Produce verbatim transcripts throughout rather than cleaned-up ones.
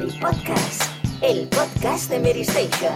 Mary Podcast, el podcast de Mary Station.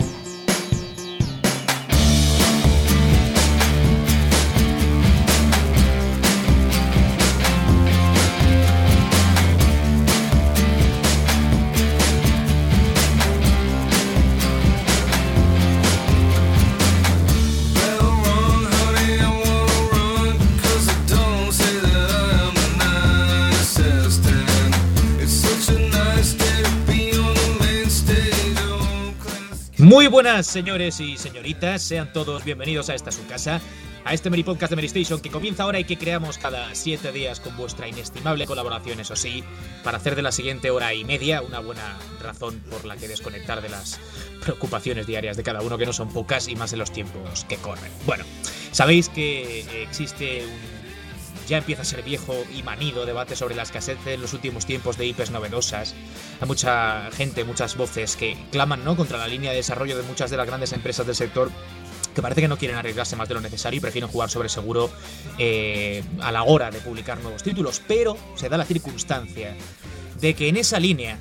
Muy buenas, señores y señoritas, sean todos bienvenidos a esta su casa, a este Mary Podcast de Mary Station que comienza ahora y que creamos cada siete días con vuestra inestimable colaboración, eso sí, para hacer de la siguiente hora y media una buena razón por la que desconectar de las preocupaciones diarias de cada uno, que no son pocas y más en los tiempos que corren. Bueno, sabéis que existe un... ya empieza a ser viejo y manido debate sobre la escasez en los últimos tiempos de I Pes novedosas. Hay mucha gente, muchas voces que claman, ¿no?, contra la línea de desarrollo de muchas de las grandes empresas del sector, que parece que no quieren arriesgarse más de lo necesario y prefieren jugar sobre seguro eh, a la hora de publicar nuevos títulos. Pero se da la circunstancia de que en esa línea,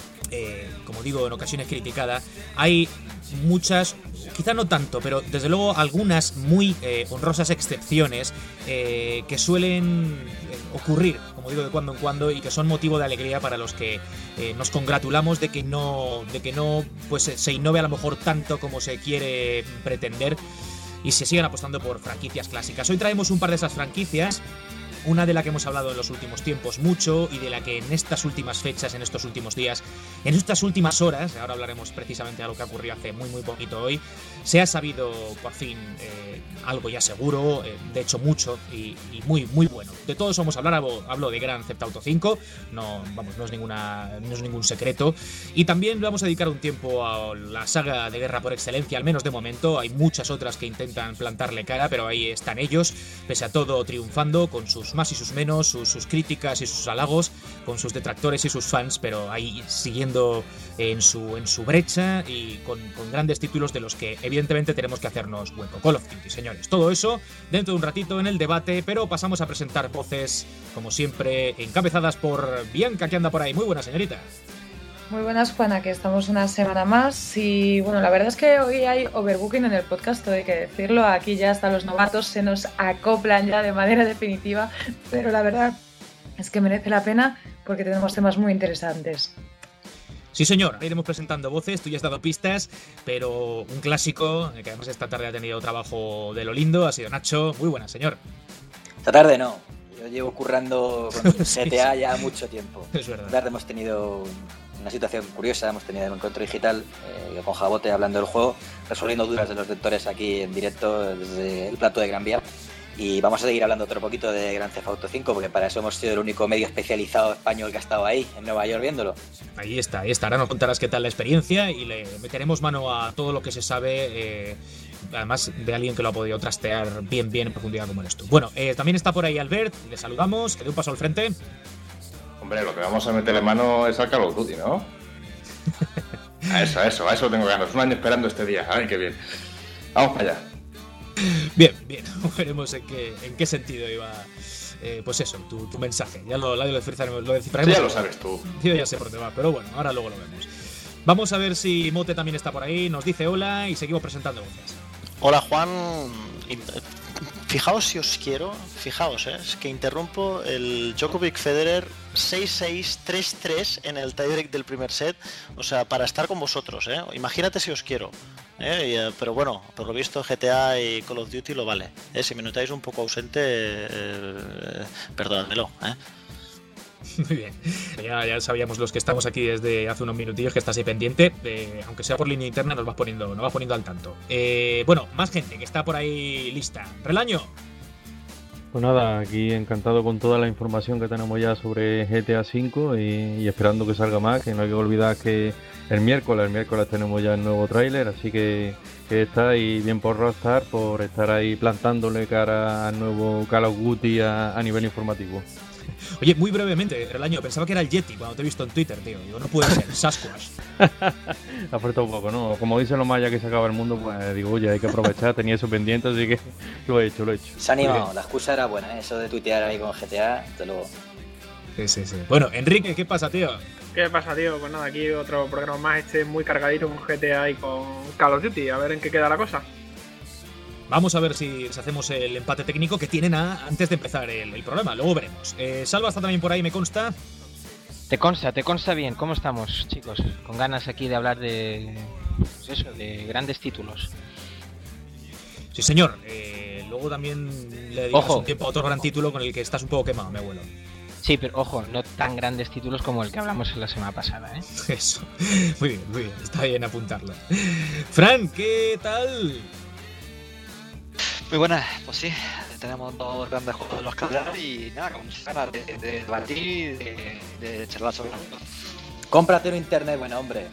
eh, como digo, en ocasiones criticada, hay muchas, quizá no tanto, pero desde luego algunas muy eh, honrosas excepciones eh, que suelen ocurrir, como digo, de cuando en cuando, y que son motivo de alegría para los que eh, nos congratulamos de que no, de que no pues se innove a lo mejor tanto como se quiere pretender y se sigan apostando por franquicias clásicas. Hoy traemos un par de esas franquicias. Una de la que hemos hablado en los últimos tiempos mucho y de la que en estas últimas fechas, en estos últimos días, en estas últimas horas, ahora hablaremos precisamente de lo que ocurrió hace muy muy poquito hoy, se ha sabido por fin eh, algo ya seguro, eh, de hecho mucho y, y muy muy bueno. De todo eso vamos a hablar, hablo, hablo de Grand Theft Auto cinco, no, vamos, no es, ninguna, no es ningún secreto, y también vamos a dedicar un tiempo a la saga de guerra por excelencia, al menos de momento. Hay muchas otras que intentan plantarle cara, pero ahí están ellos, pese a todo triunfando, con sus más y sus menos, sus, sus críticas y sus halagos, con sus detractores y sus fans, pero ahí siguiendo en su, en su brecha y con, con grandes títulos de los que evidentemente tenemos que hacernos hueco. Call of Duty, señores. Todo eso dentro de un ratito en el debate, pero pasamos a presentar voces, como siempre, encabezadas por Bianca, que anda por ahí. Muy buena, señorita. Muy buenas, Juana, que estamos una semana más y bueno, la verdad es que hoy hay overbooking en el podcast, todo hay que decirlo. Aquí ya hasta los novatos se nos acoplan ya de manera definitiva, pero la verdad es que merece la pena porque tenemos temas muy interesantes. Sí, señor, iremos presentando voces, tú ya has dado pistas, pero un clásico, que además esta tarde ha tenido trabajo de lo lindo, ha sido Nacho. Muy buena, señor. Esta tarde no, yo llevo currando con G T A sí, ya mucho tiempo. Es verdad. Esta tarde hemos tenido una situación curiosa, hemos tenido un encuentro digital eh, con Jabote hablando del juego, resolviendo dudas de los lectores aquí en directo desde el plato de Gran Vía. Y vamos a seguir hablando otro poquito de Grand Theft Auto cinco, porque para eso hemos sido el único medio especializado español que ha estado ahí, en Nueva York, viéndolo. Ahí está, ahí está. Ahora nos contarás qué tal la experiencia y le meteremos mano a todo lo que se sabe, eh, además de alguien que lo ha podido trastear bien, bien en profundidad como eres tú. Bueno, eh, también está por ahí Albert, le saludamos, que dé un paso al frente. Hombre, lo que vamos a meterle mano es al Call of Duty, ¿no? A eso, a eso, a eso tengo ganas. Un año esperando este día, ay, qué bien. Vamos para allá. Bien, bien, veremos en qué, en qué sentido iba, eh, pues eso, tu, tu mensaje. Ya lo, lo descifraremos. Lo descifraremos. Sí, ya lo sabes tú. Yo ya sé por dónde va, pero bueno, ahora luego lo vemos. Vamos a ver si Mote también está por ahí, nos dice hola y seguimos presentando voces. Hola, Juan. Fijaos si os quiero, fijaos, ¿eh? Es que interrumpo el Djokovic Federer seis seis tres tres en el tiebreak del primer set, o sea, para estar con vosotros, ¿eh? Imagínate si os quiero, ¿eh? Y, eh, pero bueno, por lo visto G T A y Call of Duty lo vale, ¿eh? Si me notáis un poco ausente, eh, perdonadmelo, ¿eh? Muy bien, ya, ya sabíamos los que estamos aquí desde hace unos minutillos que estás ahí pendiente, eh, aunque sea por línea interna nos vas poniendo, nos vas poniendo al tanto. Eh, bueno, más gente que está por ahí lista. Relaño. Pues nada, aquí encantado con toda la información que tenemos ya sobre G T A cinco y, y esperando que salga más, que no hay que olvidar que el miércoles, el miércoles tenemos ya el nuevo tráiler, así que, que está ahí bien por Rockstar por estar ahí plantándole cara al nuevo Call of Duty a, a nivel informativo. Oye, muy brevemente, Relaño, pensaba que era el Yeti cuando te he visto en Twitter, tío. Digo, no puede ser, Sasquatch. Ha faltado un poco, ¿no? Como dicen los mayas que se acaba el mundo, pues digo, oye, hay que aprovechar, tenía eso pendiente, así que lo he hecho, lo he hecho. Se ha animado, la excusa era buena, ¿eh? Eso de tuitear ahí con G T A, desde luego. Sí, sí, sí. Bueno, Enrique, ¿qué pasa, tío? ¿Qué pasa, tío? Pues nada, aquí otro programa más, este muy cargadito con G T A y con Call of Duty, a ver en qué queda la cosa. Vamos a ver si hacemos el empate técnico que tienen a, antes de empezar el, el programa, luego veremos. Eh, Salva está también por ahí, me consta. Te consta, te consta bien. ¿Cómo estamos, chicos? Con ganas aquí de hablar de, pues eso, de grandes títulos. Sí, señor. Eh, luego también le dedicas un tiempo a otro gran título con el que estás un poco quemado, mi abuelo. Sí, pero ojo, no tan grandes títulos como el que hablamos la semana pasada, ¿eh? Eso. Muy bien, muy bien. Está bien apuntarlo. Fran, ¿qué tal? Muy buenas, pues sí, tenemos dos grandes juegos de los que hablar y nada, con muchas ganas de, de debatir y de, de charlar sobre esto. Cómprate un internet, buen hombre.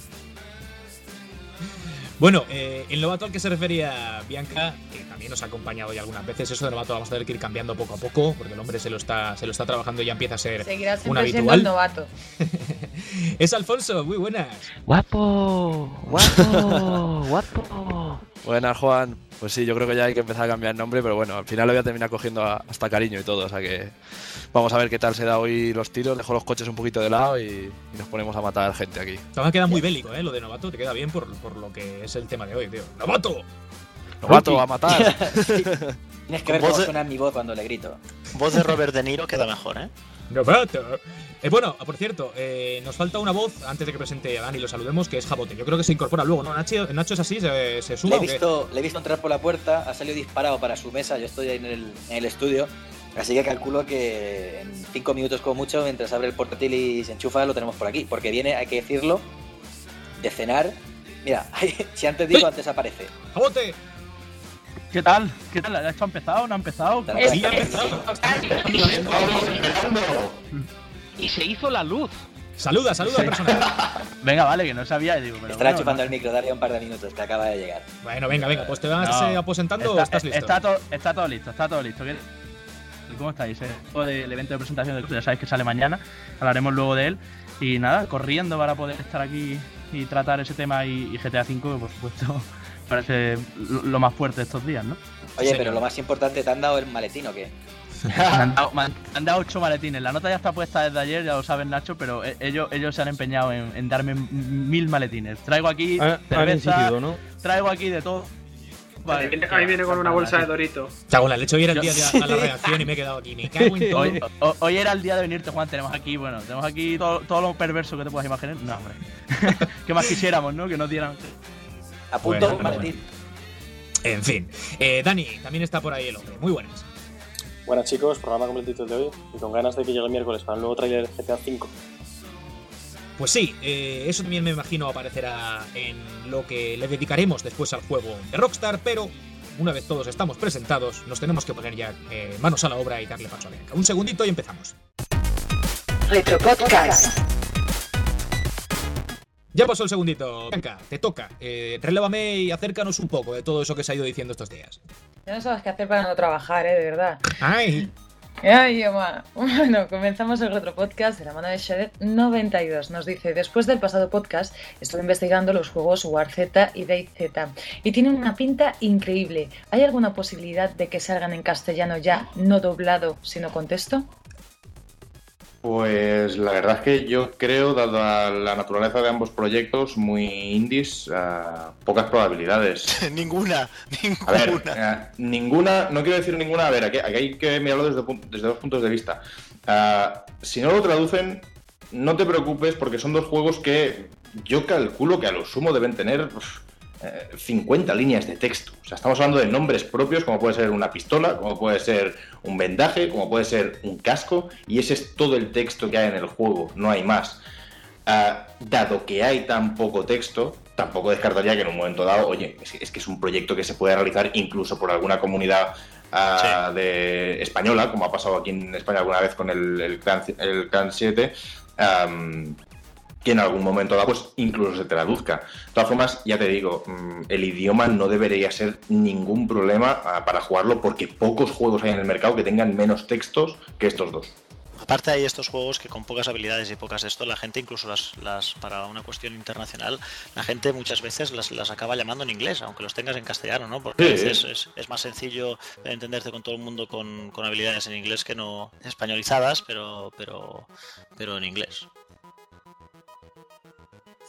Bueno, eh, el novato al que se refería Bianca, que también nos ha acompañado ya algunas veces, eso de novato vamos a tener que ir cambiando poco a poco, porque el hombre se lo está, se lo está trabajando y ya empieza a ser Seguirá un siempre siendo habitual. el novato. Es Alfonso, muy buenas. ¡Guapo! ¡Guapo! ¡Guapo! Buenas, Juan. Pues sí, yo creo que ya hay que empezar a cambiar el nombre, pero bueno, al final le voy a terminar cogiendo a, hasta cariño y todo, o sea que vamos a ver qué tal se da hoy los tiros, dejo los coches un poquito de lado y, y nos ponemos a matar gente aquí. Te va a quedar muy bélico, ¿eh? Lo de novato te queda bien por, por lo que es el tema de hoy, tío. ¡Novato! ¡Novato, a matar! Sí. Tienes que ver cómo de... suena mi voz cuando le grito. Voz de Robert De Niro queda mejor, ¿eh? ¡Novato! Eh, bueno, por cierto, eh, nos falta una voz antes de que presente a Dani y lo saludemos, que es Jabote. Yo creo que se incorpora luego, ¿no? Nacho, Nacho es así, se, se suma. Le he, visto, le he visto entrar por la puerta, ha salido disparado para su mesa, yo estoy ahí en el, en el estudio, así que calculo que en cinco minutos como mucho, mientras abre el portátil y se enchufa, lo tenemos por aquí, porque viene, hay que decirlo, de cenar. Mira, si antes digo, antes aparece. ¡Jabote! ¿Qué tal? ¿Qué tal? ¿Ha esto ha empezado? ¿No ha empezado? Sí, ha empezado. Y se hizo la luz. Saluda, saluda al personaje. Venga, vale, que no sabía. Digo, pero Estará bueno, chupando no. el micro, darle un par de minutos, que acaba de llegar. Bueno, venga, venga, pues te vas No, aposentando está, o estás listo. Está todo, está todo listo, está todo listo. ¿Cómo estáis? El evento de presentación del club, ya sabéis que sale mañana, hablaremos luego de él. Y nada, corriendo para poder estar aquí y tratar ese tema y, y G T A cinco, que por supuesto parece lo más fuerte de estos días, ¿no? Oye, Sí, pero no. lo más importante, ¿te han dado el maletín o qué? Me han, dado, me han- me han dado ocho maletines. La nota ya está puesta desde ayer, ya lo saben, Nacho, pero e- ellos, ellos se han empeñado en, en darme m- mil maletines. Traigo aquí Han, han cerveza, insistido, ¿no? traigo aquí de todo. Ahí viene, ahí viene con una bolsa de Doritos. Chago, la leche hoy era el Yo- día de a la reacción y me he quedado aquí. Me cago en todo. Hoy, ho- hoy era el día de venirte, Juan. Tenemos aquí, bueno, tenemos aquí todo, todo lo perverso que te puedas imaginar. No, hombre. ¿Qué más quisiéramos, no? Que nos dieran. Apunto Bueno, un maletín. En fin. Eh, Dani, también está por ahí el hombre. Muy buenas. Buenas chicos, programa completito de hoy y con ganas de que llegue el miércoles para el nuevo tráiler G T A cinco. Pues sí, eh, eso también me imagino aparecerá en lo que le dedicaremos después al juego de Rockstar, pero una vez todos estamos presentados, nos tenemos que poner ya eh, manos a la obra y darle paso a Bianca. Un segundito y empezamos. Retro Podcast. Ya pasó el segundito. Bianca, te toca. Eh, relévame y acércanos un poco de todo eso que se ha ido diciendo estos días. Ya no sabes qué hacer para no trabajar, ¿eh? De verdad. ¡Ay! Ay, Oma. Bueno, comenzamos el Retro Podcast de la mano de Sheded noventa y dos. Nos dice, después del pasado podcast, estuve investigando los juegos War Z y DayZ y tienen una pinta increíble. ¿Hay alguna posibilidad de que salgan en castellano ya, no doblado, sino con texto? Pues la verdad es que yo creo, dada la naturaleza de ambos proyectos, muy indies, uh, pocas probabilidades. ninguna, ninguna. A ver, uh, ninguna, no quiero decir ninguna, a ver, aquí, aquí hay que mirarlo desde, desde dos puntos de vista. Uh, si no lo traducen, no te preocupes porque son dos juegos que yo calculo que a lo sumo deben tener uf, eh, cincuenta líneas de texto. O sea, estamos hablando de nombres propios, como puede ser una pistola, como puede ser un vendaje, como puede ser un casco, y ese es todo el texto que hay en el juego, no hay más. Uh, dado que hay tan poco texto, tampoco descartaría que en un momento dado, oye, es, es que es un proyecto que se puede realizar incluso por alguna comunidad uh, sí. de española, como ha pasado aquí en España alguna vez con el, el, Clan, el Clan siete, um, que en algún momento dado pues incluso se traduzca. De todas formas, ya te digo, el idioma no debería ser ningún problema uh, para jugarlo, porque pocos juegos hay en el mercado que tengan menos textos que estos dos. Aparte hay estos juegos que con pocas habilidades y pocas de esto, la gente incluso las, las para una cuestión internacional, la gente muchas veces las, las acaba llamando en inglés, aunque los tengas en castellano, ¿no? Porque sí, a veces es, es más sencillo entenderte con todo el mundo con, con habilidades en inglés que no españolizadas, pero, pero, pero en inglés.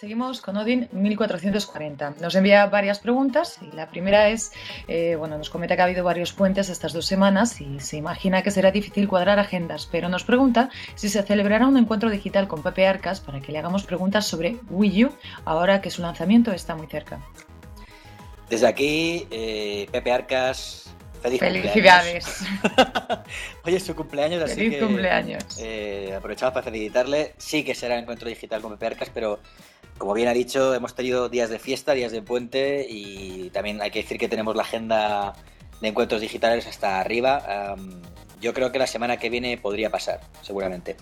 seguimos con Odin mil cuatrocientos cuarenta. Nos envía varias preguntas y la primera es, eh, bueno, nos comenta que ha habido varios puentes estas dos semanas y se imagina que será difícil cuadrar agendas, pero nos pregunta si se celebrará un encuentro digital con Pepe Arcas para que le hagamos preguntas sobre Wii U ahora que su lanzamiento está muy cerca. Desde aquí, eh, Pepe Arcas, feliz Felicidades. cumpleaños. Hoy es su cumpleaños, así feliz que cumpleaños. Eh, aprovechamos para felicitarle. Sí que será encuentro digital con Pepe Arcas, pero como bien ha dicho, hemos tenido días de fiesta, días de puente y también hay que decir que tenemos la agenda de encuentros digitales hasta arriba. Um, yo creo que la semana que viene podría pasar, seguramente.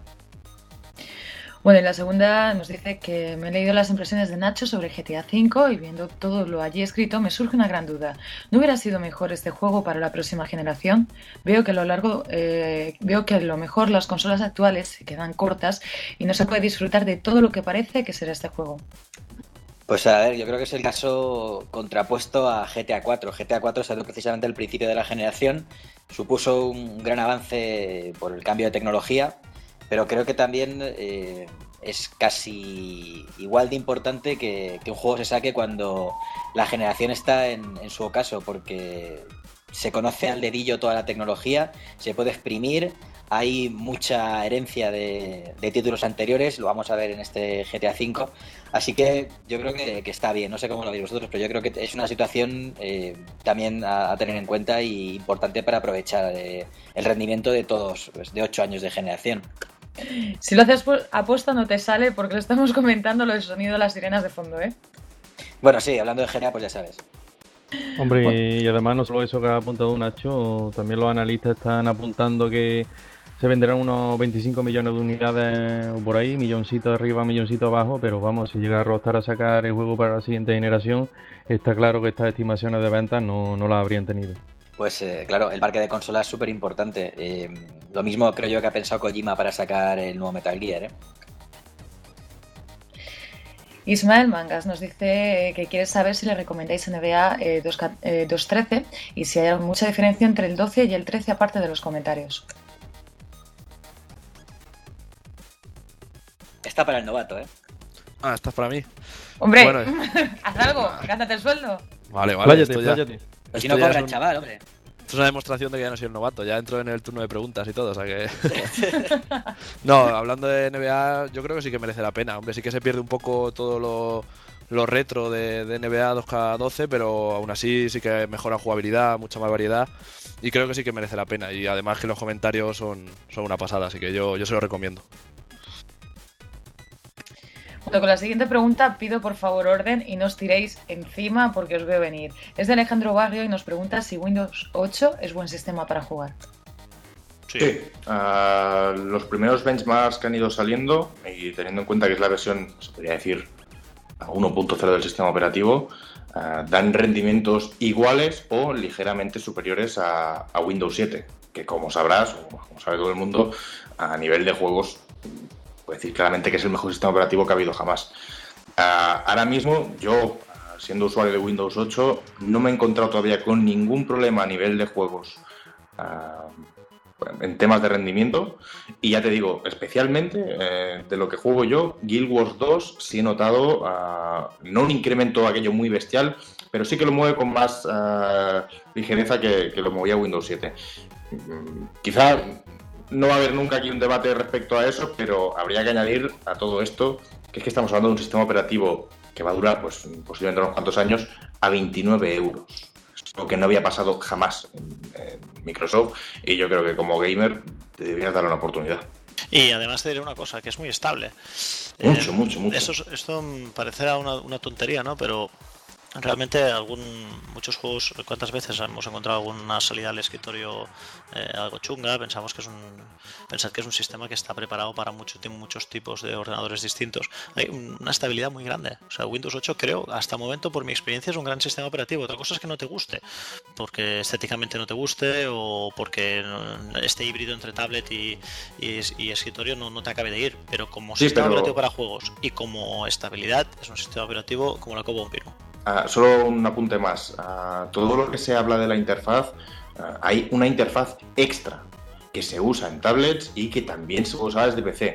Bueno, y la segunda nos dice que me he leído las impresiones de Nacho sobre G T A cinco y viendo todo lo allí escrito me surge una gran duda. ¿No hubiera sido mejor este juego para la próxima generación? Veo que a lo largo, eh, veo que a lo mejor las consolas actuales se quedan cortas y no se puede disfrutar de todo lo que parece que será este juego. Pues a ver, yo creo que es el caso contrapuesto a G T A cuatro. G T A cuatro salió precisamente al principio de la generación, supuso un gran avance por el cambio de tecnología, pero creo que también eh, es casi igual de importante que, que un juego se saque cuando la generación está en, en su ocaso, porque se conoce al dedillo toda la tecnología, se puede exprimir, hay mucha herencia de, de títulos anteriores, lo vamos a ver en este G T A cinco, así que yo creo que, que está bien, no sé cómo lo veis vosotros, pero yo creo que es una situación eh, también a, a tener en cuenta y importante para aprovechar eh, el rendimiento de todos, pues, de ocho años de generación. Si lo haces apuesta no te sale porque lo estamos comentando lo del sonido de las sirenas de fondo, ¿eh? Bueno, sí, hablando de G T A, pues ya sabes. Hombre, bueno. Y además no solo eso que ha apuntado Nacho, también los analistas están apuntando que se venderán unos veinticinco millones de unidades por ahí, milloncito arriba, milloncito abajo, pero vamos, si llega a Rockstar a sacar el juego para la siguiente generación, está claro que estas estimaciones de ventas no, no las habrían tenido. Pues eh, claro, el parque de consolas es súper importante. Eh, lo mismo creo yo que ha pensado Kojima para sacar el nuevo Metal Gear, ¿eh? Ismael Mangas nos dice que quiere saber si le recomendáis N B A eh, dos trece y si hay mucha diferencia entre el doce y el trece aparte de los comentarios. Está para el novato, ¿eh? Ah, está para mí. Hombre, bueno, haz algo, gántate el sueldo. Vale, vale. Pláyate, esto ya, pláyate. Pues si no cobra el chaval, hombre. Esto es una demostración de que ya no soy el novato, ya entro en el turno de preguntas y todo, o sea que... No, hablando de N B A, yo creo que sí que merece la pena. Hombre, sí que se pierde un poco todo lo, lo retro de, de N B A dos K doce, pero aún así sí que mejora jugabilidad, mucha más variedad, y creo que sí que merece la pena. Y además que los comentarios son, son una pasada, así que yo, yo se lo recomiendo. Bueno, con la siguiente pregunta pido por favor orden y no os tiréis encima porque os veo venir. Es de Alejandro Barrio y nos pregunta si Windows ocho es buen sistema para jugar. Sí, sí. Uh, los primeros benchmarks que han ido saliendo, y teniendo en cuenta que es la versión, se podría decir, uno punto cero del sistema operativo, uh, dan rendimientos iguales o ligeramente superiores a, a Windows siete, que como sabrás, o como sabe todo el mundo, a nivel de juegos, puedo decir claramente que es el mejor sistema operativo que ha habido jamás. Uh, ahora mismo, yo, siendo usuario de Windows ocho, no me he encontrado todavía con ningún problema a nivel de juegos uh, en temas de rendimiento, y ya te digo, especialmente eh, de lo que juego yo, Guild Wars dos sí he notado uh, no un incremento aquello muy bestial, pero sí que lo mueve con más uh, ligereza que, que lo movía Windows siete. Mm, quizá no va a haber nunca aquí un debate respecto a eso, pero habría que añadir a todo esto que es que estamos hablando de un sistema operativo que va a durar pues posiblemente unos cuantos años a veintinueve euros. Lo que no había pasado jamás en, en Microsoft, y yo creo que como gamer te deberías dar una oportunidad. Y además te diré una cosa, que es muy estable. Mucho, eh, mucho, mucho. Eso, esto parecerá una, una tontería, ¿no? Pero realmente algún muchos juegos, ¿cuántas veces hemos encontrado alguna salida al escritorio eh, algo chunga? Pensamos que es un pensad que es un sistema que está preparado para mucho, muchos tipos de ordenadores distintos. Hay una estabilidad muy grande. O sea, Windows ocho creo, hasta el momento, por mi experiencia, es un gran sistema operativo. Otra cosa es que no te guste, porque estéticamente no te guste o porque este híbrido entre tablet y, y, y escritorio no, no te acabe de ir. Pero como sí, sistema pero... operativo para juegos y como estabilidad, es un sistema operativo como la copa un pino. Uh, solo un apunte más. Uh, todo lo que se habla de la interfaz, uh, hay una interfaz extra que se usa en tablets y que también se usa desde P C.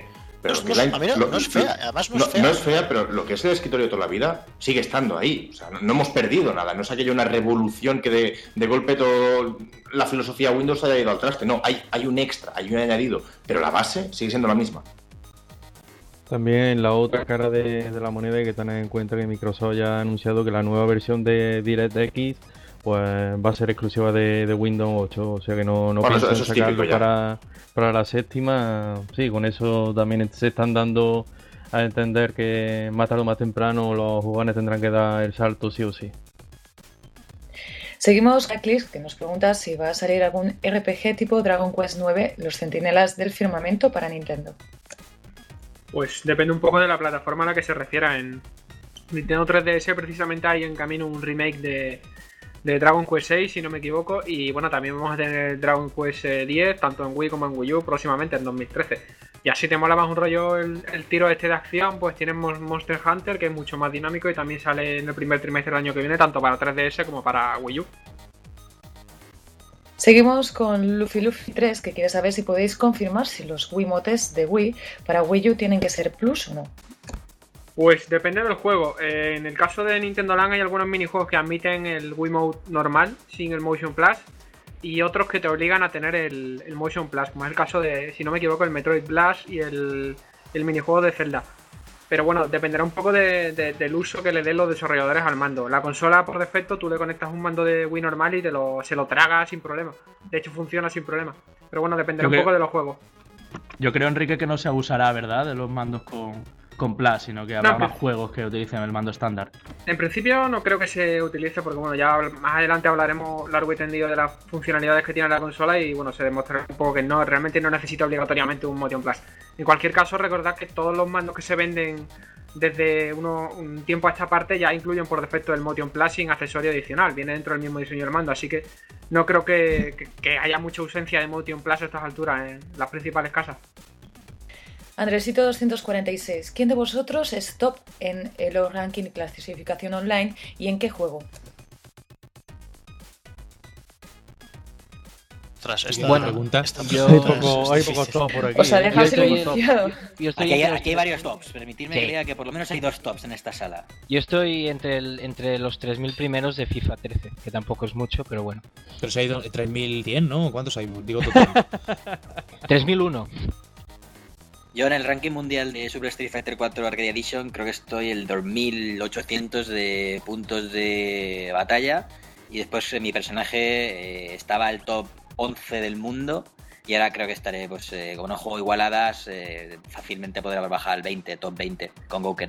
pero No, lo que no, es la- a mí no- lo- no es fea, además no es fea. No es fea, pero lo que es el escritorio de toda la vida sigue estando ahí. O sea, no, no hemos perdido nada. No es aquello una revolución que de, de golpe todo la filosofía Windows haya ido al traste. No, hay, hay un extra, hay un añadido, pero la base sigue siendo la misma. También la otra cara de, de la moneda hay que tener en cuenta que Microsoft ya ha anunciado que la nueva versión de DirectX pues va a ser exclusiva de, de Windows ocho, o sea que no, no Bueno, eso- piensan eso es típico sacarlo ya. para, para la séptima. Sí, con eso también se están dando a entender que más tarde o más temprano los jugadores tendrán que dar el salto sí o sí. Seguimos a Clis, que nos pregunta si va a salir algún R P G tipo Dragon Quest nueve, Los Centinelas del Firmamento para Nintendo. Pues depende un poco de la plataforma a la que se refiera. En Nintendo tres D S precisamente hay en camino un remake de, de Dragon Quest seis, si no me equivoco, y bueno, también vamos a tener Dragon Quest diez, tanto en Wii como en Wii U, próximamente en dos mil trece. Y así te mola más un rollo el, el tiro este de acción, pues tenemos Monster Hunter, que es mucho más dinámico y también sale en el primer trimestre del año que viene, tanto para tres D S como para Wii U. Seguimos con Luffy Luffy tres, que quiere saber si podéis confirmar si los Wiimotes de Wii para Wii U tienen que ser Plus o no. Pues depende del juego. Eh, en el caso de Nintendo Land hay algunos minijuegos que admiten el Wiimote normal, sin el Motion Plus, y otros que te obligan a tener el, el Motion Plus, como es el caso de, si no me equivoco, el Metroid Blast y el, el minijuego de Zelda. Pero bueno, dependerá un poco de, de, del uso que le den los desarrolladores al mando. La consola, por defecto, tú le conectas un mando de Wii normal y te lo, se lo traga sin problema. De hecho, funciona sin problema. Pero bueno, dependerá Yo un creo- poco de los juegos. Yo creo, Enrique, que no se abusará, ¿verdad?, de los mandos con, con Plus, sino que habrá No, más pero- juegos que utilicen el mando estándar. En principio no creo que se utilice porque bueno, ya más adelante hablaremos largo y tendido de las funcionalidades que tiene la consola y bueno, se demostrará un poco que no, realmente no necesita obligatoriamente un Motion Plus. En cualquier caso, recordad que todos los mandos que se venden desde uno, un tiempo a esta parte ya incluyen por defecto el Motion Plus sin accesorio adicional, viene dentro del mismo diseño del mando, así que no creo que, que, que haya mucha ausencia de Motion Plus a estas alturas en las principales casas. Andresito doscientos cuarenta y seis, ¿quién de vosotros es top en el O Ranking y clasificación online y en qué juego? Ostras, Siguiente esta, Buena pregunta. esta Yo- pregunta Hay poco- es hay difícil. pocos top por aquí. Os ha dejado Yo estoy- silenciado. Yo estoy Aquí hay, entre- aquí hay varios tops. Permitidme Sí. que diga que por lo menos hay dos tops en esta sala. Yo estoy entre, el, entre los tres mil primeros de FIFA trece, que tampoco es mucho, pero bueno. Pero se ha ido tres mil cien, ¿no? ¿Cuántos hay? Digo total. tres mil uno. Yo en el ranking mundial de Super Street Fighter cuatro Arcade Edition creo que estoy el dos mil ochocientos de puntos de batalla y después eh, mi personaje eh, estaba al top once del mundo y ahora creo que estaré, pues eh, como no juego igualadas, eh, fácilmente podré haber bajado al veinte, top veinte con Gouken.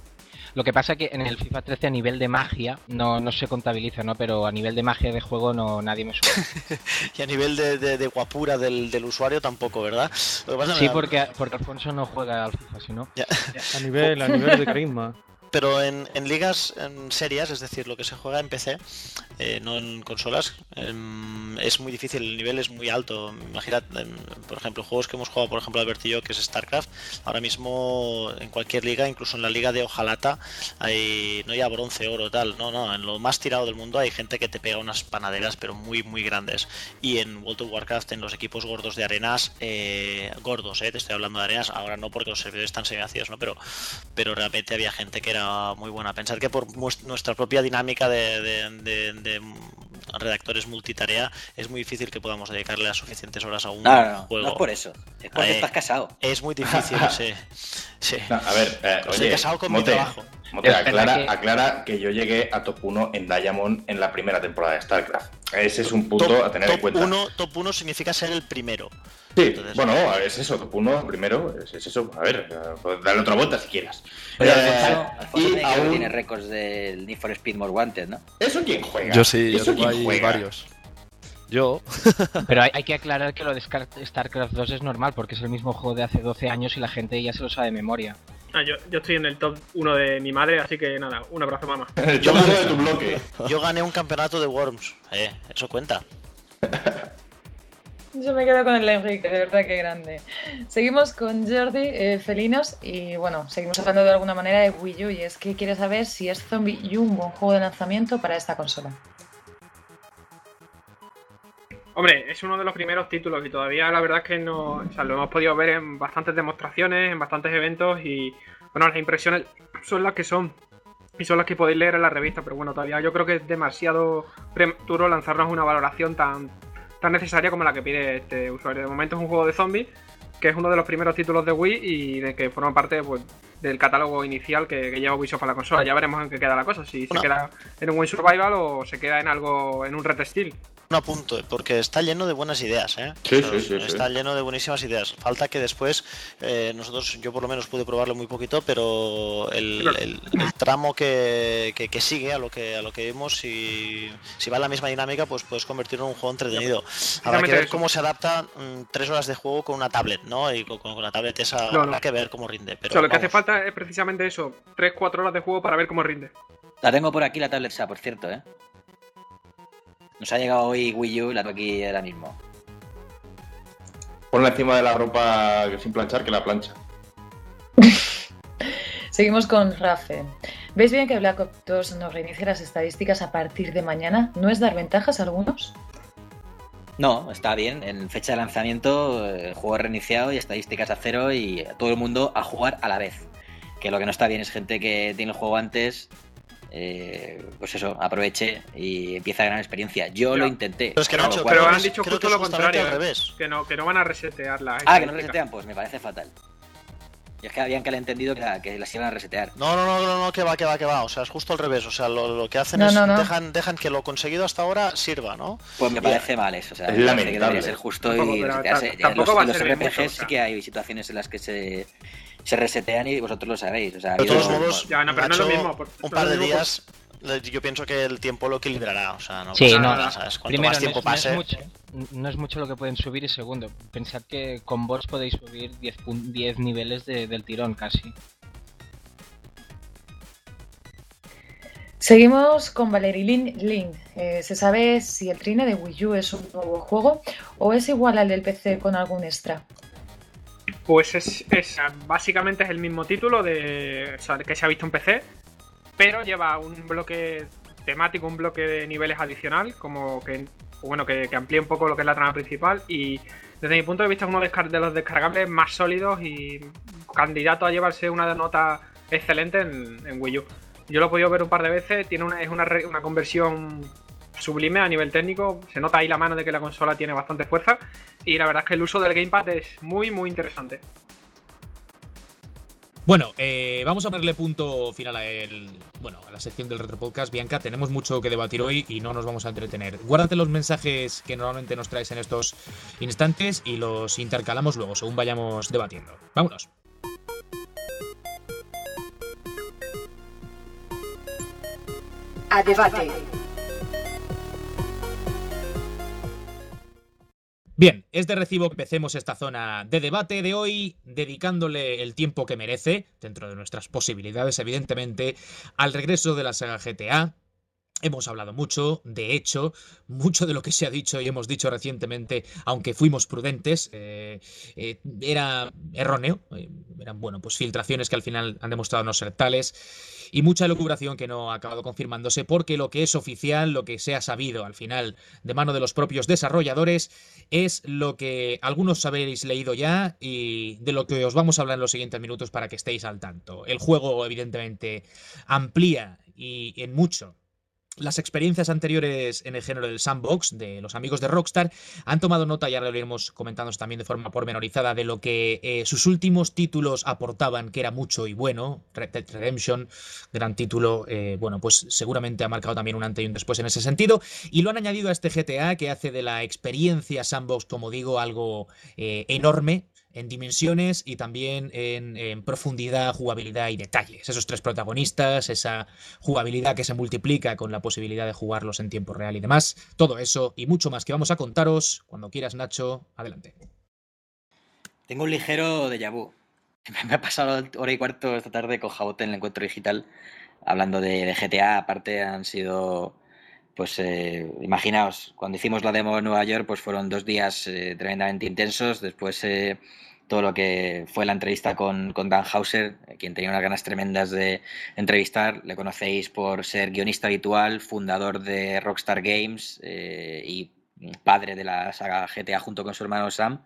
Lo que pasa que en el FIFA trece a nivel de magia no, no se contabiliza, ¿no? Pero a nivel de magia de juego no nadie me suena. Y a nivel de, de, de guapura del, del usuario tampoco, ¿verdad? Lo que pasa Sí, me- porque, porque Alfonso no juega al FIFA, si no. Ya. A nivel, a nivel de carisma. Pero en, en ligas en serias, es decir, lo que se juega en P C, eh, no en consolas, em, es muy difícil, el nivel es muy alto. Imaginad, em, por ejemplo, juegos que hemos jugado, por ejemplo, Alberto y yo, que es StarCraft, ahora mismo en cualquier liga, incluso en la liga de Ojalata, hay no ya bronce, oro, tal, no, no, en lo más tirado del mundo hay gente que te pega unas panaderas, pero muy, muy grandes. Y en World of Warcraft, en los equipos gordos de arenas, eh, gordos, eh, te estoy hablando de arenas, ahora no porque los servidores están semi-vacíos, ¿no? Pero, pero realmente había gente que era muy buena. Pensar que por mues- nuestra propia dinámica de, de- de- de redactores multitarea es muy difícil que podamos dedicarle las suficientes horas a un No, no, no, juego. no es por eso, es porque Eh, estás casado. Es muy difícil, sí. sí. No, a ver, eh, Estoy oye, casado con mi Mote, trabajo. Mote, Es verdad aclara, que- aclara que yo llegué a top uno en Diamond en la primera temporada de StarCraft. Ese es un punto Top, a tener en top cuenta. uno, top uno significa ser el primero. Sí, Entonces- bueno, es eso, top uno primero, es, es eso. A ver, eh, pues dale otra vuelta si quieras. Oye, Eh, Alfonso, Alfonso y tiene, creo que aún- tiene récords del Need for Speed Most Wanted, ¿no? ¿Eso quién juega? Yo sí, yo ¿Eso tengo quién ahí juega? varios. Yo. Pero hay, hay que aclarar que lo de Scar- StarCraft dos es normal, porque es el mismo juego de hace doce años y la gente ya se lo sabe de memoria. Ah, yo, yo estoy en el top uno de mi madre, así que nada, un abrazo, mamá. El top uno de tu bloque. Yo gané un campeonato de Worms. Eh, eso cuenta. Yo me quedo con el Enrique, de verdad que grande. Seguimos con Jordi, eh, Felinos, y bueno, seguimos hablando de alguna manera de Wii U, y es que quiere saber si es Zombie U un buen juego de lanzamiento para esta consola. Hombre, es uno de los primeros títulos y todavía la verdad es que no, o sea, lo hemos podido ver en bastantes demostraciones, en bastantes eventos y bueno, las impresiones son las que son y son las que podéis leer en la revista, pero bueno, todavía yo creo que es demasiado prematuro lanzarnos una valoración tan, tan necesaria como la que pide este usuario. De momento es un juego de zombies, que es uno de los primeros títulos de Wii y de que forma parte pues, del catálogo inicial que, que lleva Ubisoft a la consola. Ya veremos en qué queda la cosa, si se queda en un Wii Survival o se queda en algo, en un retestil. Un apunto, porque está lleno de buenas ideas, ¿eh? Sí, sí, sí, está sí. lleno de buenísimas ideas. Falta que después, eh, nosotros, yo por lo menos pude probarlo muy poquito, pero el, el, el tramo que, que, que sigue a lo que a lo que vimos, si, si va en la misma dinámica, pues puedes convertirlo en un juego entretenido. Habrá que ver cómo se adapta mmm, tres horas de juego con una tablet, ¿no? Y con, con la tablet esa no, habrá no. que ver cómo rinde. Pero o sea, lo que vamos. hace falta es precisamente eso, tres cuatro horas de juego para ver cómo rinde. La tengo por aquí, la tablet esa, por cierto, ¿eh? Nos ha llegado hoy Wii U, la tengo aquí ahora mismo. Ponla encima de la ropa sin planchar, que la plancha. Seguimos con Rafe. ¿Veis bien que Black Ops dos nos reinicie las estadísticas a partir de mañana? ¿No es dar ventajas a algunos? No, está bien. En fecha de lanzamiento, el juego reiniciado y estadísticas a cero y todo el mundo a jugar a la vez. Que lo que no está bien es gente que tiene el juego antes... Eh, pues eso, aproveche y empieza a ganar experiencia. Yo pero, lo intenté. Pero, es que pero, Nacho, pero creo han dicho justo lo contrario, al revés. Que no, que no van a resetear la Ah, que no resetean, pues me parece fatal. Y es que habían que le entendido que, la, que las iban a resetear. No, no, no, no, no, que va, que va, que va. O sea, es justo al revés. O sea, lo, lo que hacen no, es no, no. Dejan, dejan que lo conseguido hasta ahora sirva, ¿no? Pues me parece mal eso. O sea, es me lamentable. parece que debería ser justo tampoco, y resetearse. Tampoco los, va a los ser R P Gs mucho, o sea. sí que hay situaciones en las que se, se resetean y vosotros lo sabéis. O sea, de yo todos no, modos, ya, no, pero Nacho, no es lo mismo. Por, un no par es de lo mismo días... Yo pienso que el tiempo lo equilibrará, o sea, no sí, pasa no, nada, ¿sabes? Cuanto primero, más tiempo no es, pase... no es mucho, no es mucho lo que pueden subir y segundo, pensad que con bots podéis subir diez niveles de, del tirón casi. Seguimos con Valerie Lin. Eh, ¿Se sabe si el Trine de Wii U es un nuevo juego o es igual al del P C con algún extra? Pues es, es básicamente es el mismo título de, o sea, que se ha visto en P C, pero lleva un bloque temático, un bloque de niveles adicional, como que bueno que, que amplía un poco lo que es la trama principal y desde mi punto de vista es uno de los descargables más sólidos y candidato a llevarse una nota excelente en, en Wii U. Yo lo he podido ver un par de veces, tiene una, es una, una conversión sublime a nivel técnico, se nota ahí la mano de que la consola tiene bastante fuerza y la verdad es que el uso del gamepad es muy muy interesante. Bueno, eh, vamos a ponerle punto final a, el, bueno, a la sección del Retro Podcast. Bianca, tenemos mucho que debatir hoy y no nos vamos a entretener. Guárdate los mensajes que normalmente nos traes en estos instantes y los intercalamos luego, según vayamos debatiendo. Vámonos. A debate. Bien, es de recibo que empecemos esta zona de debate de hoy, dedicándole el tiempo que merece, dentro de nuestras posibilidades, evidentemente, al regreso de la saga G T A. Hemos hablado mucho, de hecho, mucho de lo que se ha dicho y hemos dicho recientemente, aunque fuimos prudentes, eh, eh, era erróneo, eh, eran bueno, pues filtraciones que al final han demostrado no ser tales y mucha elucubración que no ha acabado confirmándose porque lo que es oficial, lo que se ha sabido al final de mano de los propios desarrolladores es lo que algunos habéis leído ya y de lo que os vamos a hablar en los siguientes minutos para que estéis al tanto. El juego evidentemente amplía y en mucho las experiencias anteriores en el género del sandbox de los amigos de Rockstar han tomado nota, ya lo iremos comentando también de forma pormenorizada, de lo que eh, sus últimos títulos aportaban, que era mucho y bueno. Red Dead Redemption, gran título, eh, bueno, pues seguramente ha marcado también un antes y un después en ese sentido, y lo han añadido a este G T A que hace de la experiencia sandbox, como digo, algo eh, enorme en dimensiones y también en, en profundidad, jugabilidad y detalles. Esos tres protagonistas, esa jugabilidad que se multiplica con la posibilidad de jugarlos en tiempo real y demás. Todo eso y mucho más que vamos a contaros. Cuando quieras, Nacho, adelante. Tengo un ligero déjà vu. Me ha pasado hora y cuarto esta tarde con Jabote en el encuentro digital hablando de, de G T A. Aparte han sido... Pues eh, imaginaos, cuando hicimos la demo en Nueva York, pues fueron dos días eh, tremendamente intensos. Después eh, todo lo que fue la entrevista con, con Dan Houser, quien tenía unas ganas tremendas de entrevistar. Le conocéis por ser guionista habitual, fundador de Rockstar Games eh, y padre de la saga G T A junto con su hermano Sam.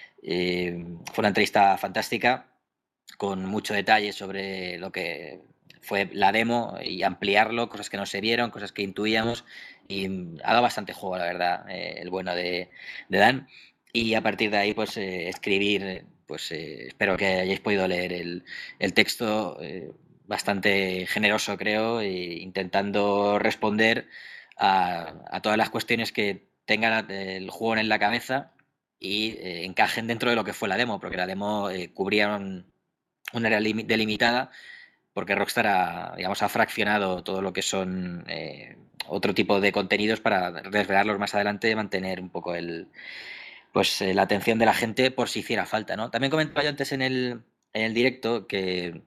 Eh, fue una entrevista fantástica, con mucho detalle sobre lo que fue la demo y ampliarlo, cosas que no se vieron, cosas que intuíamos, y ha dado bastante juego, la verdad, eh, el bueno de, de Dan. Y a partir de ahí, pues eh, escribir, pues eh, espero que hayáis podido leer el, el texto, eh, bastante generoso, creo, e intentando responder a, a todas las cuestiones que tengan el juego en la cabeza y eh, encajen dentro de lo que fue la demo, porque la demo eh, cubría un, un área delimitada, porque Rockstar ha, digamos, ha fraccionado todo lo que son eh, otro tipo de contenidos para desvelarlos más adelante y mantener un poco el, pues, eh, la atención de la gente por si hiciera falta, ¿no? También comentaba yo antes en el, en el directo que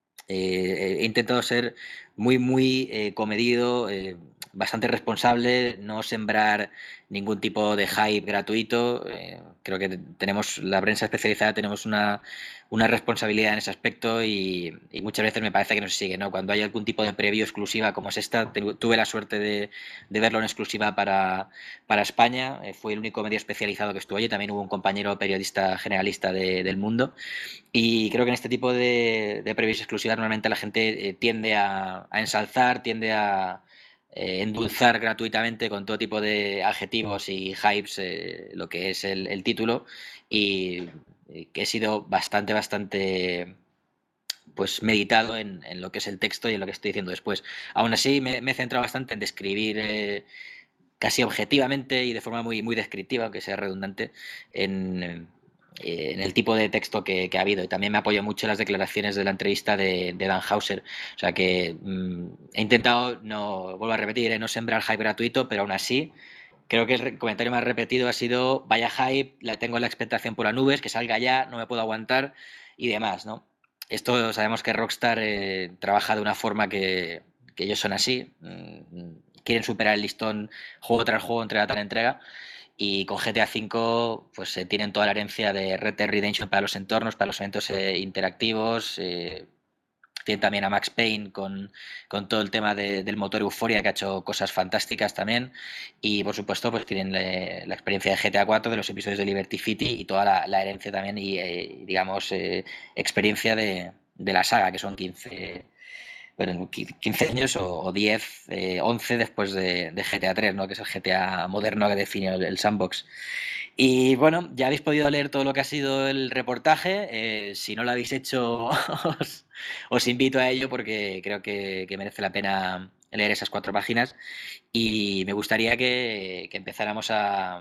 eh, he intentado ser muy, muy eh, comedido, eh, bastante responsable, no sembrar ningún tipo de hype gratuito. Eh, creo que tenemos, la prensa especializada, tenemos una, una responsabilidad en ese aspecto y, y muchas veces me parece que no se sigue, ¿no? Cuando hay algún tipo de preview exclusiva como es esta, tuve la suerte de, de verlo en exclusiva para, para España, eh, fue el único medio especializado que estuvo allí, también hubo un compañero periodista generalista de, del Mundo, y creo que en este tipo de, de previews exclusivas normalmente la gente eh, tiende a, a ensalzar, tiende a Eh, endulzar gratuitamente con todo tipo de adjetivos y hypes eh, lo que es el, el título, y eh, que he sido bastante, bastante pues meditado en, en lo que es el texto y en lo que estoy diciendo después. Aún así me, me he centrado bastante en describir eh, casi objetivamente y de forma muy, muy descriptiva, aunque sea redundante, en... en el tipo de texto que, que ha habido, y también me apoyo mucho en las declaraciones de la entrevista de, de Dan Houser. O sea que mmm, he intentado, no vuelvo a repetir, eh, no sembrar hype gratuito, pero aún así creo que el comentario más repetido ha sido vaya hype, la tengo la expectación por las nubes, que salga ya, no me puedo aguantar y demás, ¿no? Esto sabemos que Rockstar eh, trabaja de una forma que, que ellos son así, mmm, quieren superar el listón juego tras juego, entrega tras entrega. Y con G T A cinco pues eh, tienen toda la herencia de Red Dead Redemption para los entornos, para los eventos eh, interactivos. Eh, tienen también a Max Payne con, con todo el tema de, del motor Euphoria, que ha hecho cosas fantásticas también. Y por supuesto pues tienen la, la experiencia de G T A cuatro, de los episodios de Liberty City y toda la, la herencia también y eh, digamos eh, experiencia de, de la saga, que son quince... bueno, quince años o diez, eh, once después de, de G T A tres, ¿no? Que es el G T A moderno que define el, el sandbox. Y bueno, ya habéis podido leer todo lo que ha sido el reportaje. Eh, si no lo habéis hecho, os, os invito a ello porque creo que, que merece la pena leer esas cuatro páginas. Y me gustaría que, que empezáramos a,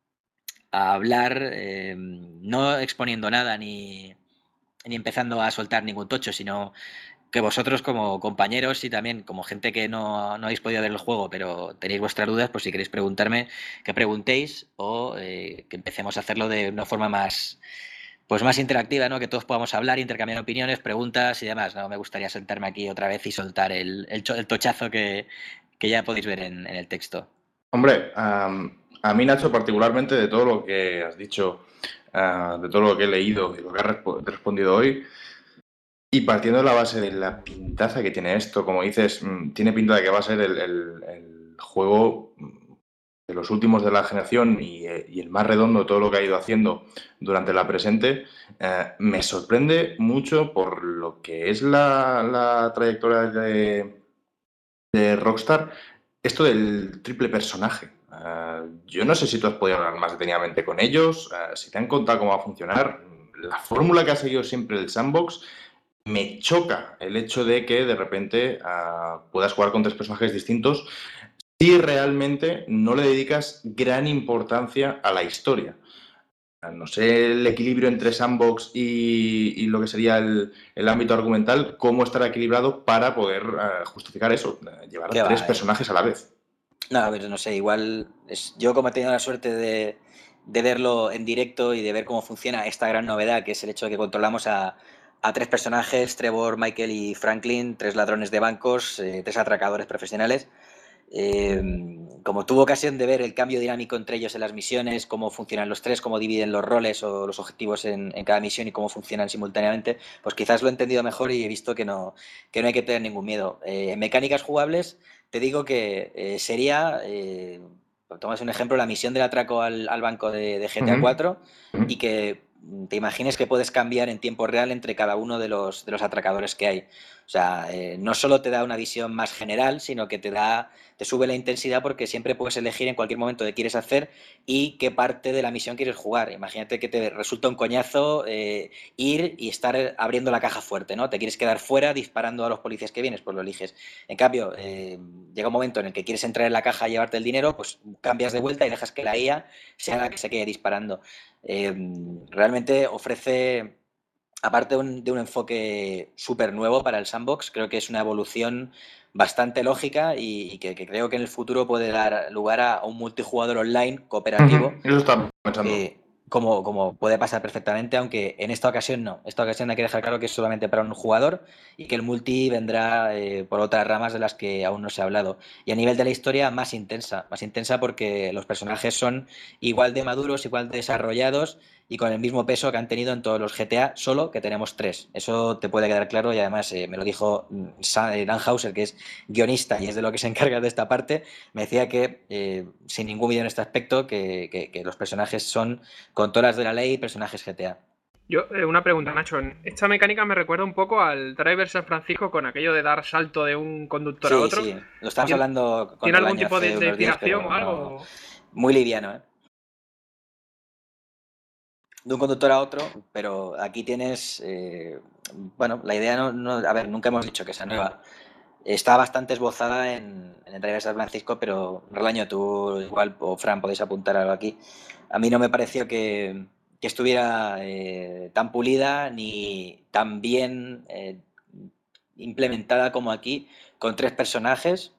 a hablar, eh, no exponiendo nada ni, ni empezando a soltar ningún tocho, sino que vosotros como compañeros y también como gente que no, no habéis podido ver el juego pero tenéis vuestras dudas, pues si queréis preguntarme, que preguntéis o eh, que empecemos a hacerlo de una forma más pues más interactiva, ¿no? Que todos podamos hablar, intercambiar opiniones, preguntas y demás, ¿no? Me gustaría sentarme aquí otra vez y soltar el, el, el tochazo que, que ya podéis ver en, en el texto. Hombre, um, a mí, Nacho, particularmente de todo lo que has dicho, uh, de todo lo que he leído y lo que has resp- respondido hoy, y partiendo de la base de la pintaza que tiene esto, como dices, tiene pinta de que va a ser el, el, el juego de los últimos de la generación y, y el más redondo de todo lo que ha ido haciendo durante la presente. Eh, me sorprende mucho por lo que es la, la trayectoria de, de Rockstar, esto del triple personaje. Uh, yo no sé si tú has podido hablar más detenidamente con ellos, uh, si te han contado cómo va a funcionar. La fórmula que ha seguido siempre el sandbox. Me choca el hecho de que de repente uh, puedas jugar con tres personajes distintos si realmente no le dedicas gran importancia a la historia. Uh, no sé el equilibrio entre sandbox y, y lo que sería el, el ámbito argumental, cómo estará equilibrado para poder uh, justificar eso, uh, llevar ¿Qué tres va, personajes eh? a la vez. No, a ver, no sé, igual es, yo como he tenido la suerte de, de verlo en directo y de ver cómo funciona esta gran novedad, que es el hecho de que controlamos a a tres personajes, Trevor, Michael y Franklin, tres ladrones de bancos, eh, tres atracadores profesionales. Eh, como tuvo ocasión de ver el cambio dinámico entre ellos en las misiones, cómo funcionan los tres, cómo dividen los roles o los objetivos en, en cada misión y cómo funcionan simultáneamente, pues quizás lo he entendido mejor y he visto que no, que no hay que tener ningún miedo. Eh, en mecánicas jugables te digo que eh, sería... Eh, tomas un ejemplo, la misión del atraco al, al banco de, de G T A Ujú. cuatro y que te imagines que puedes cambiar en tiempo real entre cada uno de los, de los atracadores que hay. O sea, eh, no solo te da una visión más general, sino que te da, te sube la intensidad porque siempre puedes elegir en cualquier momento qué quieres hacer y qué parte de la misión quieres jugar. Imagínate que te resulta un coñazo eh, ir y estar abriendo la caja fuerte, ¿no? Te quieres quedar fuera disparando a los policías que vienes, pues lo eliges. En cambio, eh, llega un momento en el que quieres entrar en la caja y llevarte el dinero, pues cambias de vuelta y dejas que la I A sea la que se quede disparando. Eh, realmente ofrece, aparte de un, de un enfoque súper nuevo para el sandbox, creo que es una evolución bastante lógica y, y que, que creo que en el futuro puede dar lugar a un multijugador online cooperativo. Ujú, Eso estaba pensando. eh, como, como puede pasar perfectamente, aunque en esta ocasión no. Esta ocasión hay que dejar claro que es solamente para un jugador y que el multi vendrá eh, por otras ramas de las que aún no se ha hablado. Y a nivel de la historia, más intensa. Más intensa porque los personajes son igual de maduros, igual de desarrollados y con el mismo peso que han tenido en todos los G T A, solo que tenemos tres. Eso te puede quedar claro y además eh, me lo dijo Dan Houser, que es guionista y es de lo que se encarga de esta parte. Me decía que, eh, sin ningún vídeo en este aspecto, que, que, que los personajes son con todas las de la ley, personajes G T A. Yo, eh, una pregunta, Nacho. Esta mecánica me recuerda un poco al Driver San Francisco con aquello de dar salto de un conductor sí, a otro. Sí, lo estamos ¿Tiene, hablando con ¿tiene algún Relaño tipo de, de inspiración días, o algo? No, muy liviano, ¿eh? De un conductor a otro, pero aquí tienes, eh, bueno, la idea no, no, a ver, nunca hemos dicho que sea nueva. Está bastante esbozada en, en el Driver San Francisco, pero Relaño, tú igual, o Fran, podéis apuntar algo aquí. A mí no me pareció que, que estuviera eh, tan pulida ni tan bien eh, implementada como aquí, con tres personajes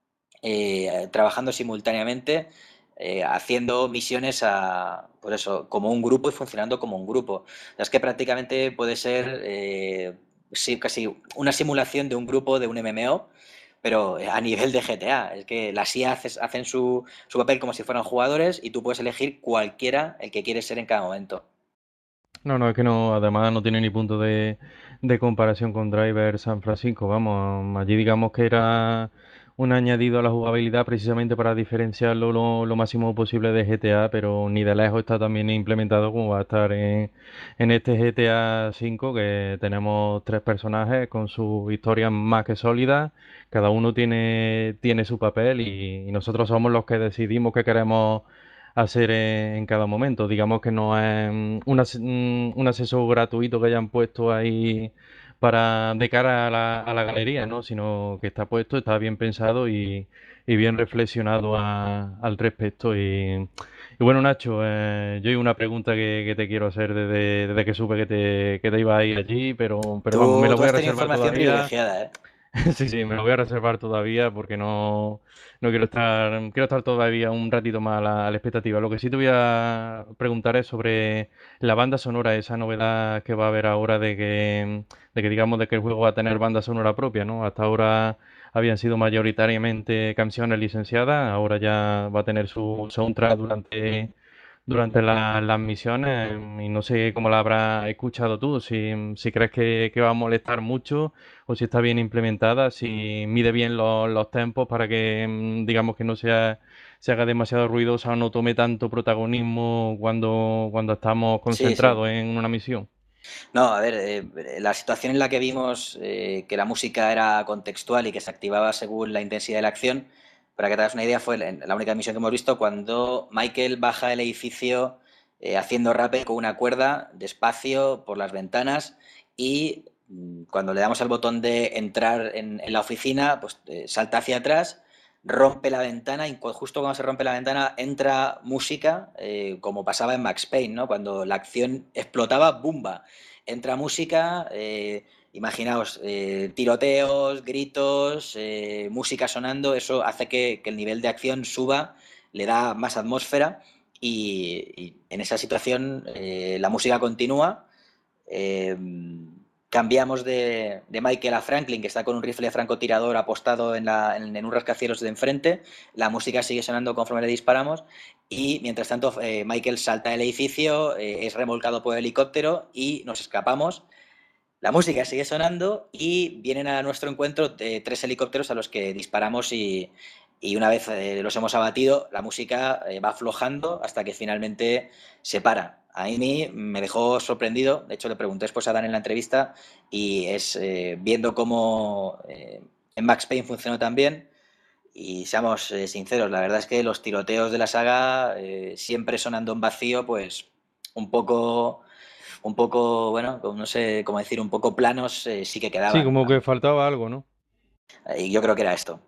eh, trabajando simultáneamente, eh, haciendo misiones a, por eso, como un grupo y funcionando como un grupo. Es que prácticamente puede ser eh, sí, casi una simulación de un grupo de un M M O, pero a nivel de G T A. Es que las I A hacen su, su papel como si fueran jugadores y tú puedes elegir cualquiera el que quieres ser en cada momento. No, no, es que no, además no tiene ni punto de, de comparación con Driver San Francisco. Vamos, allí digamos que era un añadido a la jugabilidad precisamente para diferenciarlo lo, lo máximo posible de G T A, pero ni de lejos está tan bien implementado como va a estar en, en este G T A cinco, que tenemos tres personajes con sus historias más que sólidas, cada uno tiene, tiene su papel y, y nosotros somos los que decidimos qué queremos hacer en, en cada momento. Digamos que no es mm, un, as- mm, un acceso gratuito que hayan puesto ahí para de cara a la, a la galería, ¿no? Sino que está puesto, está bien pensado y, y bien reflexionado a- al respecto. Y, y bueno, Nacho, eh, yo hay una pregunta que, que te quiero hacer desde, desde que supe que te, que te iba a ir allí, pero, pero vamos, me Tú, lo tú voy a has tenido reservar información todavía. privilegiada, ¿eh? Sí, sí, me lo voy a reservar todavía porque no, no quiero estar, quiero estar todavía un ratito más a la, a la expectativa. Lo que sí te voy a preguntar es sobre la banda sonora, esa novedad que va a haber ahora de que, de que digamos de que el juego va a tener banda sonora propia, ¿no? Hasta ahora habían sido mayoritariamente canciones licenciadas, ahora ya va a tener su soundtrack durante durante la- las misiones y no sé cómo la habrás escuchado tú, si, si crees que, que va a molestar mucho o si está bien implementada, si mide bien los, los tempos para que mm, digamos que no sea, se haga demasiado ruidosa o no tome tanto protagonismo cuando, cuando estamos Sí, sí. concentrados en una misión. No, a ver, eh, la situación en la que vimos eh, que la música era contextual y que se activaba según la intensidad de la acción, para que te hagas una idea, fue la la única misión que hemos visto cuando Michael baja el edificio eh, haciendo rappel con una cuerda, despacio, por las ventanas, y mm, cuando le damos al botón de entrar en, en la oficina, pues eh, salta hacia atrás, rompe la ventana y cu- justo cuando se rompe la ventana entra música, eh, como pasaba en Max Payne, ¿no? Cuando la acción explotaba, ¡bumba! Entra música, eh, imaginaos, eh, tiroteos, gritos, eh, música sonando, eso hace que, que el nivel de acción suba, le da más atmósfera y, y en esa situación eh, la música continúa. eh, Cambiamos de, de Michael a Franklin, que está con un rifle francotirador apostado en, la, en, en un rascacielos de enfrente. La música sigue sonando conforme le disparamos y mientras tanto eh, Michael salta del edificio, eh, es remolcado por el helicóptero y nos escapamos. La música sigue sonando y vienen a nuestro encuentro eh, tres helicópteros a los que disparamos y, y una vez eh, los hemos abatido, la música eh, va aflojando hasta que finalmente se para. A mí me dejó sorprendido, de hecho le pregunté después a Dan en la entrevista, y es eh, viendo cómo eh, en Max Payne funcionó tan bien. Y seamos eh, sinceros, la verdad es que los tiroteos de la saga, eh, siempre sonando en vacío, pues un poco, un poco, bueno, no sé cómo decir, un poco planos, eh, sí que quedaban. Sí, como que faltaba algo, ¿no? Y yo creo que era esto.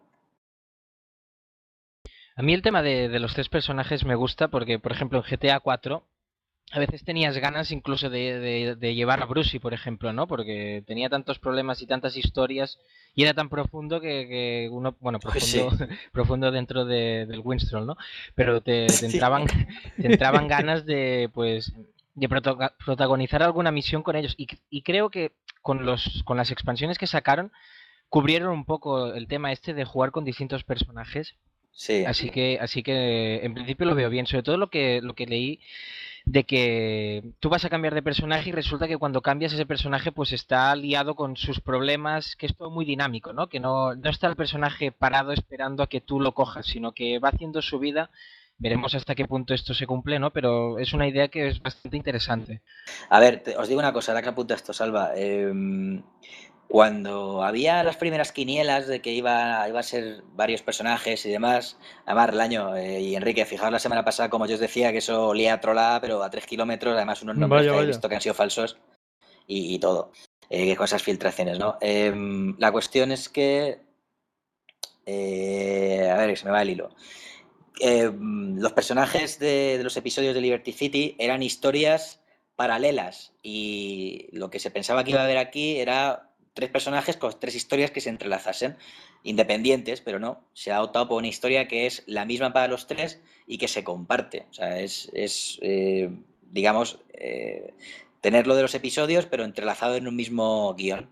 A mí el tema de, de los tres personajes me gusta porque, por ejemplo, en G T A cuatro a veces tenías ganas incluso de, de, de llevar a Brucey, por ejemplo, ¿no? Porque tenía tantos problemas y tantas historias y era tan profundo que, que uno, bueno, profundo, sí. profundo dentro de, del Winstrol, ¿no? Pero te, te entraban, te entraban ganas de, pues, de proto- protagonizar alguna misión con ellos. Y, y creo que con los, con las expansiones que sacaron cubrieron un poco el tema este de jugar con distintos personajes. Sí. Así que, así que en principio lo veo bien. Sobre todo lo que, lo que leí de que tú vas a cambiar de personaje y resulta que cuando cambias ese personaje pues está liado con sus problemas, que es todo muy dinámico, ¿no? Que no, no está el personaje parado esperando a que tú lo cojas, sino que va haciendo su vida. Veremos hasta qué punto esto se cumple, ¿no? Pero es una idea que es bastante interesante. A ver, te, os digo una cosa, ahora que apunta esto, Salva. Eh, cuando había las primeras quinielas de que iba, iba a ser varios personajes y demás, además el año, eh, y Enrique, fijaos la semana pasada, como yo os decía, que eso olía a trolada, pero a tres kilómetros, además unos nombres Vaya, que he vaya. visto que han sido falsos y, y todo, eh, con esas filtraciones, ¿no? Eh, la cuestión es que, eh, a ver, que se me va el hilo. Eh, los personajes de, de los episodios de Liberty City eran historias paralelas y lo que se pensaba que iba a haber aquí era tres personajes con tres historias que se entrelazasen, independientes, pero no, se ha optado por una historia que es la misma para los tres y que se comparte. O sea, es, es eh, digamos, eh, tener lo de los episodios, pero entrelazado en un mismo guión.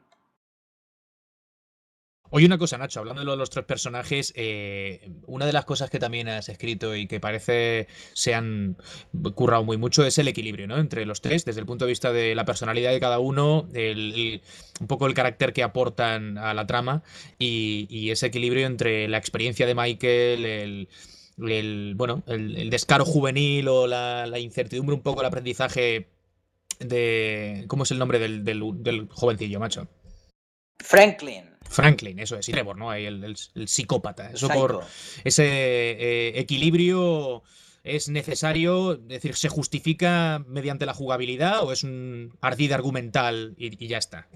Oye, una cosa, Nacho, hablando de lo de los tres personajes, eh, una de las cosas que también has escrito y que parece se han currado muy mucho es el equilibrio, ¿no? Entre los tres, desde el punto de vista de la personalidad de cada uno, el, el, un poco el carácter que aportan a la trama y, y ese equilibrio entre la experiencia de Michael, el, el bueno, el, el descaro juvenil o la, la incertidumbre, un poco el aprendizaje de... ¿Cómo es el nombre del, del, del jovencillo, macho? Franklin. Franklin, eso es, y Trevor, ¿no? Ahí el, el, el psicópata. Eso Psycho. por ese eh, equilibrio es necesario, es decir, ¿se justifica mediante la jugabilidad o es un ardid argumental y, y ya está?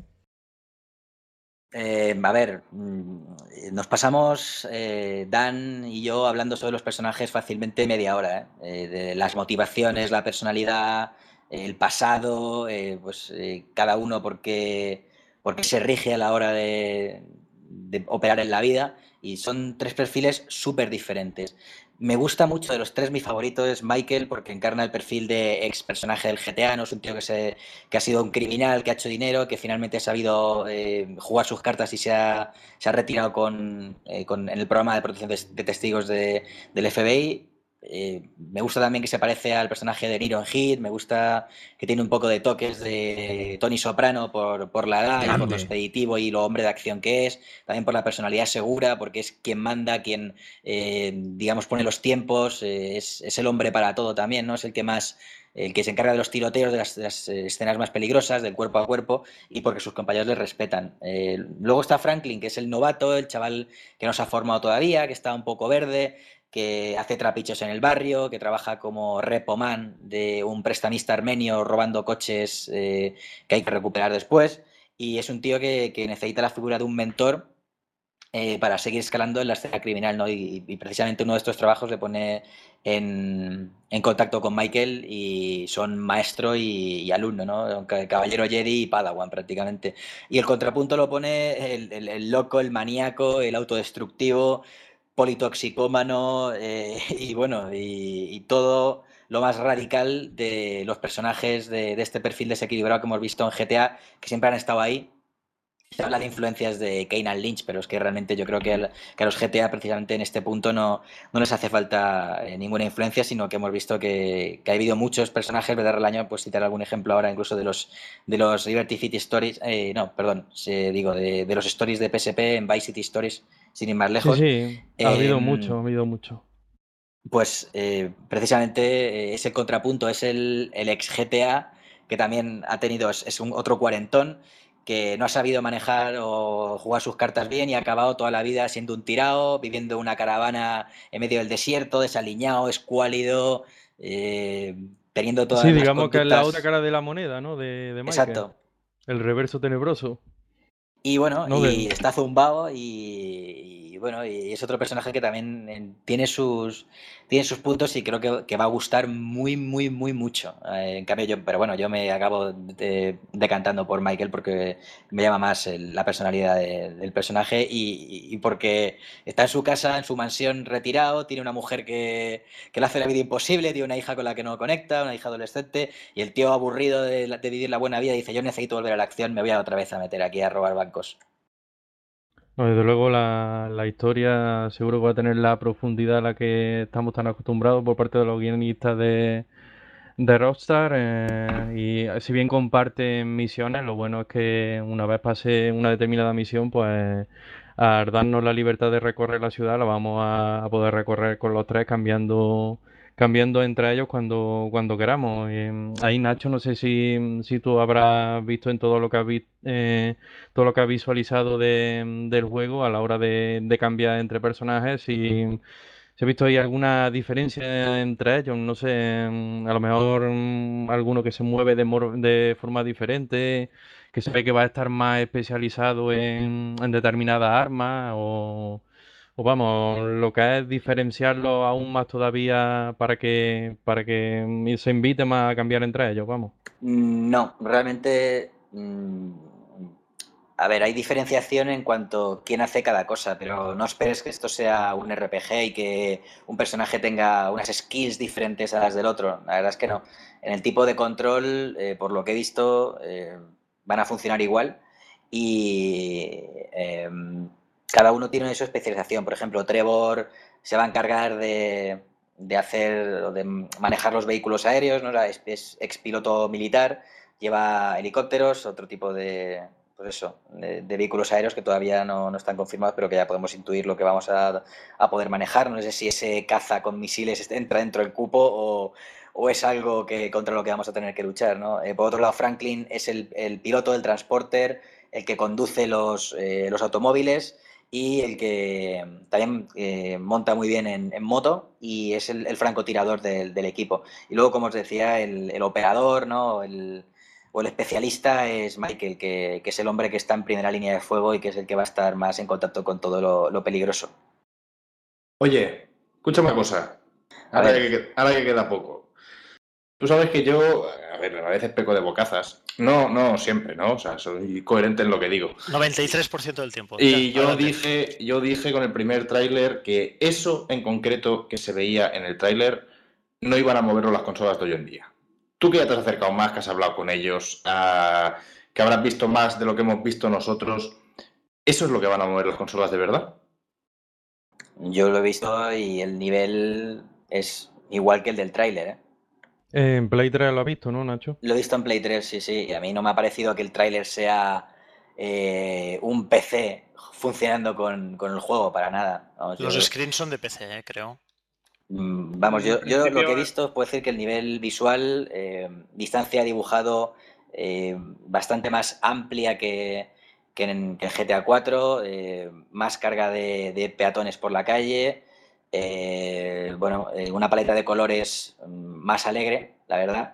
Eh, a ver, nos pasamos, eh, Dan y yo, hablando sobre los personajes fácilmente media hora, ¿eh? Eh, de las motivaciones, la personalidad, el pasado, eh, pues eh, cada uno porque, porque se rige a la hora de, de operar en la vida, y son tres perfiles súper diferentes. Me gusta mucho de los tres, mi favorito es Michael porque encarna el perfil de ex personaje del G T A, no es un tío que, se, que ha sido un criminal, que ha hecho dinero, que finalmente ha sabido eh, jugar sus cartas y se ha, se ha retirado con, eh, con, en el programa de protección de, de testigos de, del F B I. Eh, me gusta también que se parece al personaje de Niro en Hit, me gusta que tiene un poco de toques de Tony Soprano por, por la edad y por lo expeditivo y lo hombre de acción que es, también por la personalidad segura, porque es quien manda, quien eh, digamos pone los tiempos, eh, es, es el hombre para todo también, ¿no? Es el que más, el que se encarga de los tiroteos, de las, de las escenas más peligrosas, del cuerpo a cuerpo, y porque sus compañeros le respetan. Eh, luego está Franklin, que es el novato, el chaval que no se ha formado todavía, que está un poco verde, que hace trapichos en el barrio, que trabaja como repoman de un prestamista armenio robando coches eh, que hay que recuperar después, y es un tío que, que necesita la figura de un mentor eh, para seguir escalando en la escena criminal, ¿no? Y, y precisamente uno de estos trabajos le pone en, en contacto con Michael y son maestro y, y alumno, ¿no? Caballero Jedi y Padawan prácticamente. Y el contrapunto lo pone el, el, el loco, el maníaco, el autodestructivo, politoxicómano eh, y bueno, y, y todo lo más radical de los personajes de, de este perfil desequilibrado que hemos visto en G T A, que siempre han estado ahí, Se habla de influencias de Kane Lynch, pero es que realmente yo creo que, el, que a los G T A precisamente en este punto no, no les hace falta eh, ninguna influencia, sino que hemos visto que, que ha habido muchos personajes, ¿verdad? El año, pues citar algún ejemplo ahora incluso de los de los Liberty City Stories, eh, no, perdón, se, digo, de, de los stories de P S P en Vice City Stories, sin ir más lejos. Sí, sí, ha eh, habido mucho, ha habido mucho. Pues eh, precisamente eh, ese contrapunto es el, el ex G T A, que también ha tenido, es, es un otro cuarentón, que no ha sabido manejar o jugar sus cartas bien y ha acabado toda la vida siendo un tirao, viviendo una caravana en medio del desierto, desaliñado, escuálido, eh, teniendo todas Sí, las digamos que es la conductas... otra cara de la moneda, ¿no? De, de Michael. Exacto. El reverso tenebroso. Y bueno, No, y de- está zumbado y, y bueno, y es otro personaje que también eh, tiene sus tiene sus puntos y creo que, que va a gustar muy, muy, muy mucho. Eh, en cambio yo, pero bueno, yo me acabo de- decantando por Michael porque me llama más el- la personalidad de- del personaje y, y porque está en su casa, en su mansión retirado, tiene una mujer que, que le hace la vida imposible, tiene una hija con la que no conecta, una hija adolescente, y el tío aburrido de, la- de vivir la buena vida dice, yo necesito volver a la acción, me voy a otra vez a meter aquí a robar bancos. no, desde luego la, la historia seguro que va a tener la profundidad a la que estamos tan acostumbrados por parte de los guionistas de, de Rockstar. Eh, y si bien comparten misiones, lo bueno es que una vez pase una determinada misión, pues al darnos la libertad de recorrer la ciudad, la vamos a, a poder recorrer con los tres cambiando cambiando entre ellos cuando, cuando queramos. Y, mm, ahí Nacho, no sé si, si tú habrás visto en todo lo que has vi- eh, todo lo que has visualizado de, del juego a la hora de, de cambiar entre personajes, si, si has visto ahí alguna diferencia entre ellos, no sé, mm, a lo mejor mm, alguno que se mueve de, mor- de forma diferente, que se ve que va a estar más especializado en, en determinadas armas o... O vamos, lo que es diferenciarlo aún más todavía para que para que mm, se invite más a cambiar entre ellos, vamos. No, realmente, mm, a ver, hay diferenciación en cuanto a quién hace cada cosa, pero no esperes que esto sea un R P G y que un personaje tenga unas skills diferentes a las del otro. La verdad es que no. En el tipo de control, eh, por lo que he visto, eh, van a funcionar igual y eh, cada uno tiene su especialización. Por ejemplo, Trevor se va a encargar de, de hacer o de manejar los vehículos aéreos, ¿no? Es, es expiloto militar, lleva helicópteros, otro tipo de, pues eso, de, de vehículos aéreos que todavía no, no están confirmados, pero que ya podemos intuir lo que vamos a, a poder manejar. No sé si ese caza con misiles entra dentro del cupo o, o es algo que contra lo que vamos a tener que luchar, ¿no? Eh, por otro lado, Franklin es el, el piloto del transporter, el que conduce los, eh, los automóviles y el que también eh, monta muy bien en, en moto y es el, el francotirador del, del equipo. Y luego, como os decía, el, el operador, ¿no? El, o el especialista es Michael, que, que es el hombre que está en primera línea de fuego y que es el que va a estar más en contacto con todo lo, lo peligroso. Oye, escúchame una cosa. Ahora que, ahora que queda poco. Tú sabes que yo, a ver, a veces peco de bocazas. No, no siempre, ¿no? O sea, soy coherente en lo que digo. noventa y tres por ciento del tiempo. Y Ya, yo adelante. dije, yo dije con el primer tráiler que eso en concreto que se veía en el tráiler no iban a moverlo las consolas de hoy en día. Tú que ya te has acercado más, que has hablado con ellos, uh, que habrás visto más de lo que hemos visto nosotros, ¿eso es lo que van a mover las consolas de verdad? Yo lo he visto y el nivel es igual que el del tráiler, ¿eh? En Play tres lo has visto, ¿no, Nacho? Lo he visto en Play tres, sí, sí. Y a mí no me ha parecido que el tráiler sea eh, un P C funcionando con, con el juego, para nada. Vamos, Los yo, screens son de P C, eh, creo. Vamos, yo, yo lo que he visto puedo decir que el nivel visual, eh, distancia dibujado eh, bastante más amplia que, que, en, que en G T A cuatro, eh, más carga de, de peatones por la calle, eh, bueno, eh, una paleta de colores más alegre, la verdad,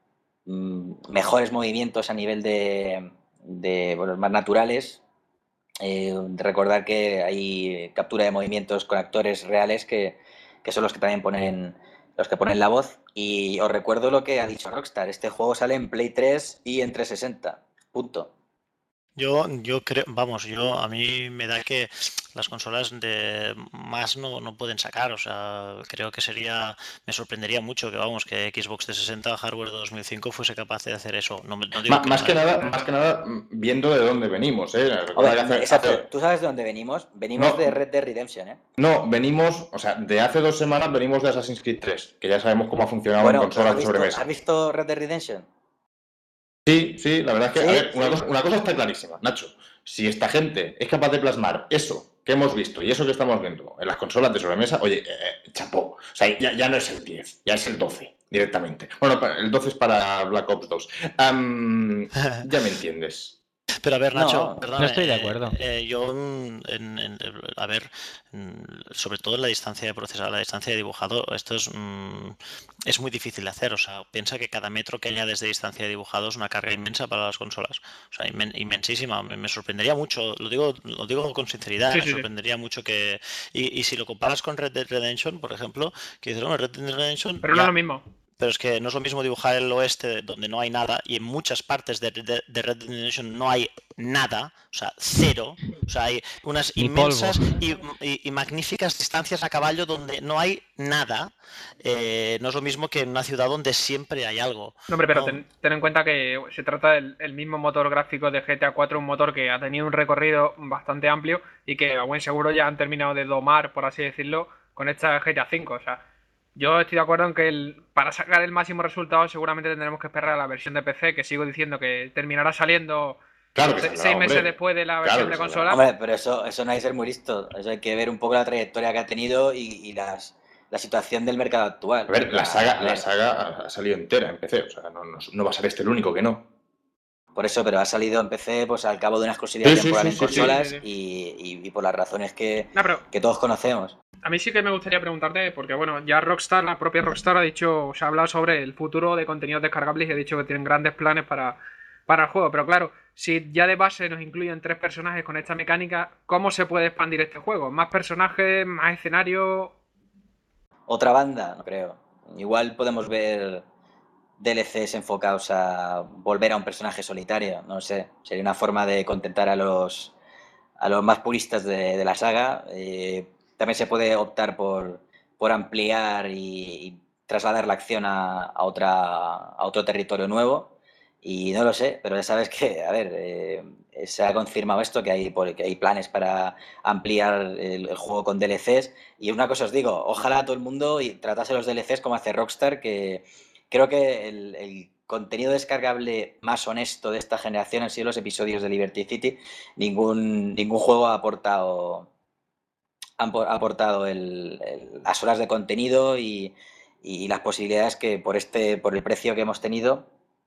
mejores movimientos a nivel de, de bueno, más naturales. Eh, recordar que hay captura de movimientos con actores reales que, que son los que también ponen los que ponen la voz. Y os recuerdo lo que ha dicho Rockstar: este juego sale en Play tres y en trescientos sesenta, punto. Yo, yo creo, vamos, yo a mí me da que las consolas de más no, no pueden sacar, o sea, creo que sería, me sorprendería mucho que vamos, que Xbox trescientos sesenta hardware de dos mil cinco fuese capaz de hacer eso. No, no digo Ma- que más no, que ¿eh? nada, más que nada viendo de dónde venimos, ¿eh? Recuerda Hombre, que hace- exacto. hace- ¿Tú sabes de dónde venimos? Venimos No. de Red Dead Redemption, ¿eh? No, venimos, o sea, de hace dos semanas venimos de Assassin's Creed tres, que ya sabemos cómo ha funcionado Bueno, en pero consolas ¿has de visto, sobremesa. ¿has visto Red Dead Redemption? Sí, sí, la verdad es que, Sí, a ver, una, sí. cosa, una cosa está clarísima, Nacho. Si esta gente es capaz de plasmar eso que hemos visto y eso que estamos viendo en las consolas de sobremesa, oye, eh, eh, chapó. O sea, ya, ya no es el diez, ya es el doce directamente. Bueno, pa- el doce es para Black Ops dos. Am, ya me entiendes. Pero a ver, Nacho, No, perdona, no estoy de eh, acuerdo. eh, yo, mm, en- en- a ver, mm, sobre todo en la distancia de procesado, la distancia de dibujado, esto es, mm, es muy difícil de hacer. O sea, piensa que cada metro que añades de distancia de dibujado es una carga inmensa para las consolas. O sea, inmen- inmensísima. Me, me sorprendería mucho, lo digo, lo digo con sinceridad, Sí, me sí, sí. sorprendería mucho que. Y, y si lo comparas con Red Dead Redemption, por ejemplo, que dices, bueno, Red Dead Redemption. Pero no ya- es lo mismo. pero es que no es lo mismo dibujar el oeste donde no hay nada y en muchas partes de, de, de Red Dead Redemption no hay nada, o sea, cero. O sea, hay unas Ni inmensas polvo. y, y- y magníficas distancias a caballo donde no hay nada. Eh, no es lo mismo que en una ciudad donde siempre hay algo. No, hombre, pero No. ten, ten en cuenta que se trata del el mismo motor gráfico de G T A cuatro, un motor que ha tenido un recorrido bastante amplio y que a buen seguro ya han terminado de domar, por así decirlo, con esta G T A cinco. O sea, yo estoy de acuerdo en que el, para sacar el máximo resultado seguramente tendremos que esperar a la versión de P C, que sigo diciendo que terminará saliendo Claro que se- saldrá, seis meses hombre. después de la Claro versión que de saldrá. consola. Hombre, pero eso, eso no hay que ser muy listo. Eso hay que ver un poco la trayectoria que ha tenido y, y las, la situación del mercado actual. A ver, la A saga, ver, la saga ha- ha salido entera en P C, o sea, no, no, no va a ser este el único que no. Por eso, pero ha salido en P C pues al cabo de una exclusividad Sí, sí, temporal sí, en sí, sí. consolas Sí, sí, Y, y- y por las razones que, No, pero que todos conocemos. a mí sí que me gustaría preguntarte, porque bueno, ya Rockstar, la propia Rockstar ha dicho, se ha hablado sobre el futuro de contenidos descargables y ha dicho que tienen grandes planes para, para el juego. Pero claro, si ya de base nos incluyen tres personajes con esta mecánica, ¿cómo se puede expandir este juego? ¿Más personajes? ¿Más escenario? Otra banda, no creo. Igual podemos ver D L Cs enfocados a volver a un personaje solitario, no sé. Sería una forma de contentar a los, a los más puristas de, de la saga. Eh, también se puede optar por, por ampliar y, y trasladar la acción a, a, otra, a otro territorio nuevo. Y no lo sé, pero ya sabes que, a ver, eh, se ha confirmado esto, que hay, por- que hay planes para ampliar el, el juego con D L Cs. Y una cosa os digo, ojalá todo el mundo y tratase los D L Cs como hace Rockstar, que creo que el, el contenido descargable más honesto de esta generación han sido los episodios de Liberty City. Ningún, ningún juego ha aportado, han po- ha aportado el- el- las horas de contenido y, y las posibilidades que por este, por el precio que hemos tenido,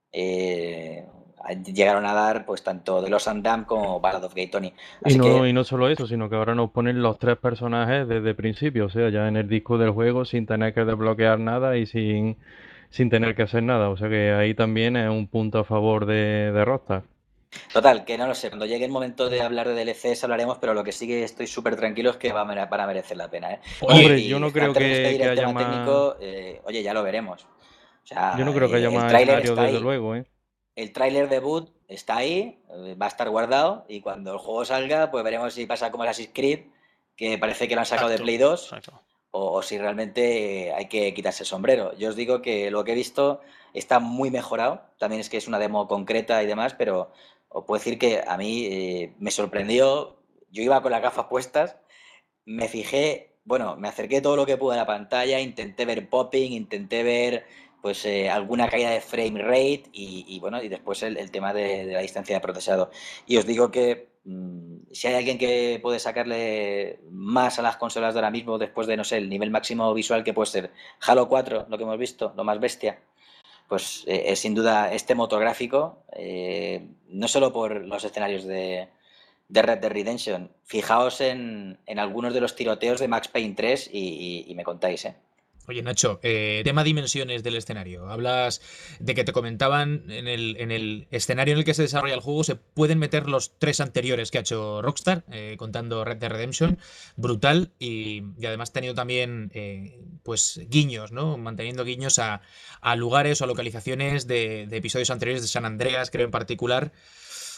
eh, llegaron a dar pues tanto The Lost and Damned como Ballad of Gay Tony. Y Así no, que y no solo eso, sino que ahora nos ponen los tres personajes desde el principio, o sea, ya en el disco del juego sin tener que desbloquear nada y sin, sin tener que hacer nada. O sea que ahí también es un punto a favor de, de Rockstar. total, que no lo sé, cuando llegue el momento de hablar de D L Cs hablaremos, pero lo que sí que estoy súper tranquilo es que va a mere- van a merecer la pena, ¿eh? Hombre, Y yo no creo antes de que, despedir que el haya tema más. técnico, eh, oye, ya lo veremos. O sea, Yo no creo que haya eh, el más tráiler escenarios, está desde ahí, luego, ¿eh? el tráiler debut está ahí, eh, va a estar guardado y cuando el juego salga, pues veremos si pasa como Assassin's Creed, que parece que lo han sacado de Exacto, Play dos, exacto. o, o si realmente hay que quitarse el sombrero. Yo os digo que lo que he visto está muy mejorado, también es que es una demo concreta y demás, pero os puedo decir que a mí eh, me sorprendió, yo iba con las gafas puestas, me fijé, bueno, me acerqué todo lo que pude a la pantalla, intenté ver popping, intenté ver pues eh, alguna caída de frame rate y, y, bueno, y después el, el tema de, de la distancia de procesado. Y os digo que mmm, si hay alguien que puede sacarle más a las consolas de ahora mismo después de, no sé, el nivel máximo visual que puede ser Halo cuatro, lo que hemos visto, lo más bestia, pues eh, es sin duda este motor gráfico, eh, no solo por los escenarios de, de Red Dead Redemption. Fijaos en, en algunos de los tiroteos de Max Payne tres y, y, y me contáis, ¿eh? Oye, Nacho, eh, tema dimensiones del escenario. Hablas de que te comentaban en el, en el escenario en el que se desarrolla el juego se pueden meter los tres anteriores que ha hecho Rockstar, eh, contando Red Dead Redemption. Brutal. Y, y además ha tenido también eh, pues guiños, ¿no? Manteniendo guiños a, a lugares o a localizaciones de, de episodios anteriores de San Andreas, creo en particular.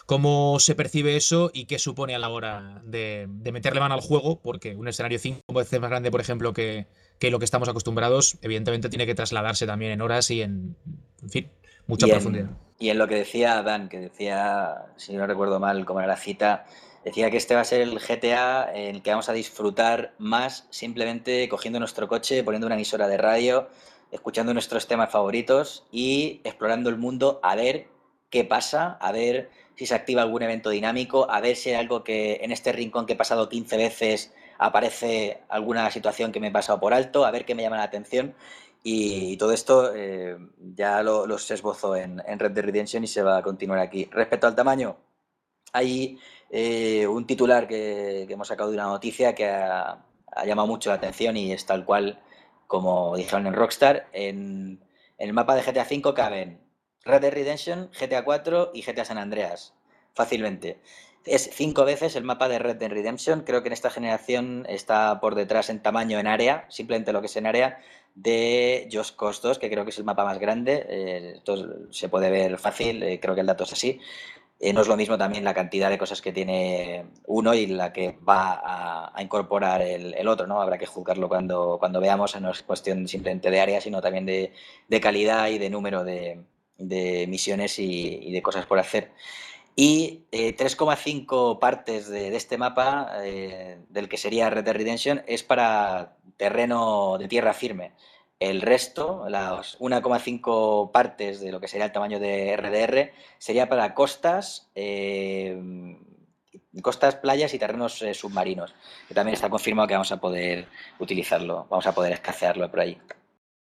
cómo se percibe eso y qué supone a la hora de, de meterle mano al juego, porque un escenario cinco veces más grande, por ejemplo, que, que lo que estamos acostumbrados, evidentemente tiene que trasladarse también en horas y en, en fin, mucha y profundidad. En, y en lo que decía Dan, que decía, si no recuerdo mal cómo era la cita, decía que este va a ser el G T A en el que vamos a disfrutar más simplemente cogiendo nuestro coche, poniendo una emisora de radio, escuchando nuestros temas favoritos y explorando el mundo a ver qué pasa, a ver si se activa algún evento dinámico, a ver si hay algo que en este rincón que he pasado quince veces aparece alguna situación que me he pasado por alto, a ver qué me llama la atención. Y todo esto eh, ya lo, lo se esbozó en, en Red Dead Redemption y se va a continuar aquí. Respecto al tamaño, hay eh, un titular que, que hemos sacado de una noticia que ha, ha llamado mucho la atención y es tal cual como dijeron en Rockstar. En, en el mapa de G T A cinco caben Red Dead Redemption, G T A cuatro y G T A San Andreas, fácilmente. Es cinco veces el mapa de Red Dead Redemption. Creo que en esta generación está por detrás en tamaño, en área, simplemente lo que es en área, de Just Cause dos, que creo que es el mapa más grande. Eh, esto se puede ver fácil, eh, creo que el dato es así. Eh, no es lo mismo también la cantidad de cosas que tiene uno y la que va a, a incorporar el, el otro, ¿no? Habrá que juzgarlo cuando, cuando veamos. No es cuestión simplemente de área, sino también de, de calidad y de número de, de misiones y, y de cosas por hacer. Y eh, tres coma cinco partes de, de este mapa, eh, del que sería Red Dead Redemption, es para terreno de tierra firme. El resto, las uno coma cinco partes de lo que sería el tamaño de R D R, sería para costas, eh, costas, playas y terrenos eh, submarinos. Que también está confirmado que vamos a poder utilizarlo, vamos a poder escasearlo por ahí.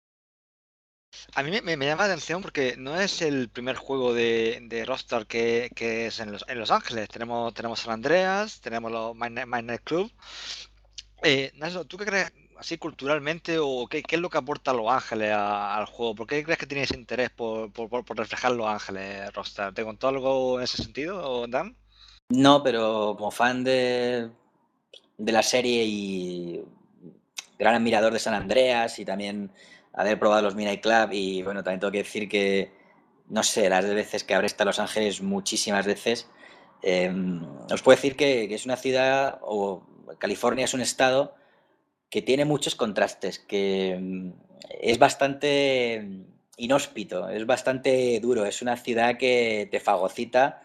A mí me, me llama la atención porque no es el primer juego de, de Rockstar que, que es en Los, en Los Ángeles. Tenemos, tenemos San Andreas, tenemos los Midnight Club. Eh, Naso, ¿tú qué crees, así culturalmente, o qué, qué es lo que aporta Los Ángeles a, al juego? ¿Por qué crees que tienes interés por, por, por reflejar Los Ángeles, Rockstar? ¿Te contó algo en ese sentido, Dan? No, pero como fan de, de la serie y gran admirador de San Andreas y también haber probado los Midnight Club, y bueno, también tengo que decir que, no sé, las veces que habré estado en Los Ángeles, muchísimas veces, eh, os puedo decir que, que es una ciudad, o California es un estado que tiene muchos contrastes, que es bastante inhóspito, es bastante duro, es una ciudad que te fagocita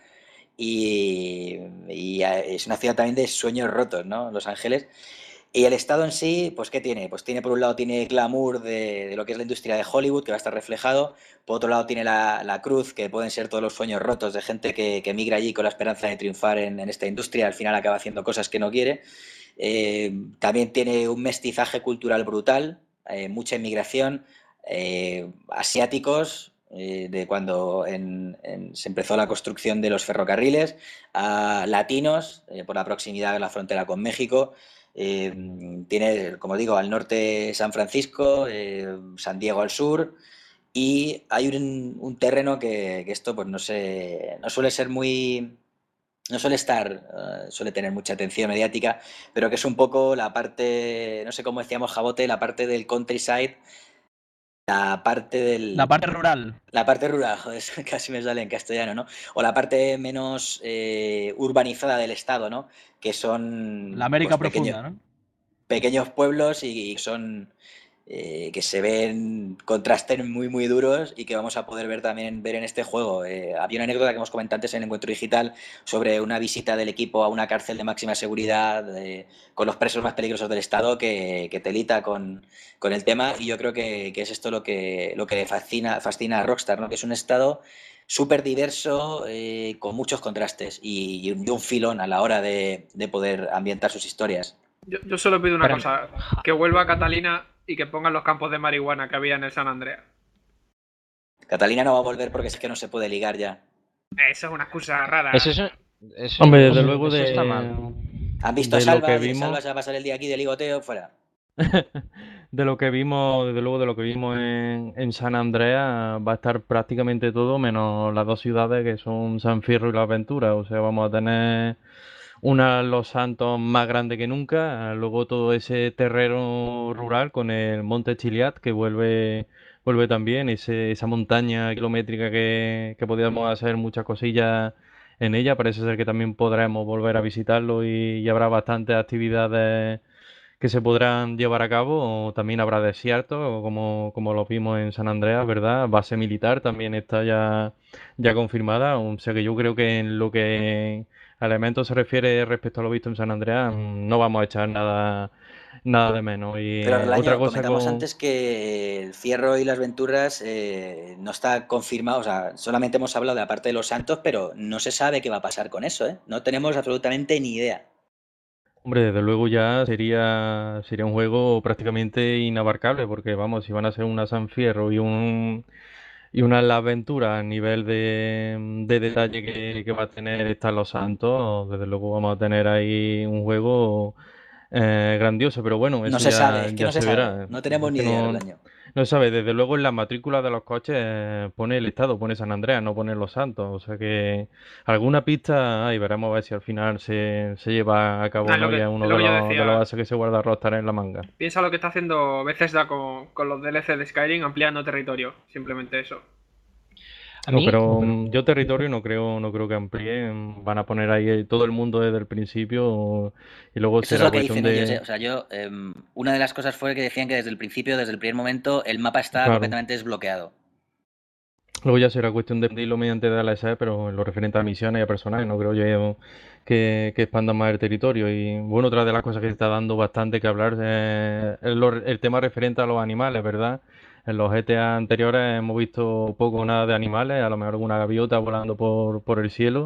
y, y es una ciudad también de sueños rotos, ¿no? Los Ángeles. Y el estado en sí, pues ¿qué tiene? Pues tiene por un lado tiene glamour de, de lo que es la industria de Hollywood, que va a estar reflejado. Por otro lado tiene la, la cruz, que pueden ser todos los sueños rotos de gente que, que migra allí con la esperanza de triunfar en, en esta industria. Al final acaba haciendo cosas que no quiere. Eh, también tiene un mestizaje cultural brutal, eh, mucha inmigración, eh, asiáticos, eh, de cuando en, en, se empezó la construcción de los ferrocarriles, a latinos, eh, por la proximidad de la frontera con México. Eh, tiene, como digo, al norte San Francisco, eh, San Diego al sur, y hay un, un terreno que, que esto pues no sé, no suele ser muy, no suele estar, uh, suele tener mucha atención mediática, pero que es un poco la parte, no sé cómo decíamos, Jabote, la parte del countryside, la parte del... La parte rural. La parte rural, joder, casi me sale en castellano, ¿no? O la parte menos eh, urbanizada del estado, ¿no? Que son... La América pues, profunda, pequeño, ¿no? Pequeños pueblos y son... Eh, que se ven contrastes muy muy duros y que vamos a poder ver también ver en este juego. Eh, había una anécdota que hemos comentado antes en el Encuentro Digital sobre una visita del equipo a una cárcel de máxima seguridad eh, con los presos más peligrosos del estado que, que telita con, con el tema, y yo creo que, que es esto lo que, lo que fascina, fascina a Rockstar, ¿no? Que es un estado súper diverso, eh, con muchos contrastes y, y un filón a la hora de, de poder ambientar sus historias. Yo, yo solo pido una Pero- cosa, que vuelva Catalina y que pongan los campos de marihuana que había en el San Andreas. Catalina no va a volver porque es que no se puede ligar ya. Esa es una excusa rara. Eso es, eso- Hombre, desde eso- luego eso de, está mal. ¿Han visto a de lo Salva? que Y vimos, Salva se va a pasar el día aquí de ligoteo, fuera. de lo que vimos, desde luego de lo que vimos en, en San Andreas, va a estar prácticamente todo menos las dos ciudades que son San Fierro y La Aventura. O sea, vamos a tener una Los Santos más grande que nunca, luego todo ese terreno rural con el Monte Chiliad que vuelve, vuelve también, ese, esa montaña kilométrica que, que podíamos hacer muchas cosillas en ella. Parece ser que también podremos volver a visitarlo y, y habrá bastantes actividades que se podrán llevar a cabo, o también habrá desiertos, como, como lo vimos en San Andreas, ¿verdad? Base militar también está ya, ya confirmada, o sea que yo creo que en lo que a elementos se refiere respecto a lo visto en San Andreas, mm, no vamos a echar nada, nada de menos. Y Pero eh, otra Relaño, cosa comentamos con... antes que el Fierro y las Venturas eh, no está confirmado, o sea, solamente hemos hablado de la parte de los Santos, pero no se sabe qué va a pasar con eso, ¿eh? No tenemos absolutamente ni idea. Hombre, desde luego ya sería, sería un juego prácticamente inabarcable, porque vamos, si van a ser una San Fierro y un y una la aventura a nivel de, de detalle que, que va a tener esta Los Santos, desde luego vamos a tener ahí un juego eh, grandioso, pero bueno, No eso se sabe, ya, es que ya no se se sabe, verá. no tenemos Es ni que idea, no, Relaño. no se sabe, desde luego en la matrícula de los coches eh, pone el estado, pone San Andreas, no pone Los Santos, o sea que alguna pista hay, veremos a ver si al final se, se lleva a cabo Ah, o es lo no, que, ya es es uno lo de que yo los, de los decía. bases que se guarda Rockstar en la manga. Piensa lo que está haciendo Bethesda con, con los D L C de Skyrim, ampliando territorio. Simplemente eso. A No, mí, pero mm, yo territorio no creo, no creo que amplíen, van a poner ahí eh, todo el mundo desde el principio y luego Eso es será lo que cuestión dicen ellos, ¿eh? de... O sea, yo, eh, una de las cosas fue que decían que desde el principio, desde el primer momento, el mapa estaba Claro. completamente desbloqueado. Luego ya será cuestión de pedirlo mediante D L S E, pero en lo referente a misiones y a personajes, no creo yo que, que expandan más el territorio. Y bueno, otra de las cosas que está dando bastante que hablar eh, es lo- el tema referente a los animales, ¿verdad? En los G T A anteriores hemos visto poco o nada de animales, a lo mejor alguna gaviota volando por, por el cielo.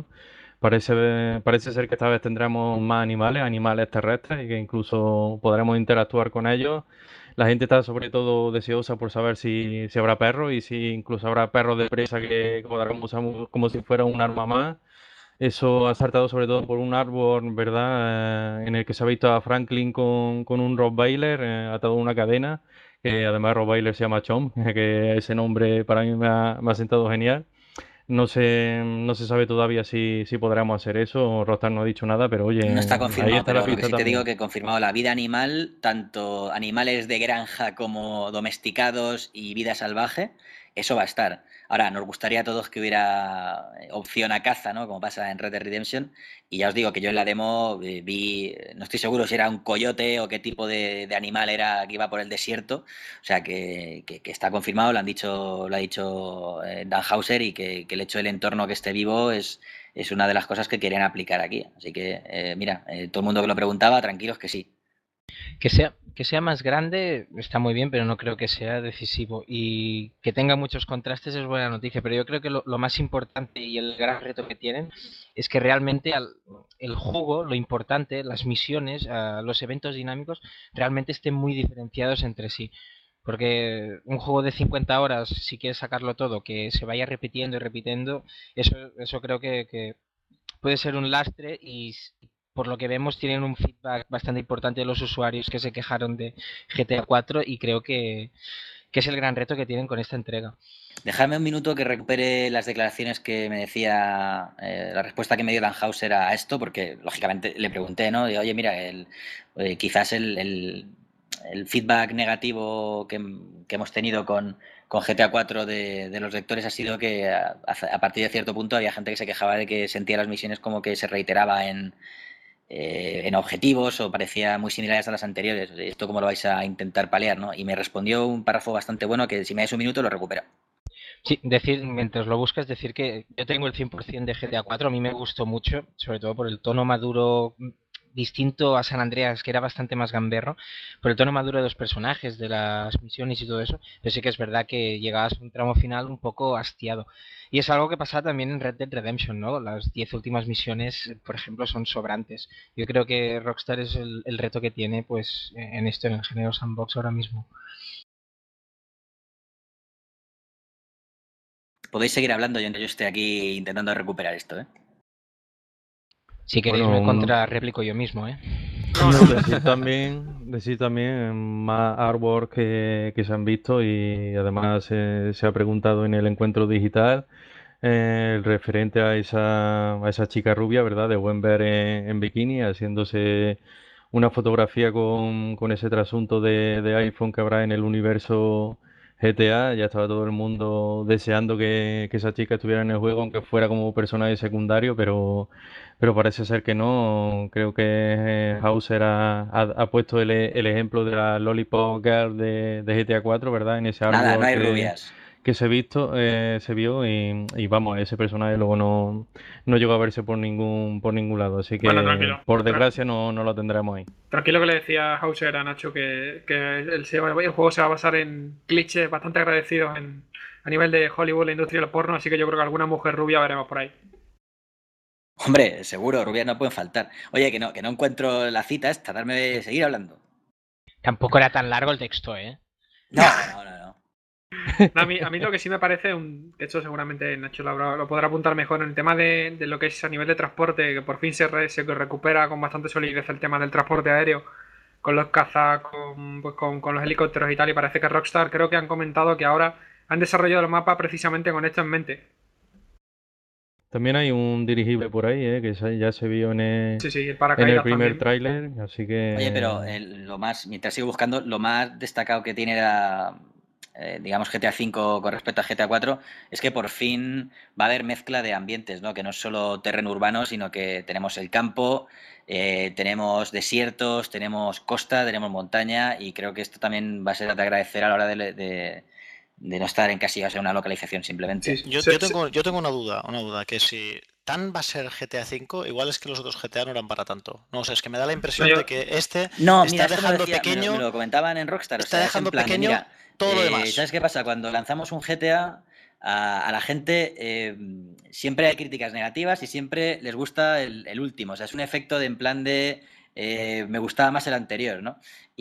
Parece, parece ser que esta vez tendremos más animales, animales terrestres, y que incluso podremos interactuar con ellos. La gente está sobre todo deseosa por saber si, si habrá perros y si incluso habrá perros de presa que, que podrán usar como como si fuera un arma más. Eso ha saltado sobre todo por un árbol, ¿verdad? Eh, en el que se ha visto a Franklin con, con un Rottweiler eh, atado a una cadena, que además Rottweiler se llama Chom, que ese nombre para mí me ha, me ha sentado genial. No se, no se sabe todavía si, si podremos hacer eso, Rockstar no ha dicho nada, pero oye, No está ahí confirmado, está la pero lo que pista sí te digo también. que confirmado la vida animal, tanto animales de granja como domesticados y vida salvaje, eso va a estar. Ahora, nos gustaría a todos que hubiera eh, opción a caza, ¿no? Como pasa en Red Dead Redemption. Y ya os digo que yo en la demo eh, vi, no estoy seguro si era un coyote o qué tipo de, de animal era que iba por el desierto. O sea, que, que- que está confirmado, lo han dicho, lo ha dicho eh, Dan Hauser, y que, que el hecho del entorno que esté vivo es, es una de las cosas que quieren aplicar aquí. Así que, eh, mira, eh, todo el mundo que lo preguntaba, tranquilos que sí. que sea, que sea más grande está muy bien, pero no creo que sea decisivo. Y que tenga muchos contrastes es buena noticia, pero yo creo que lo, lo más importante y el gran reto que tienen es que realmente al- el juego, lo importante, las misiones, ah, los eventos dinámicos, realmente estén muy diferenciados entre sí. Porque un juego de cincuenta horas, si quieres sacarlo todo, que se vaya repitiendo y repitiendo, eso, eso creo que, que puede ser un lastre y s- por lo que vemos tienen un feedback bastante importante de los usuarios que se quejaron de G T A cuatro y creo que, que es el gran reto que tienen con esta entrega. Dejadme un minuto que recupere las declaraciones que me decía, eh, la respuesta que me dio Dan Hauser a esto, porque lógicamente le pregunté, ¿no? De, oye, mira, el, eh, quizás el, el- el feedback negativo que, que hemos tenido con, con G T A cuatro de, de los lectores ha sido que a, a partir de cierto punto había gente que se quejaba de que sentía las misiones como que se reiteraba en, eh, en objetivos o parecía muy similares a las anteriores. ¿Esto cómo lo vais a intentar paliar, no? Y me respondió un párrafo bastante bueno que si me das un minuto lo recupero. Sí, decir, mientras lo buscas, decir que yo tengo el cien por ciento de G T A cuatro, a mí me gustó mucho, sobre todo por el tono maduro mm, distinto a San Andreas, que era bastante más gamberro, por el tono maduro de los personajes, de las misiones y todo eso, pero sí que es verdad que llegabas a un tramo final un poco hastiado. Y es algo que pasa también en Red Dead Redemption, ¿no? Las diez últimas misiones, por ejemplo, son sobrantes. Yo creo que Rockstar es el, el reto que tiene pues en esto, en el género sandbox ahora mismo. Podéis seguir hablando, yo, yo estoy aquí intentando recuperar esto, ¿eh? Si queréis Bueno, me un- contrarreplico yo mismo, ¿eh? No, decir también, decir también más artwork que, que se han visto y además se, se ha preguntado en el encuentro digital eh, el referente a esa, a esa chica rubia, ¿verdad? De buen ver en, en bikini, haciéndose una fotografía con, con ese trasunto de, de iPhone que habrá en el universo G T A, ya estaba todo el mundo deseando que, que esa chica estuviera en el juego, aunque fuera como personaje secundario, pero, pero parece ser que no. Creo que eh, Hauser ha, ha, ha puesto el, el ejemplo de la Lollipop Girl de, de G T A cuatro, ¿verdad? En ese Nada, árbol no hay que, rubias. que se, visto, eh, se vio y, y vamos, ese personaje luego no, no llegó a verse por ningún por ningún lado, así que Bueno, tranquilo. por desgracia no, no lo tendremos ahí. Tranquilo que le decía Hauser a Nacho que, que el, el juego se va a basar en clichés bastante agradecidos en, a nivel de Hollywood, la industria del porno, así que yo creo que alguna mujer rubia veremos por ahí. Hombre, seguro, rubias no pueden faltar. Oye, que no, que no encuentro la cita esta, darme seguir hablando. Tampoco era tan largo el texto, ¿eh? No, no, no, no. No, a, mí, a mí lo que sí me parece, un, de hecho seguramente Nacho lo, lo podrá apuntar mejor en el tema de, de lo que es a nivel de transporte, que por fin se, re, se recupera con bastante solidez el tema del transporte aéreo, con los cazas, con, pues con, con los helicópteros y tal, y parece que Rockstar creo que han comentado que ahora han desarrollado el mapa precisamente con esto en mente. También hay un dirigible por ahí, ¿eh? Que ya se vio en el, sí, sí, el en el primer tráiler, así que... Oye, pero el, lo más, mientras sigo buscando, lo más destacado que tiene la, eh, digamos, G T A cinco con respecto a G T A cuatro es que por fin va a haber mezcla de ambientes, ¿no? Que no es solo terreno urbano, sino que tenemos el campo, eh, tenemos desiertos, tenemos costa, tenemos montaña, y creo que esto también va a ser de agradecer a la hora de... de de no estar encasillados en una localización simplemente. Sí, yo, yo, tengo, yo tengo una duda, una duda, que si tan va a ser G T A cinco, igual es que los otros G T A no eran para tanto. No, o sea, es que me da la impresión no, yo... de que este no, está mira, dejando decía, pequeño... Me lo, me lo comentaban en Rockstar. Está o sea, dejando en plan, pequeño mira, todo eh, lo demás. ¿Sabes qué pasa? Cuando lanzamos un G T A, a, a la gente eh, siempre hay críticas negativas y siempre les gusta el, el último. O sea, es un efecto de en plan de... Eh, me gustaba más el anterior, ¿no?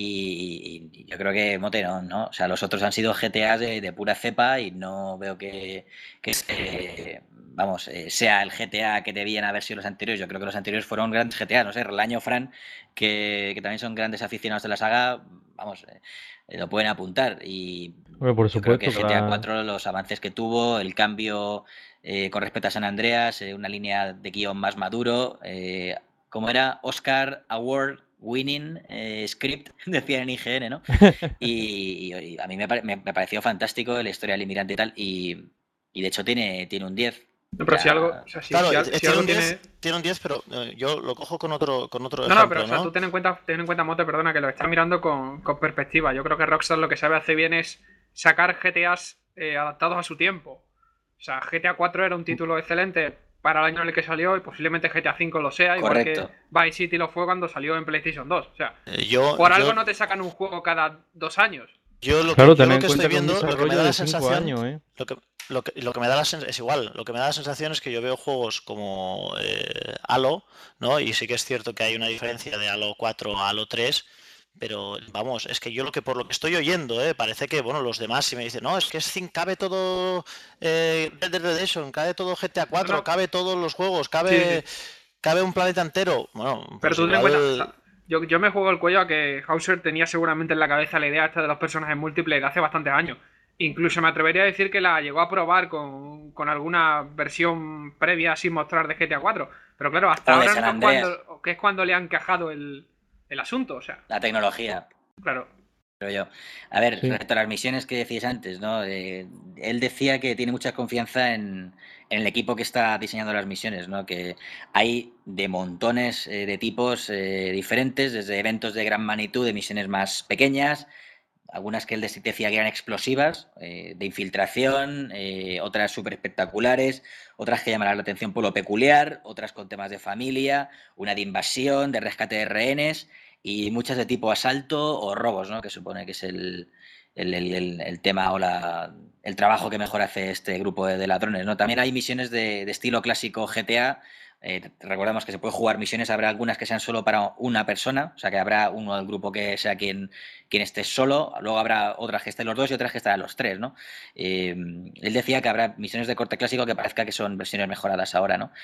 Y, y yo creo que Mote no, ¿no? O sea, los otros han sido G T As de, de pura cepa y no veo que, que eh, vamos, eh, sea el G T A que debían haber sido los anteriores. Yo creo que los anteriores fueron grandes G T A, no sé, Relaño, Fran, que, que también son grandes aficionados de la saga, vamos, eh, lo pueden apuntar. Y bueno, por yo creo que supuesto, G T A para... cuatro, los avances que tuvo, el cambio eh, con respecto a San Andreas, eh, una línea de guión más maduro, eh, como era Oscar Award Winning eh, Script, decía en I G N, ¿no? Y, y a mí me, me, me pareció fantástico la historia del inmigrante y tal, y, y de hecho tiene, tiene un diez. No, pero ya... si algo... O sea, si, claro, si, si si tiene, un tiene... diez, tiene un diez, pero eh, yo lo cojo con otro, con otro no, ejemplo, no, pero ¿no? O sea, tú ten en cuenta, ten en cuenta, Mote, perdona, que lo estás mirando con, con perspectiva. Yo creo que Rockstar lo que sabe hacer bien es sacar G T As eh, adaptados a su tiempo. O sea, G T A cuatro era un título excelente para el año en el que salió y posiblemente G T A cinco lo sea, Correcto. Igual que Vice City lo fue cuando salió en PlayStation dos. O sea, eh, yo, por yo, algo no te sacan un juego cada dos años. Yo lo que, claro, yo lo que estoy estoy viendo, lo que me da la sensación, años, ¿eh? lo, que, lo, que, lo que me da la sensación es igual, lo que me da la sensación es que yo veo juegos como eh, Halo, ¿no? Y sí que es cierto que hay una diferencia de Halo cuatro a Halo tres, pero vamos, es que yo lo que por lo que estoy oyendo, ¿eh? Parece que, bueno, los demás si me dicen, no, es que es cinco, cabe todo eh, Red Dead Redemption, cabe todo G T A cuatro, no. cabe todos los juegos, cabe, sí, sí. cabe un planeta entero. Bueno, pero pues tú igual... ten en cuenta, yo, yo me juego el cuello a que Hauser tenía seguramente en la cabeza la idea esta de los personajes múltiples de hace bastantes años. Incluso me atrevería a decir que la llegó a probar con, con alguna versión previa sin mostrar de G T A cuatro. Pero claro, hasta oh, ahora no es cuando, que es cuando le han encajado el, el asunto, o sea. La tecnología. Claro. Pero yo. A ver, Sí. respecto a las misiones que decías antes, ¿no? Eh, él decía que tiene mucha confianza en, en el equipo que está diseñando las misiones, ¿no? Que hay de montones eh, de tipos eh, diferentes, desde eventos de gran magnitud, de misiones más pequeñas, algunas que él decía que eran explosivas, eh, de infiltración, eh, otras súper espectaculares, otras que llaman la atención por lo peculiar, otras con temas de familia, una de invasión, de rescate de rehenes y muchas de tipo asalto o robos, ¿no? Que supone que es el, el, el, el tema o la, el trabajo que mejor hace este grupo de, de ladrones, ¿no? También hay misiones de, de estilo clásico G T A. Eh, recordamos que se puede jugar misiones, habrá algunas que sean solo para una persona, o sea que habrá uno del grupo que sea quien, quien esté solo, luego habrá otras que estén los dos y otras que estarán los tres, ¿no? Eh, él decía que habrá misiones de corte clásico que parezca que son versiones mejoradas ahora, ¿no?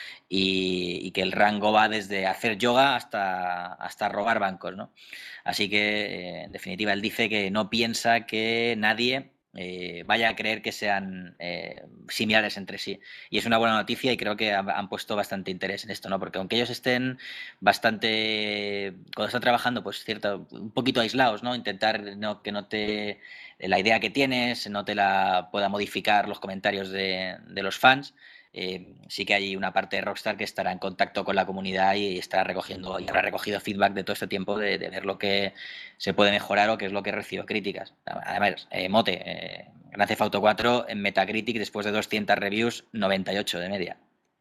Y, y que el rango va desde hacer yoga hasta, hasta robar bancos, ¿no? Así que, eh, en definitiva, él dice que no piensa que nadie eh, vaya a creer que sean eh, similares entre sí. Y es una buena noticia y creo que han, han puesto bastante interés en esto, ¿no? Porque aunque ellos estén bastante, cuando están trabajando, pues cierto, un poquito aislados, ¿no? Intentar no, que no te, la idea que tienes, no te la pueda modificar los comentarios de, de los fans. Eh, sí que hay una parte de Rockstar que estará en contacto con la comunidad y estará recogiendo y habrá recogido feedback de todo este tiempo de, de ver lo que se puede mejorar o qué es lo que recibe críticas. Además, eh, Mote, eh, Grand Theft Auto cuatro en Metacritic después de doscientas reviews, noventa y ocho de media.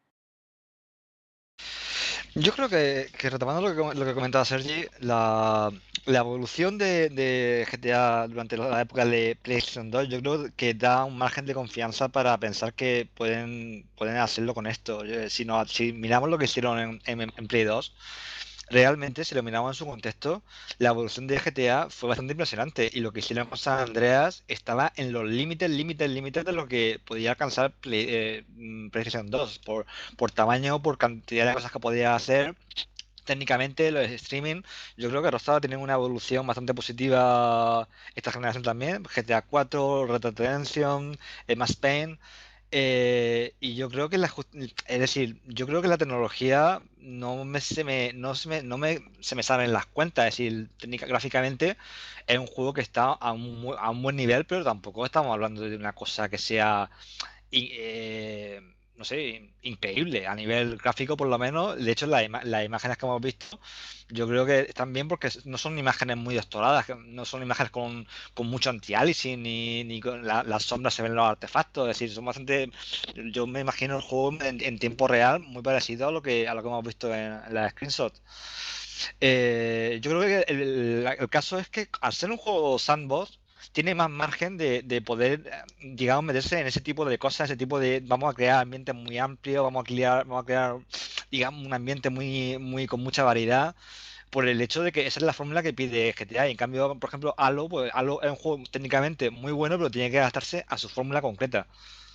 Yo creo que, que retomando lo que, lo que comentaba Sergi, la, la evolución de, de G T A durante la época de PlayStation dos, yo creo que da un margen de confianza para pensar que pueden, pueden hacerlo con esto. Si, no, si miramos lo que hicieron en, en, en Play dos, realmente, si lo miramos en su contexto, la evolución de G T A fue bastante impresionante y lo que hicieron con San Andreas estaba en los límites, límites, límites de lo que podía alcanzar Play, eh, PlayStation dos por, por tamaño, por cantidad de cosas que podía hacer. Técnicamente, los streaming, yo creo que Rockstar ha tenido una evolución bastante positiva esta generación también. G T A cuatro, Red Dead Redemption, eh, Max Payne. Eh, y yo creo que la es decir, yo creo que la tecnología no me se me no se me no me se me salen las cuentas, es decir, técnica gráficamente es un juego que está a un, a un buen nivel, pero tampoco estamos hablando de una cosa que sea eh, no sé, increíble a nivel gráfico por lo menos. De hecho, las, ima las imágenes que hemos visto yo creo que están bien porque no son imágenes muy doctoradas, no son imágenes con, con mucho anti-aliasing ni, ni con la, las sombras se ven los artefactos, es decir, son bastante, yo me imagino el juego en, en tiempo real muy parecido a lo que a lo que hemos visto en, en las screenshots. Eh, yo creo que el, el, el caso es que al ser un juego sandbox tiene más margen de, de poder, digamos, meterse en ese tipo de cosas, ese tipo de, vamos a crear ambientes muy amplios, vamos a crear, vamos a crear, digamos, un ambiente muy, muy con mucha variedad, por el hecho de que esa es la fórmula que pide G T A. Y en cambio, por ejemplo, Halo, pues Halo es un juego técnicamente muy bueno, pero tiene que adaptarse a su fórmula concreta.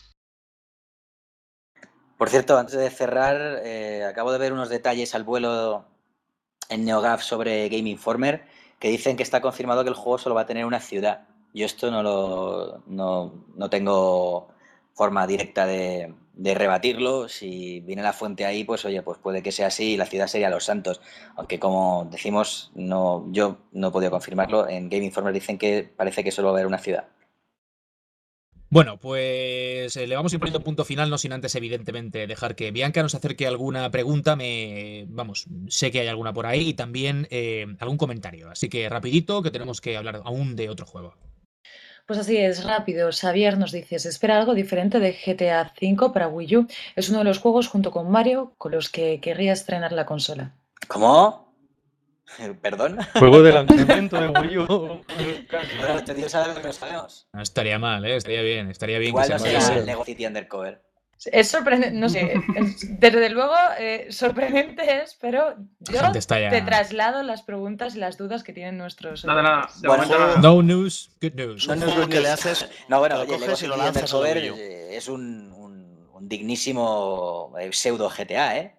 Por cierto, antes de cerrar, eh, acabo de ver unos detalles al vuelo en NeoGAF sobre Game Informer que dicen que está confirmado que el juego solo va a tener una ciudad. Yo esto no lo no, no tengo forma directa de, de rebatirlo. Si viene la fuente ahí, pues oye, pues puede que sea así y la ciudad sería Los Santos. Aunque como decimos, no, yo no he podido confirmarlo. En Game Informer dicen que parece que solo va a haber una ciudad. Bueno, pues eh, le vamos a ir poniendo punto final, no sin antes, evidentemente, dejar que Bianca nos acerque alguna pregunta. Me, vamos, sé que hay alguna por ahí y también eh, algún comentario. Así que rapidito, que tenemos que hablar aún de otro juego. Pues así es, rápido. Xavier nos dice, se espera algo diferente de G T A cinco para Wii U. Es uno de los juegos, junto con Mario, con los que querría estrenar la consola. ¿Cómo? ¿Perdón? Juego de lanzamiento de Wii U. Bueno, este tío sabe lo que no sabemos. No estaría mal, ¿eh? Estaría bien, estaría bien. Igual que no se será ese... el Lego City Undercover. Es sorprendente, no sé, desde luego eh, sorprendente es, pero yo ya... te traslado las preguntas y las dudas que tienen nuestros... Nada, nada, de bueno, momento nada. No news, good news. No, Un juego que le haces, no, bueno, lo oye, coges y lo lanzas a Undercover es un, un, un dignísimo pseudo G T A, ¿eh?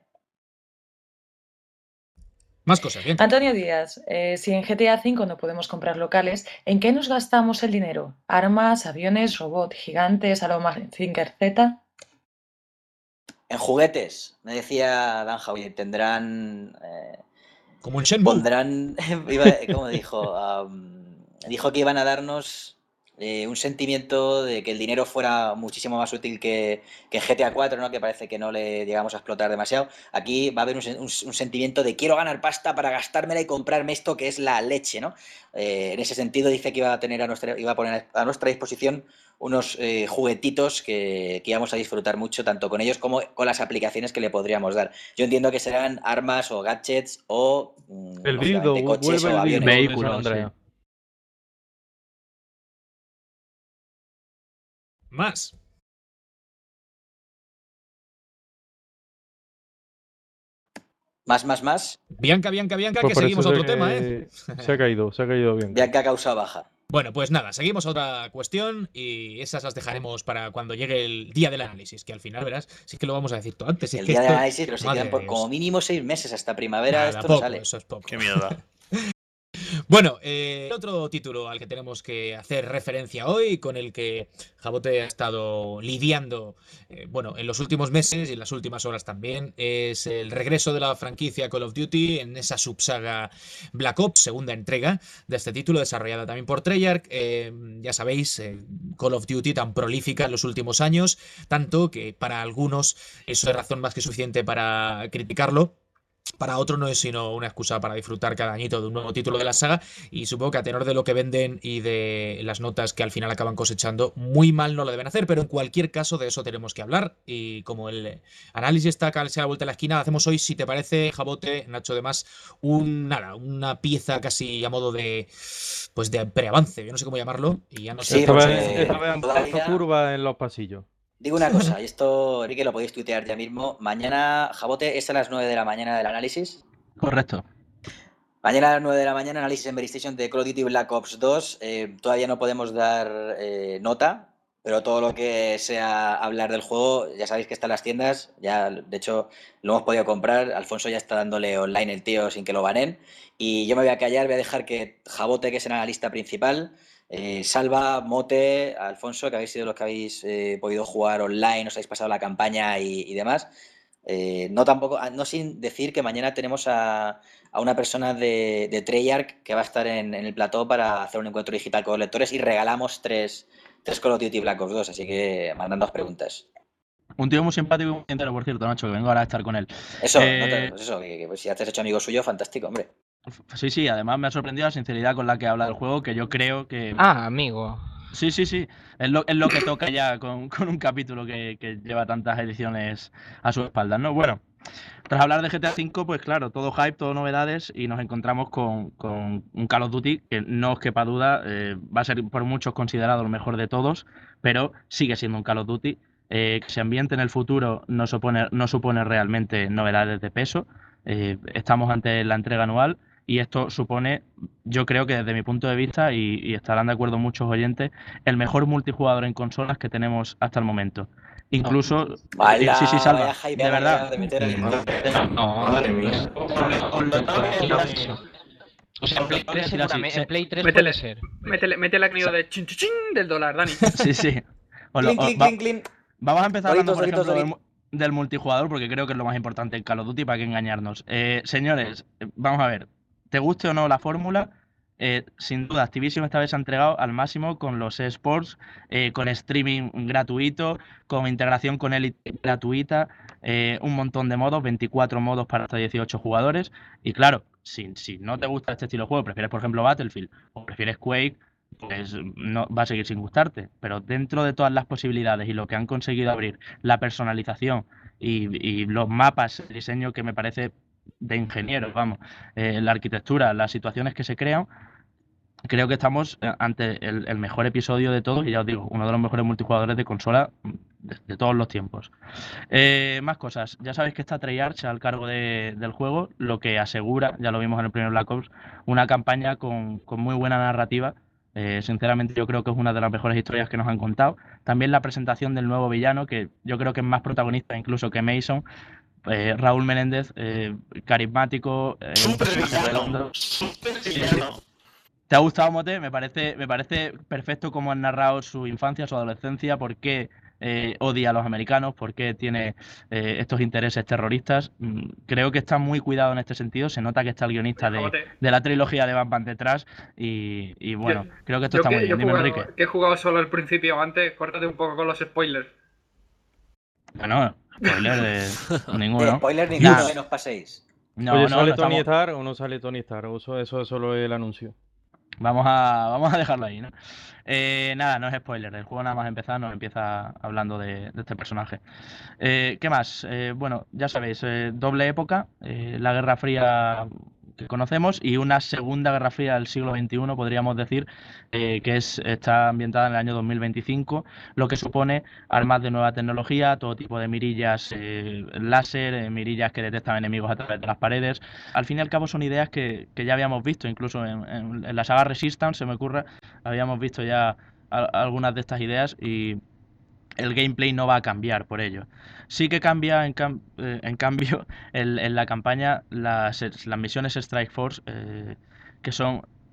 Más cosas, bien. Antonio Díaz, eh, si en G T A cinco no podemos comprar locales, ¿en qué nos gastamos el dinero? ¿Armas, aviones, robots gigantes, a lo Mazinger Z? En juguetes, me decía Dan Howie, tendrán... Eh, Como un Shenmue. Pondrán, iba, ¿cómo dijo? Um, dijo que iban a darnos eh, un sentimiento de que el dinero fuera muchísimo más útil que, que G T A cuatro, ¿no? Que parece que no le llegamos a explotar demasiado. Aquí va a haber un, un, un sentimiento de quiero ganar pasta para gastármela y comprarme esto que es la leche, ¿no? Eh, en ese sentido dice que iba a tener a nuestra, iba a poner a nuestra disposición unos eh, juguetitos que, que íbamos a disfrutar mucho, tanto con ellos como con las aplicaciones que le podríamos dar. Yo entiendo que serán armas o gadgets o el dildo, coches o aviones. Vehículos, Andrea. Más. Más, más, más. Bianca, Bianca, Bianca, pues que seguimos a otro que tema, ¿eh? Se ha caído, se ha caído Bianca. Bianca causa baja. Bueno, pues nada, seguimos a otra cuestión y esas las dejaremos para cuando llegue el día del análisis, que al final verás, sí que lo vamos a decir todo antes. El es que día esto... del análisis, pero se quedan por como mínimo seis meses hasta primavera, Nada, esto poco, no sale. Eso es poco. Qué mierda. Bueno, eh, otro título al que tenemos que hacer referencia hoy, con el que Jabote ha estado lidiando, eh, bueno, en los últimos meses y en las últimas horas también, es el regreso de la franquicia Call of Duty en esa subsaga Black Ops, segunda entrega de este título, desarrollada también por Treyarch. Eh, ya sabéis, eh, Call of Duty tan prolífica en los últimos años, tanto que para algunos eso es razón más que suficiente para criticarlo. Para otro no es sino una excusa para disfrutar cada añito de un nuevo título de la saga, y supongo que a tenor de lo que venden y de las notas que al final acaban cosechando, muy mal no lo deben hacer, pero en cualquier caso de eso tenemos que hablar, y como el análisis está casi a la vuelta de la esquina, hacemos hoy, si te parece, Jabote, Nacho, demás, un, nada, una pieza casi a modo de pues de preavance, yo no sé cómo llamarlo, y ya no sé. Sí, esta cómo vez, se- esta vez han puesto curva en los pasillos. Digo una cosa, y esto, Enrique, lo podéis tuitear ya mismo. Mañana, Jabote, es a las nueve de la mañana del análisis. Correcto. Mañana a las nueve de la mañana, análisis en Veristation de Call of Duty Black Ops dos. Eh, todavía no podemos dar eh, nota, pero todo lo que sea hablar del juego, ya sabéis que está en las tiendas. Ya, de hecho, lo hemos podido comprar. Alfonso ya está dándole online el tío sin que lo banen. Y yo me voy a callar, voy a dejar que Jabote, que es el analista principal, eh, Salva, Mote, Alfonso, que habéis sido los que habéis eh, podido jugar online, os habéis pasado la campaña y, y demás. Eh, no tampoco, no sin decir que mañana tenemos a, a una persona de, de Treyarch que va a estar en, en el plató para hacer un encuentro digital con los lectores, y regalamos tres, tres Call of Duty Black Ops dos, así que mandando preguntas. Un tío muy simpático y muy entero, por cierto, Nacho, que vengo ahora a estar con él. Eso, Eh, no te- pues eso, que, que, pues si ya te has hecho amigo suyo, fantástico, hombre. Sí, sí, además me ha sorprendido la sinceridad con la que habla del juego, que yo creo que... Ah, amigo. Sí, sí, sí, es lo, es lo que toca ya con, con un capítulo que, que lleva tantas ediciones a su espalda, ¿no? Bueno, tras hablar de G T A cinco, pues claro, todo hype, todo novedades, y nos encontramos con, con un Call of Duty que no os quepa duda, eh, va a ser por muchos considerado el mejor de todos, pero sigue siendo un Call of Duty. Eh, que se ambiente en el futuro no supone, no supone realmente novedades de peso. Eh, estamos ante la entrega anual, y esto supone, yo creo que desde mi punto de vista, y, y estarán de acuerdo muchos oyentes, el mejor multijugador en consolas que tenemos hasta el momento. Incluso, Vaya, eh, sí, sí, Salva, vaya hype de me verdad. acabas de meter ahí. No, Madre mía. O sea, en Play tres, Decir así, seguramente, se- en Play tres Métele, puede ser. métele, métele el nido de chin chin chin del dólar, Dani. Sí, sí. Os lo- Clink, os- clink, va- clink, clink. Vamos a empezar hablando, por Doritos, ejemplo, del, Doritos, mu- del multijugador, porque creo que es lo más importante en Call of Duty, para que engañarnos. Eh, señores, eh, vamos a ver, te guste o no la fórmula, eh, sin duda Activision esta vez se ha entregado al máximo con los eSports, eh, con streaming gratuito, con integración con Elite gratuita, eh, un montón de modos, veinticuatro modos para hasta dieciocho jugadores, y claro, si, si no te gusta este estilo de juego, prefieres por ejemplo Battlefield o prefieres Quake, pues no va a seguir sin gustarte, pero dentro de todas las posibilidades y lo que han conseguido abrir, la personalización y, y los mapas, el diseño que me parece de ingenieros, vamos, eh, la arquitectura, las situaciones que se crean, creo que estamos eh, ante el, el mejor episodio de todos, y ya os digo, uno de los mejores multijugadores de consola de, de todos los tiempos. Eh, más cosas, ya sabéis que está Treyarch al cargo de- del juego, lo que asegura, ya lo vimos en el primer Black Ops, una campaña con, con muy buena narrativa. Eh, sinceramente yo creo que es una de las mejores historias que nos han contado. También la presentación del nuevo villano, que yo creo que es más protagonista incluso que Mason. Eh, Raúl Menéndez, eh, carismático, eh, un personaje redondo. Sí, sí. ¿Te ha gustado, Mote? Me parece, me parece perfecto cómo han narrado su infancia, su adolescencia, por qué eh, odia a los americanos, por qué tiene eh, estos intereses terroristas. Mm, Creo que está muy cuidado en este sentido. Se nota que está el guionista de, Jabote. de la trilogía de Batman detrás, y, y bueno, Yo- creo que esto Yo está que, muy yo bien. he Dime, jugado- Enrique. que he jugado solo al principio, antes, córtate un poco con los spoilers. Bueno, spoiler de Eh, ninguno. spoiler ninguno, Nah. eh, no os paséis. No, Oye, no, ¿sale no Tony estamos- Stark o no sale Tony Stark? Eso, eso es solo el anuncio. Vamos a, vamos a dejarlo ahí, ¿no? Eh, nada, no es spoiler. El juego nada más empezar nos empieza hablando de, de este personaje. Eh, ¿qué más? Eh, bueno, ya sabéis, eh, doble época, eh, la Guerra Fría que conocemos, y una segunda Guerra Fría del siglo veintiuno, podríamos decir, eh, que es, está ambientada en el año dos mil veinticinco, lo que supone armas de nueva tecnología, todo tipo de mirillas eh, láser, eh, mirillas que detectan enemigos a través de las paredes. Al fin y al cabo son ideas que, que ya habíamos visto, incluso en, en- en la saga Resistance, se me ocurre, habíamos visto ya a- algunas de estas ideas, y el gameplay no va a cambiar por ello. Sí que cambia, en, cam- eh, en cambio, el- en la campaña las, las misiones Strike Force, eh, que son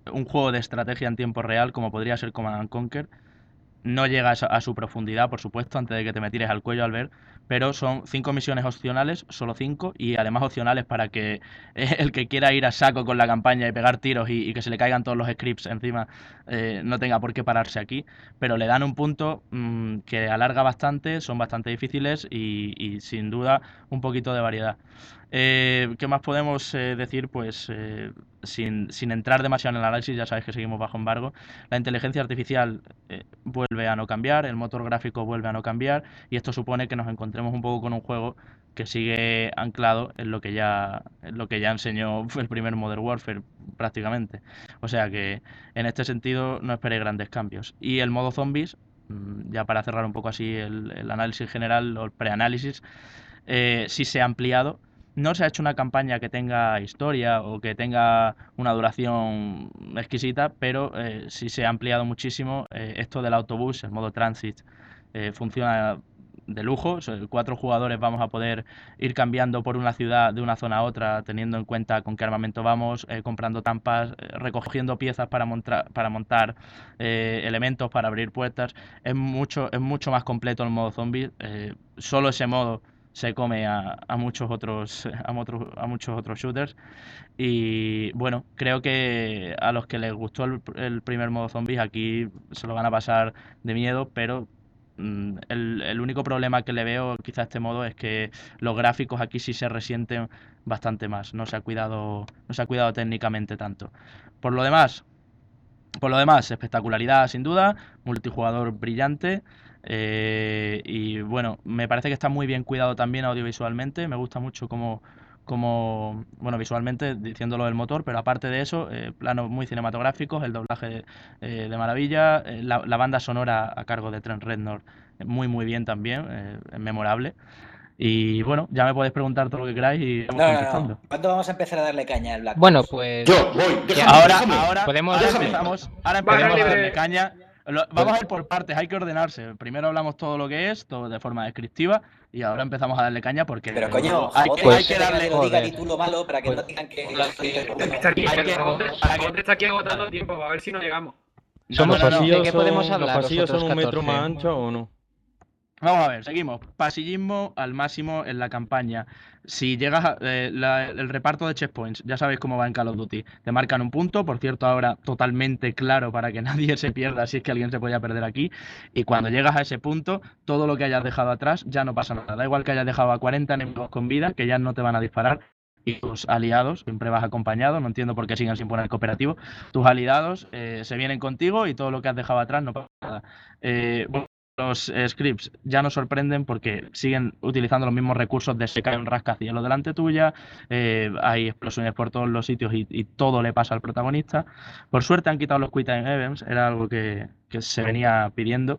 un juego de estrategia en tiempo real como podría ser Command and Conquer. No llega a su, a su profundidad, por supuesto, antes de que te me tires al cuello al ver, pero son cinco misiones opcionales, solo cinco, y además opcionales para que el que quiera ir a saco con la campaña y pegar tiros y, y que se le caigan todos los scripts encima eh, no tenga por qué pararse aquí, pero le dan un punto mmm, que alarga bastante, son bastante difíciles y, y sin duda un poquito de variedad. Eh, ¿Qué más podemos eh, decir? Pues eh, sin, sin entrar demasiado en el análisis, ya sabéis que seguimos bajo embargo. La inteligencia artificial eh, vuelve a no cambiar, el motor gráfico vuelve a no cambiar, y esto supone que nos encontremos un poco con un juego que sigue anclado en lo que ya, en lo que ya enseñó el primer Modern Warfare prácticamente. O sea que en este sentido no esperéis grandes cambios. Y el modo zombies, ya para cerrar un poco así el, el análisis general o el preanálisis, eh, sí se ha ampliado. No se ha hecho una campaña que tenga historia o que tenga una duración exquisita, pero eh, sí se ha ampliado muchísimo. Eh, esto del autobús, el modo transit, eh, funciona de lujo. O sea, cuatro jugadores vamos a poder ir cambiando por una ciudad de una zona a otra, teniendo en cuenta con qué armamento vamos, eh, comprando tampas, eh, recogiendo piezas para montar, para montar eh, elementos, para abrir puertas. Es mucho, es mucho más completo el modo zombie. Eh, solo ese modo se come a, a muchos otros a, otros, a muchos otros shooters. Y bueno, creo que a los que les gustó el, el primer modo zombies aquí se lo van a pasar de miedo, pero mm, el, el único problema que le veo quizá a este modo es que los gráficos aquí sí se resienten bastante más, no se ha cuidado, no se ha cuidado técnicamente tanto. Por lo demás, por lo demás, espectacularidad sin duda, multijugador brillante. Eh, y bueno, me parece que está muy bien cuidado también audiovisualmente. Me gusta mucho como, como bueno, visualmente diciéndolo del motor, pero aparte de eso, eh, planos muy cinematográficos, el doblaje eh, de maravilla, eh, la, la banda sonora a cargo de Trent Reznor, muy muy bien también, eh, es memorable. Y bueno, ya me podéis preguntar todo lo que queráis y vamos no, contestando. No, no. ¿Cuándo vamos a empezar a darle caña al Black Ops? Bueno, pues yo voy, déjame, ahora, déjame. ahora, podemos ahora déjame. empezamos, ahora empezamos a darle caña. Lo, vamos a ir por partes, hay que ordenarse. Primero hablamos todo lo que es, todo de forma descriptiva, y ahora empezamos a darle caña porque... Pero coño, hay, joder, que, pues, hay que darle... Que diga título malo para que pues, no digan que... Está aquí, está aquí agotando tiempo, a ver si no llegamos. Somos ¿Los pasillos ¿De qué podemos son, hablar? ¿los pasillos son un metro catorce? más anchos o no? Vamos a ver, seguimos. Pasillismo al máximo en la campaña. Si llegas a, eh, la, el reparto de checkpoints, ya sabéis cómo va en Call of Duty. Te marcan un punto, por cierto, ahora totalmente claro para que nadie se pierda si es que alguien se podía perder aquí. Y cuando llegas a ese punto, todo lo que hayas dejado atrás ya no pasa nada. Da igual que hayas dejado a cuarenta enemigos con vida, que ya no te van a disparar. Y tus aliados, siempre vas acompañado, no entiendo por qué siguen sin poner cooperativo. Tus aliados eh, se vienen contigo y todo lo que has dejado atrás no pasa nada. Eh, bueno, los eh, scripts ya nos sorprenden porque siguen utilizando los mismos recursos de se cae un rascacielos delante tuya, eh, hay explosiones por todos los sitios y, y todo le pasa al protagonista. Por suerte han quitado los Quick Time Events, era algo que, que se venía pidiendo.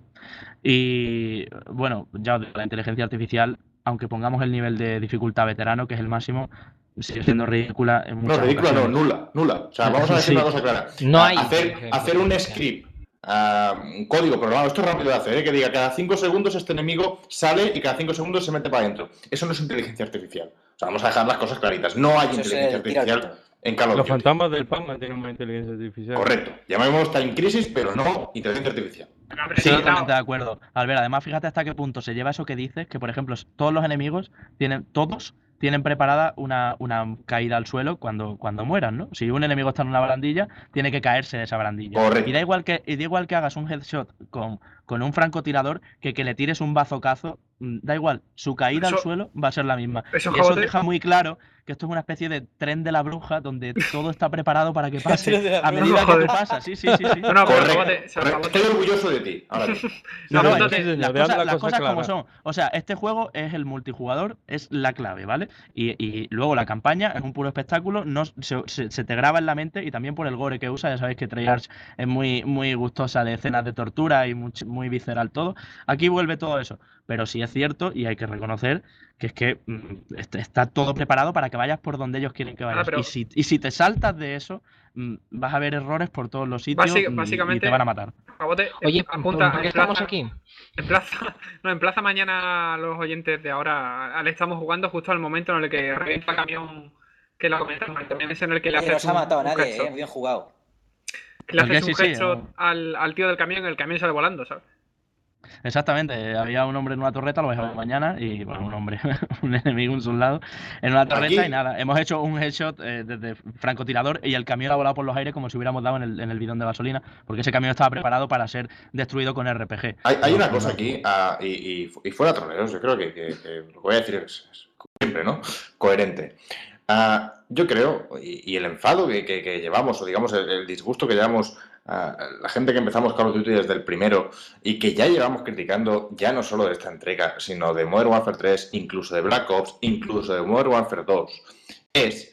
Y bueno, ya la inteligencia artificial, aunque pongamos el nivel de dificultad veterano, que es el máximo, sigue siendo ridícula en muchas No, ridícula ocasiones. no, nula, nula. O sea, vamos a decir Sí. una cosa clara. No hay hacer, hacer un script, uh, un código programado, esto es rápido de hacer, ¿eh? Que diga cada cinco segundos este enemigo sale y cada cinco segundos se mete para adentro. Eso no es inteligencia artificial. O sea, vamos a dejar las cosas claritas. No hay Eso es inteligencia el tiro al artificial en Call of Los Duty. fantasmas del Pama tienen una inteligencia artificial. Correcto. Llamémoslo Time Crisis, pero no inteligencia artificial. Sí, totalmente de acuerdo. Albert, además, fíjate hasta qué punto se lleva eso que dices, que por ejemplo, todos los enemigos tienen, todos tienen preparada una, una caída al suelo cuando, cuando mueran, ¿no? Si un enemigo está en una barandilla, tiene que caerse de esa barandilla. Correcto. Y da igual que, y da igual que hagas un headshot con, con un francotirador que que le tires un bazocazo, da igual, su caída Eso- al suelo va a ser la misma. eso, y eso Jabote- deja muy claro que esto es una especie de tren de la bruja donde todo está preparado para que pase Tren de la a bruja. medida que tú Joder. pasas. Sí, sí, sí, sí. No, no, pero Correcto. Jabote, o sea, Correcto. Jabote- Estoy orgulloso de ti. Ahora sí. No, No, no, no, es que sí, señor, las vean cosas, la las cosa cosas como clara. son. O sea, este juego es el multijugador, es la clave, ¿vale? Y, y luego la campaña es un puro espectáculo, no se, se- se te graba en la mente y también por el gore que usa. Ya sabéis que Treyarch es muy, muy gustosa de escenas de tortura y muy, muy visceral todo. Aquí vuelve todo eso. Pero sí es cierto y hay que reconocer que es que mm, est- está todo preparado para que vayas por donde ellos quieren que vayas. Ah, pero- Y, si, y si te saltas de eso, mm, vas a ver errores por todos los sitios Basi- mm, y básicamente- te van a matar. Jabote, Oye, apunta, ¿por qué emplaza- estamos aquí? Emplaza, no, emplaza mañana a los oyentes de ahora. Al estamos jugando justo al momento en el que revienta el camión que lo comentamos. También es en el que le Oye, hace no se ha matado a nadie, eh, muy bien jugado. Que le ¿El qué? haces un Sí, sí, headshot no. al, al tío del camión y el camión sale volando, ¿sabes? Exactamente, había un hombre en una torreta, lo dejamos mañana, y bueno, un hombre, un enemigo, un soldado, en una torreta. Aquí- Y nada, hemos hecho un headshot eh, desde francotirador y el camión ha volado por los aires como si hubiéramos dado en el, en el bidón de gasolina, porque ese camión estaba preparado para ser destruido con R P G. Hay, hay No, una no, cosa no. aquí, ah, y, y, y fuera troleros, yo creo que, que- que lo que voy a decir es, es siempre, ¿no? Coherente. Ah, yo creo, y, y el enfado que, que- que llevamos, o digamos el, el disgusto que llevamos a la gente que empezamos Call of Duty desde el primero y que ya llevamos criticando ya no solo de esta entrega, sino de Modern Warfare tres, incluso de Black Ops, incluso de Modern Warfare dos, es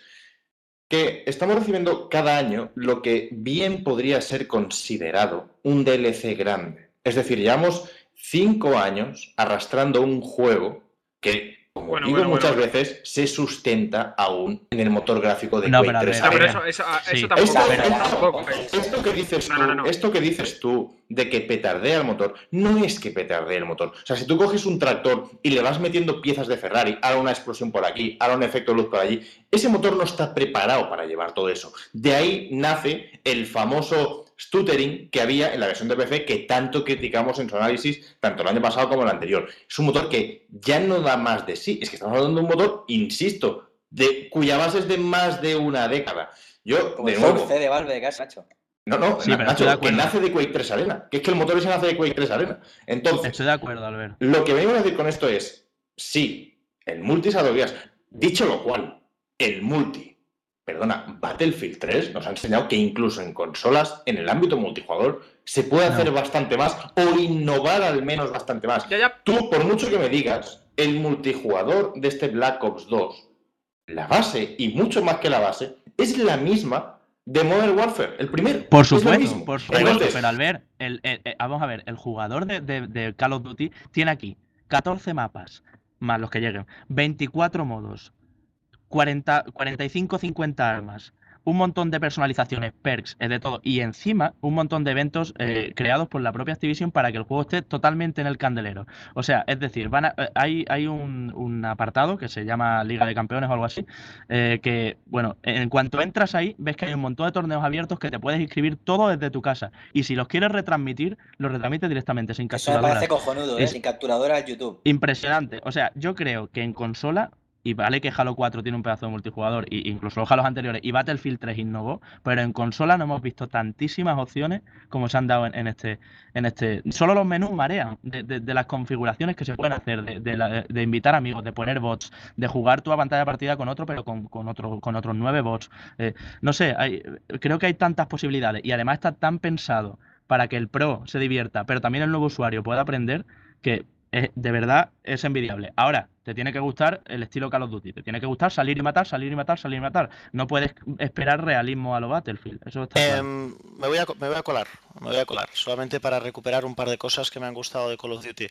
que estamos recibiendo cada año lo que bien podría ser considerado un D L C grande. Es decir, llevamos cinco años arrastrando un juego que, como Bueno, digo bueno, muchas bueno. veces, se sustenta aún en el motor gráfico de No, Quake pero a tres ver, No, pero Arena. eso, eso, ah, Sí. eso tampoco. Esto, eso esto- tampoco. esto que dices No, tú, no, no, no. esto que dices tú de que petardea el motor, no es que petardee el motor. O sea, si tú coges un tractor y le vas metiendo piezas de Ferrari, ahora una explosión por aquí, ahora un efecto de luz por allí, ese motor no está preparado para llevar todo eso. De ahí nace el famoso stuttering que había en la versión de P C que tanto criticamos en su análisis, tanto el año pasado como el anterior. Es un motor que ya no da más de sí. Es que estamos hablando de un motor, insisto, de cuya base es de más de una década. Yo, Como de el nuevo... Force de Valve, gas, macho. No, no, Sí, Na- pero estoy de Nacho, que acuerdo. nace de Quake tres Arena. Que es que el motor ese nace de Quake tres Arena. Entonces, Estoy de acuerdo, Albert. lo que venimos a decir con esto es, sí, el multi es a dos días. Dicho lo cual, el multi, perdona, Battlefield tres nos ha enseñado que incluso en consolas, en el ámbito multijugador, se puede hacer No. bastante más o innovar al menos bastante más. Ya, ya. Tú, por mucho que me digas, el multijugador de este Black Ops dos, la base, y mucho más que la base, es la misma de Modern Warfare, el primero. Por Es lo supuesto, mismo. por supuesto, Entonces, pero al ver, el, el- el- vamos a ver, el jugador de, de- de Call of Duty tiene aquí catorce mapas, más los que lleguen, veinticuatro modos, cuarenta, cuarenta y cinco, cincuenta armas, un montón de personalizaciones, perks, es de todo, y encima un montón de eventos eh, creados por la propia Activision para que el juego esté totalmente en el candelero. O sea, es decir, van a- eh, hay, hay un, un apartado que se llama Liga de Campeones o algo así, eh, que, bueno, en cuanto entras ahí, ves que hay un montón de torneos abiertos que te puedes inscribir todo desde tu casa, y si los quieres retransmitir, los retransmites directamente, sin Eso me capturadoras. parece cojonudo, ¿eh? Es Sin capturadora al YouTube. impresionante. O sea, yo creo que en consola, y vale que Halo cuatro tiene un pedazo de multijugador, y incluso los Halos anteriores, y Battlefield tres innovó, pero en consola no hemos visto tantísimas opciones como se han dado en, en este, en este. Solo los menús marean de, de- de las configuraciones que se pueden hacer, de, de la- de invitar amigos, de poner bots, de jugar tu a pantalla de partida con otro, pero con, con otro, con otros nueve bots. Eh, no sé, hay, creo que hay tantas posibilidades, y además está tan pensado para que el pro se divierta, pero también el nuevo usuario pueda aprender, que es- de verdad es envidiable. Ahora, te tiene que gustar el estilo Call of Duty, te tiene que gustar salir y matar, salir y matar, salir y matar. No puedes esperar realismo a lo Battlefield, eso está claro. Em, me, voy a, co- me voy a colar, me voy a colar, solamente para recuperar un par de cosas que me han gustado de Call of Duty.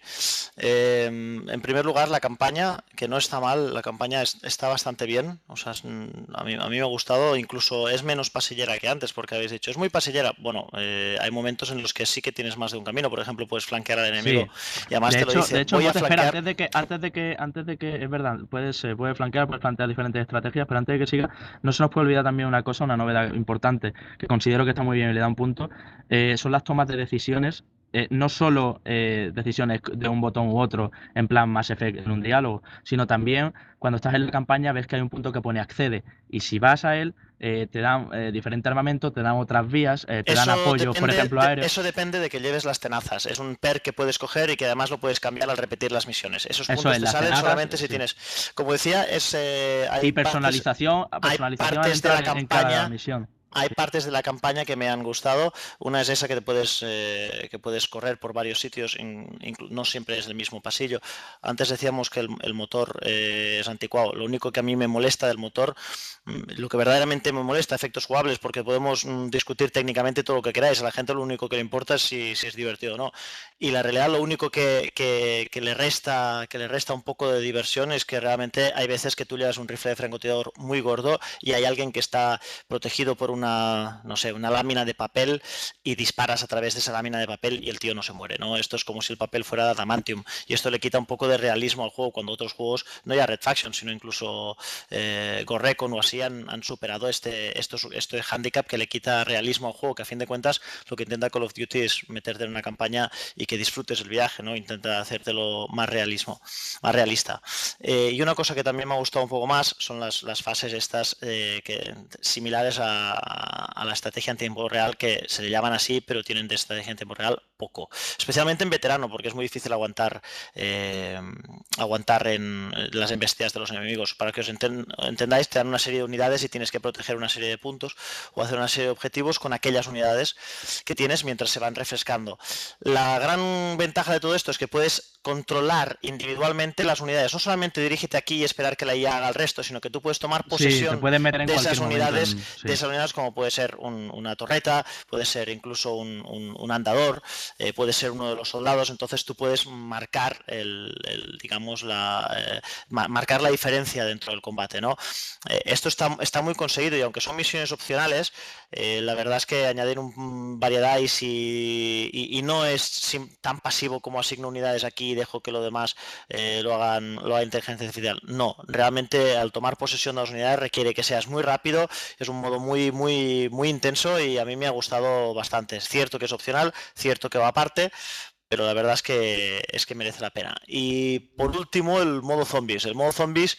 Em, en primer lugar, la campaña, que no está mal, la campaña es- está bastante bien, o sea, es- mm, a mí, a mí me ha gustado, incluso es menos pasillera que antes, porque habéis dicho, es muy pasillera. Bueno, eh, hay momentos en los que sí que tienes más de un camino, por ejemplo, puedes flanquear al enemigo y además de te hecho, lo dice, de hecho, voy a Mote, espera, flanquear. antes de que, antes de que, antes de que, es verdad, puedes, eh, puedes flanquear, puedes plantear diferentes estrategias, pero antes de que siga, no se nos puede olvidar también una cosa, una novedad importante, que considero que está muy bien y le da un punto, eh, son las tomas de decisiones. Eh, no solo eh, decisiones de un botón u otro, en plan Mass Effect en un diálogo, sino también cuando estás en la campaña ves que hay un punto que pone accede, y si vas a él, eh, te dan eh, diferente armamento, te dan otras vías, eh, te dan Eso apoyos, por depende, ejemplo, de- aéreos. eso depende de que lleves las tenazas. Es un perk que puedes coger y que además lo puedes cambiar al repetir las misiones. Esos Eso puntos es, te las salen tenazas, solamente si sí. tienes. Como decía, es. eh, hay Y personalización, partes- personalización hay al partes de la entrar en cada campaña. misión. Hay partes de la campaña que me han gustado. Una es esa que te puedes eh, que puedes correr por varios sitios, in- inclu- no siempre es el mismo pasillo. Antes decíamos que el, el motor eh, es anticuado. Lo único que a mí me molesta del motor, mm, lo que verdaderamente me molesta, efectos jugables, porque podemos mm, discutir técnicamente todo lo que queráis. A la gente lo único que le importa es si, si es divertido o no. Y la realidad, lo único que, que- que le resta que le resta un poco de diversión es que realmente hay veces que tú llevas un rifle de francotirador muy gordo y hay alguien que está protegido por un una, no sé, una lámina de papel y disparas a través de esa lámina de papel y el tío no se muere, ¿no? Esto es como si el papel fuera adamantium y esto le quita un poco de realismo al juego cuando otros juegos, no ya Red Faction, sino incluso eh, Ghost Recon o así han, han superado este, esto, este handicap que le quita realismo al juego, que a fin de cuentas lo que intenta Call of Duty es meterte en una campaña y que disfrutes el viaje, ¿no? Intenta hacértelo más realismo, más realista. Eh, y una cosa que también me ha gustado un poco más son las, las fases estas eh, que, similares a, a la estrategia en tiempo real, que se le llaman así, pero tienen de estrategia en tiempo real poco. Especialmente en veterano, porque es muy difícil aguantar eh, aguantar en las embestidas de los enemigos. Para que os enten, entendáis, te dan una serie de unidades y tienes que proteger una serie de puntos o hacer una serie de objetivos con aquellas unidades que tienes mientras se van refrescando. La gran ventaja de todo esto es que puedes controlar individualmente las unidades. No solamente dirígete aquí y esperar que la I A haga el resto, sino que tú puedes tomar posesión sí, meter en de esas unidades, en, sí. de esas unidades, como puede ser un, una torreta, puede ser incluso un, un, un andador, eh, puede ser uno de los soldados. Entonces tú puedes marcar el, el digamos la eh, marcar la diferencia dentro del combate, ¿no? Eh, esto está, está muy conseguido y aunque son misiones opcionales, eh, la verdad es que añadir un variedad y, si, y, y no es sim, tan pasivo como asigno unidades aquí y dejo que lo demás eh, lo hagan lo haga inteligencia artificial. No, realmente al tomar posesión de las unidades requiere que seas muy rápido, es un modo muy muy muy intenso y a mí me ha gustado bastante. Es cierto que es opcional, cierto que va aparte, pero la verdad es que es que merece la pena. Y por último, el modo zombies. El modo zombies,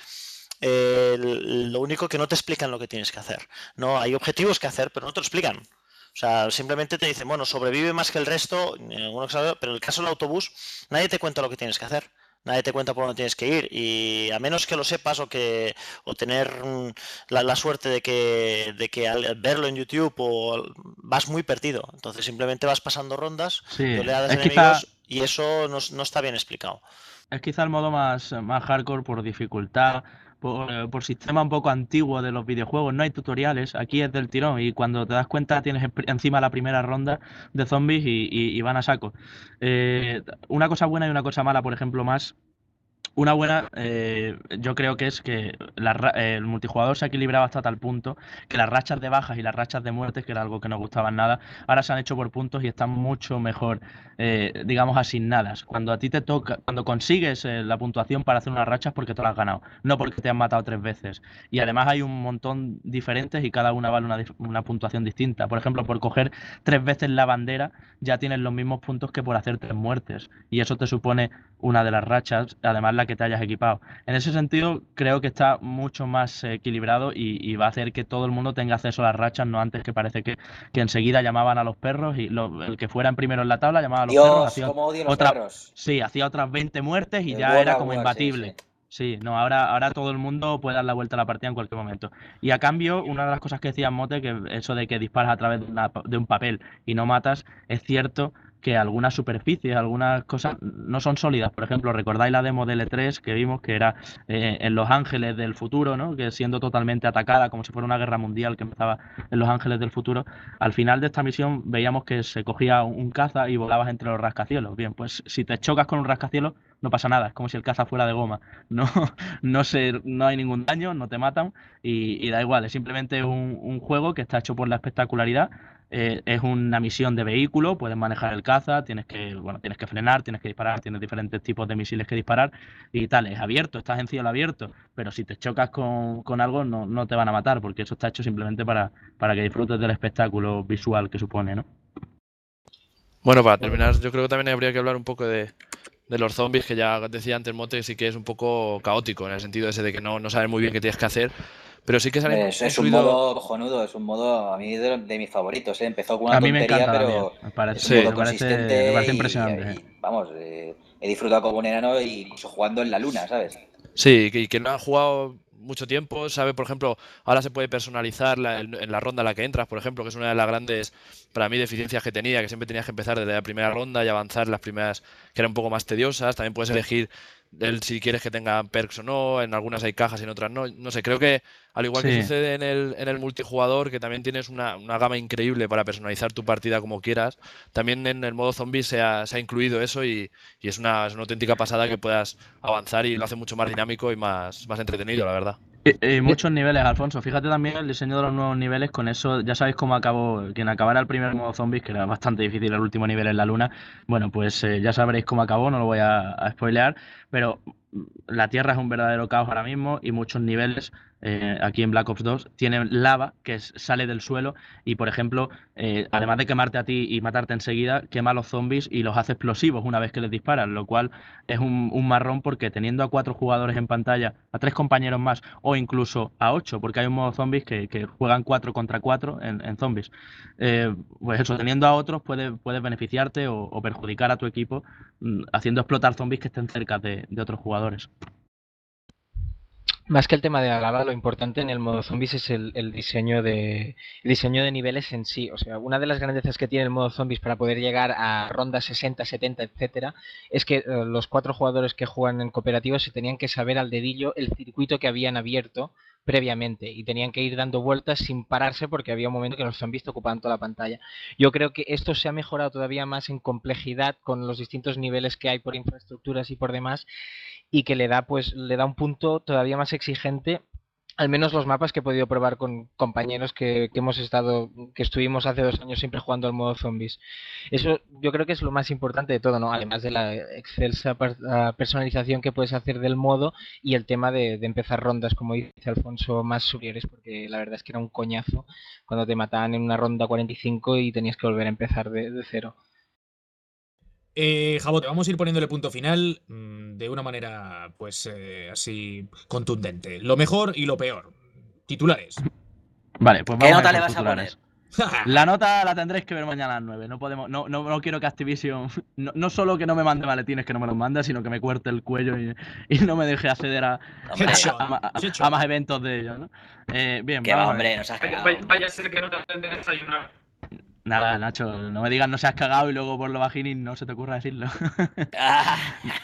eh, lo único que no te explican lo que tienes que hacer. No, hay objetivos que hacer, pero no te lo explican. O sea, simplemente te dicen, bueno, sobrevive más que el resto, pero en el caso del autobús, nadie te cuenta lo que tienes que hacer. Nadie te cuenta por dónde tienes que ir y a menos que lo sepas o que o tener la, la suerte de que de que al verlo en YouTube o vas muy perdido. Entonces simplemente vas pasando rondas, sí, oleadas de enemigos quizá, y eso no, no está bien explicado. Es quizá el modo más, más hardcore por dificultad, por, por sistema un poco antiguo de los videojuegos. No hay tutoriales, aquí es del tirón y cuando te das cuenta tienes encima la primera ronda de zombies y, y, y van a saco. Eh, una cosa buena y una cosa mala, por ejemplo, más... Una buena, eh, yo creo que es que la, eh, el multijugador se ha equilibrado hasta tal punto que las rachas de bajas y las rachas de muertes, que era algo que no gustaban nada, ahora se han hecho por puntos y están mucho mejor, eh, digamos, asignadas. Cuando a ti te toca, cuando consigues eh, la puntuación para hacer unas rachas porque te las has ganado, no porque te han matado tres veces. Y además hay un montón diferentes y cada una vale una, una puntuación distinta. Por ejemplo, por coger tres veces la bandera ya tienes los mismos puntos que por hacer tres muertes. Y eso te supone una de las rachas, además la que te hayas equipado. En ese sentido, creo que está mucho más equilibrado y, y va a hacer que todo el mundo tenga acceso a las rachas, no antes que parece que, que enseguida llamaban a los perros y lo, el que fuera en primero en la tabla llamaba a los Dios, perros. Hacía cómo odio los otra, perros. Sí, hacía otras veinte muertes y El ya era World como War, imbatible. sí, sí. Sí, no, ahora, ahora todo el mundo puede dar la vuelta a la partida en cualquier momento. Y a cambio, una de las cosas que decía Mote, que eso de que disparas a través de, una, de un papel y no matas, es cierto que algunas superficies, algunas cosas no son sólidas. Por ejemplo, recordáis la demo de L tres que vimos que era eh, en Los Ángeles del futuro, ¿no? Que siendo totalmente atacada, como si fuera una guerra mundial que empezaba en Los Ángeles del futuro. Al final de esta misión veíamos que se cogía un caza y volabas entre los rascacielos. Bien, pues si te chocas con un rascacielos, no pasa nada, es como si el caza fuera de goma. No, no, se, no hay ningún daño, no te matan y, y da igual, es simplemente un, un juego que está hecho por la espectacularidad. Eh, es una misión de vehículo, puedes manejar el caza, tienes que, bueno, tienes que frenar, tienes que disparar, tienes diferentes tipos de misiles que disparar y tal, es abierto, estás en cielo abierto, pero si te chocas con, con algo no, no te van a matar porque eso está hecho simplemente para, para que disfrutes del espectáculo visual que supone, ¿no? Bueno, para terminar, yo creo que también habría que hablar un poco de, de los zombies, que ya decía antes Mote, sí que es un poco caótico, en el sentido ese de que no, no sabes muy bien qué tienes que hacer. Pero sí que se han Es, es un modo cojonudo, es un modo a mí de, de mis favoritos, ¿eh? Empezó con una a mí tontería, me encanta pero me parece, es un modo me parece, consistente me parece y, impresionante. y, y, vamos, eh, he disfrutado como un enano y incluso jugando en la luna, ¿sabes? Sí, y que no han jugado mucho tiempo, sabe, por ejemplo, ahora se puede personalizar la, en, en la ronda en la que entras, por ejemplo, que es una de las grandes, para mí, deficiencias que tenía, que siempre tenías que empezar desde la primera ronda y avanzar las primeras, que eran un poco más tediosas. También puedes elegir el, si quieres que tengan perks o no, en algunas hay cajas y en otras no. No sé, creo que al igual sí. que sucede en el, en el multijugador, que también tienes una, una gama increíble para personalizar tu partida como quieras, también en el modo zombie se ha, se ha incluido eso y, y es, una, es una auténtica pasada que puedas avanzar y lo hace mucho más dinámico y más, más entretenido, la verdad. Eh, eh, muchos niveles, Alfonso. Fíjate también el diseño de los nuevos niveles. Con eso, ya sabéis cómo acabó. Quien acabara el primer modo zombies, que era bastante difícil el último nivel en la luna. Bueno, pues eh, ya sabréis cómo acabó, no lo voy a, a spoilear. Pero la Tierra es un verdadero caos ahora mismo y muchos niveles, eh, aquí en Black Ops dos, tienen lava que es- sale del suelo y, por ejemplo, eh, además de quemarte a ti y matarte enseguida, quema a los zombies y los hace explosivos una vez que les disparan, lo cual es un, un marrón porque teniendo a cuatro jugadores en pantalla, a tres compañeros más o incluso a ocho, porque hay un modo zombies que, que juegan cuatro contra cuatro en, en zombies, eh, pues eso, teniendo a otros puede, puedes beneficiarte o, o perjudicar a tu equipo mm, haciendo explotar zombies que estén cerca de, de otros jugadores. Más que el tema de la lava, lo importante en el modo zombies es el, el diseño de el diseño de niveles en sí. O sea, una de las grandezas que tiene el modo zombies para poder llegar a rondas sesenta, setenta, etcétera, es que eh, los cuatro jugadores que juegan en cooperativo se tenían que saber al dedillo el circuito que habían abierto previamente y tenían que ir dando vueltas sin pararse porque había un momento que los zombies te ocupaban toda la pantalla. Yo creo que esto se ha mejorado todavía más en complejidad con los distintos niveles que hay por infraestructuras y por demás, y que le da pues le da un punto todavía más exigente, al menos los mapas que he podido probar con compañeros que, que hemos estado, que estuvimos hace dos años siempre jugando al modo zombies. Eso yo creo que es lo más importante de todo, ¿no? Además de la excelsa per- ah, personalización que puedes hacer del modo y el tema de, de empezar rondas, como dice Alfonso, más superiores, porque la verdad es que era un coñazo cuando te mataban en una ronda cuarenta y cinco y tenías que volver a empezar de, de cero. Eh, Jabote, vamos a ir poniéndole punto final mm, de una manera, pues, eh, así contundente. Lo mejor y lo peor. Titulares. Vale, pues ¿Qué vamos nota a le ir por vas a titulares. La nota la tendréis que ver mañana a las nueve. No podemos, no, no, no quiero que Activision, no, no solo que no me mande maletines que no me los manda, sino que me cuerte el cuello y, y no me deje acceder a, Hombre, a, a- a- a más eventos de ellos, ¿no? Eh, bien, que vamos va, a ver. hombre, nos has Vaya, cagado. vaya- vaya a ser que no te hacen de desayunar. Nada, Nacho, no me digas no se has cagado y luego por lo bajini no se te ocurra decirlo. Ah,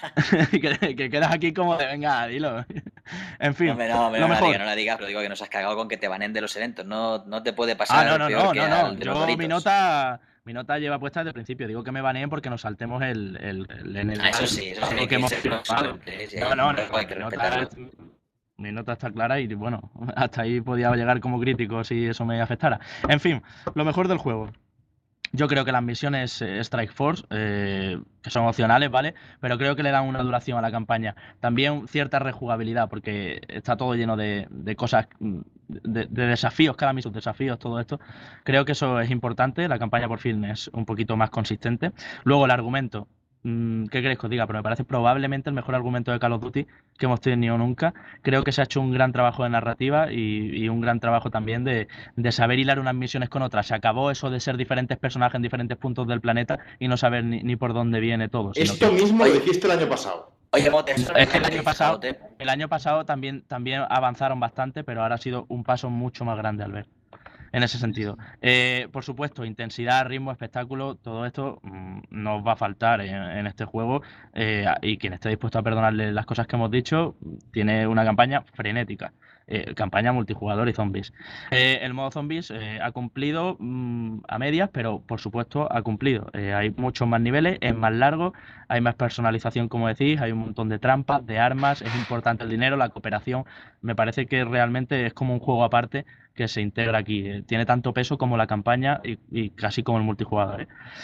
que, que quedas aquí como de venga, dilo. En fin, hombre, no, hombre, lo no la mejor. digas, no la digas, pero digo que nos has cagado con que te banen de los eventos. No, no te puede Ah, pasar no, no, peor no, que no, no. al de los Yo mi Doritos. nota, mi nota lleva puesta desde el principio. Digo que me baneen porque nos saltemos el, el, el N D A. Ah, eso sí, eso sí, Algo hay que que hemos ser firmado. consecuente, sí, No, no, no. hay que Mi nota, respetarlo. mi nota está clara y bueno, hasta ahí podía llegar como crítico si eso me afectara. En fin, lo mejor del juego. Yo creo que las misiones eh, Strike Force, eh, que son opcionales, ¿vale? Pero creo que le dan una duración a la campaña. También cierta rejugabilidad, porque está todo lleno de, de cosas, mm, de, de desafíos, cada misión, desafíos, todo esto. Creo que eso es importante. La campaña por fin es un poquito más consistente. Luego el argumento. mm, ¿Qué queréis que os diga? Pero me parece probablemente el mejor argumento de Call of Duty que hemos tenido nunca. Creo que se ha hecho un gran trabajo de narrativa y, y un gran trabajo también de, de saber hilar unas misiones con otras. Se acabó eso de ser diferentes personajes en diferentes puntos del planeta y no saber ni, ni por dónde viene todo. sino Esto que- mismo lo dijiste el año pasado. Oye, Mote, eso Es que el no año lo pasado, Mote. el año pasado también, también avanzaron bastante, pero ahora ha sido un paso mucho más grande al ver. En ese sentido. Eh, por supuesto, intensidad, ritmo, espectáculo, todo esto mm, nos va a faltar en, en este juego. eh, y quien esté dispuesto a perdonarle las cosas que hemos dicho, tiene una campaña frenética. eh, campaña multijugador y zombies. Eh, el modo zombies eh, ha cumplido mm, a medias, pero por supuesto ha cumplido. Eh, hay muchos más niveles, es más largo, hay más personalización, como decís, hay un montón de trampas, de armas, es importante el dinero, la cooperación. Me parece que realmente es como un juego aparte que se integra aquí. Eh, Tiene tanto peso como la campaña y, y casi como el multijugador. ¿eh?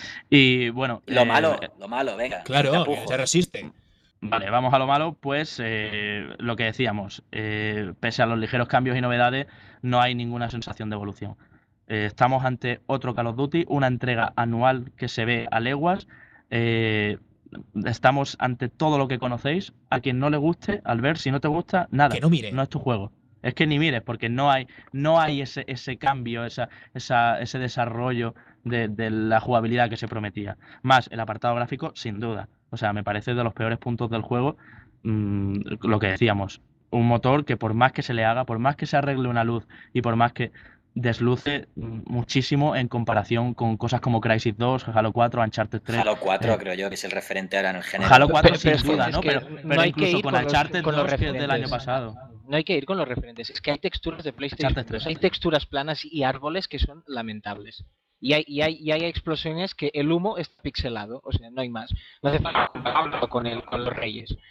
Y bueno. Lo eh, malo, lo malo, venga. Claro, tapujo. que se resiste. Vale, vamos a lo malo, pues eh, lo que decíamos, eh, pese a los ligeros cambios y novedades, no hay ninguna sensación de evolución. Eh, estamos ante otro Call of Duty, una entrega anual que se ve a leguas. eh, estamos ante todo lo que conocéis. A quien no le guste, al ver, si no te gusta, nada, Que no mire. no es tu juego. Es que ni mires, porque no hay, no hay ese, ese cambio, esa, esa, ese desarrollo de, de la jugabilidad que se prometía. Más el apartado gráfico, sin duda. O sea, me parece de los peores puntos del juego. mm, lo que decíamos, un motor que por más que se le haga, por más que se arregle una luz y por más que desluce mm, muchísimo en comparación con cosas como Crysis dos, Halo cuatro, Uncharted tres. Halo cuatro eh, creo yo que es el referente ahora en el género. Halo cuatro Pero- sin pero es que- duda, es ¿no? que Pero, no pero hay que incluso ir con con los- Uncharted con los dos, que es del año referentes. pasado. No hay que ir con los referentes, es que hay texturas de PlayStation Uncharted dos, tres. hay texturas planas y árboles que son lamentables. Y hay, y hay, y hay explosiones que el humo es pixelado, o sea, no hay más. No hace falta compararlo con, el, con los Reyes.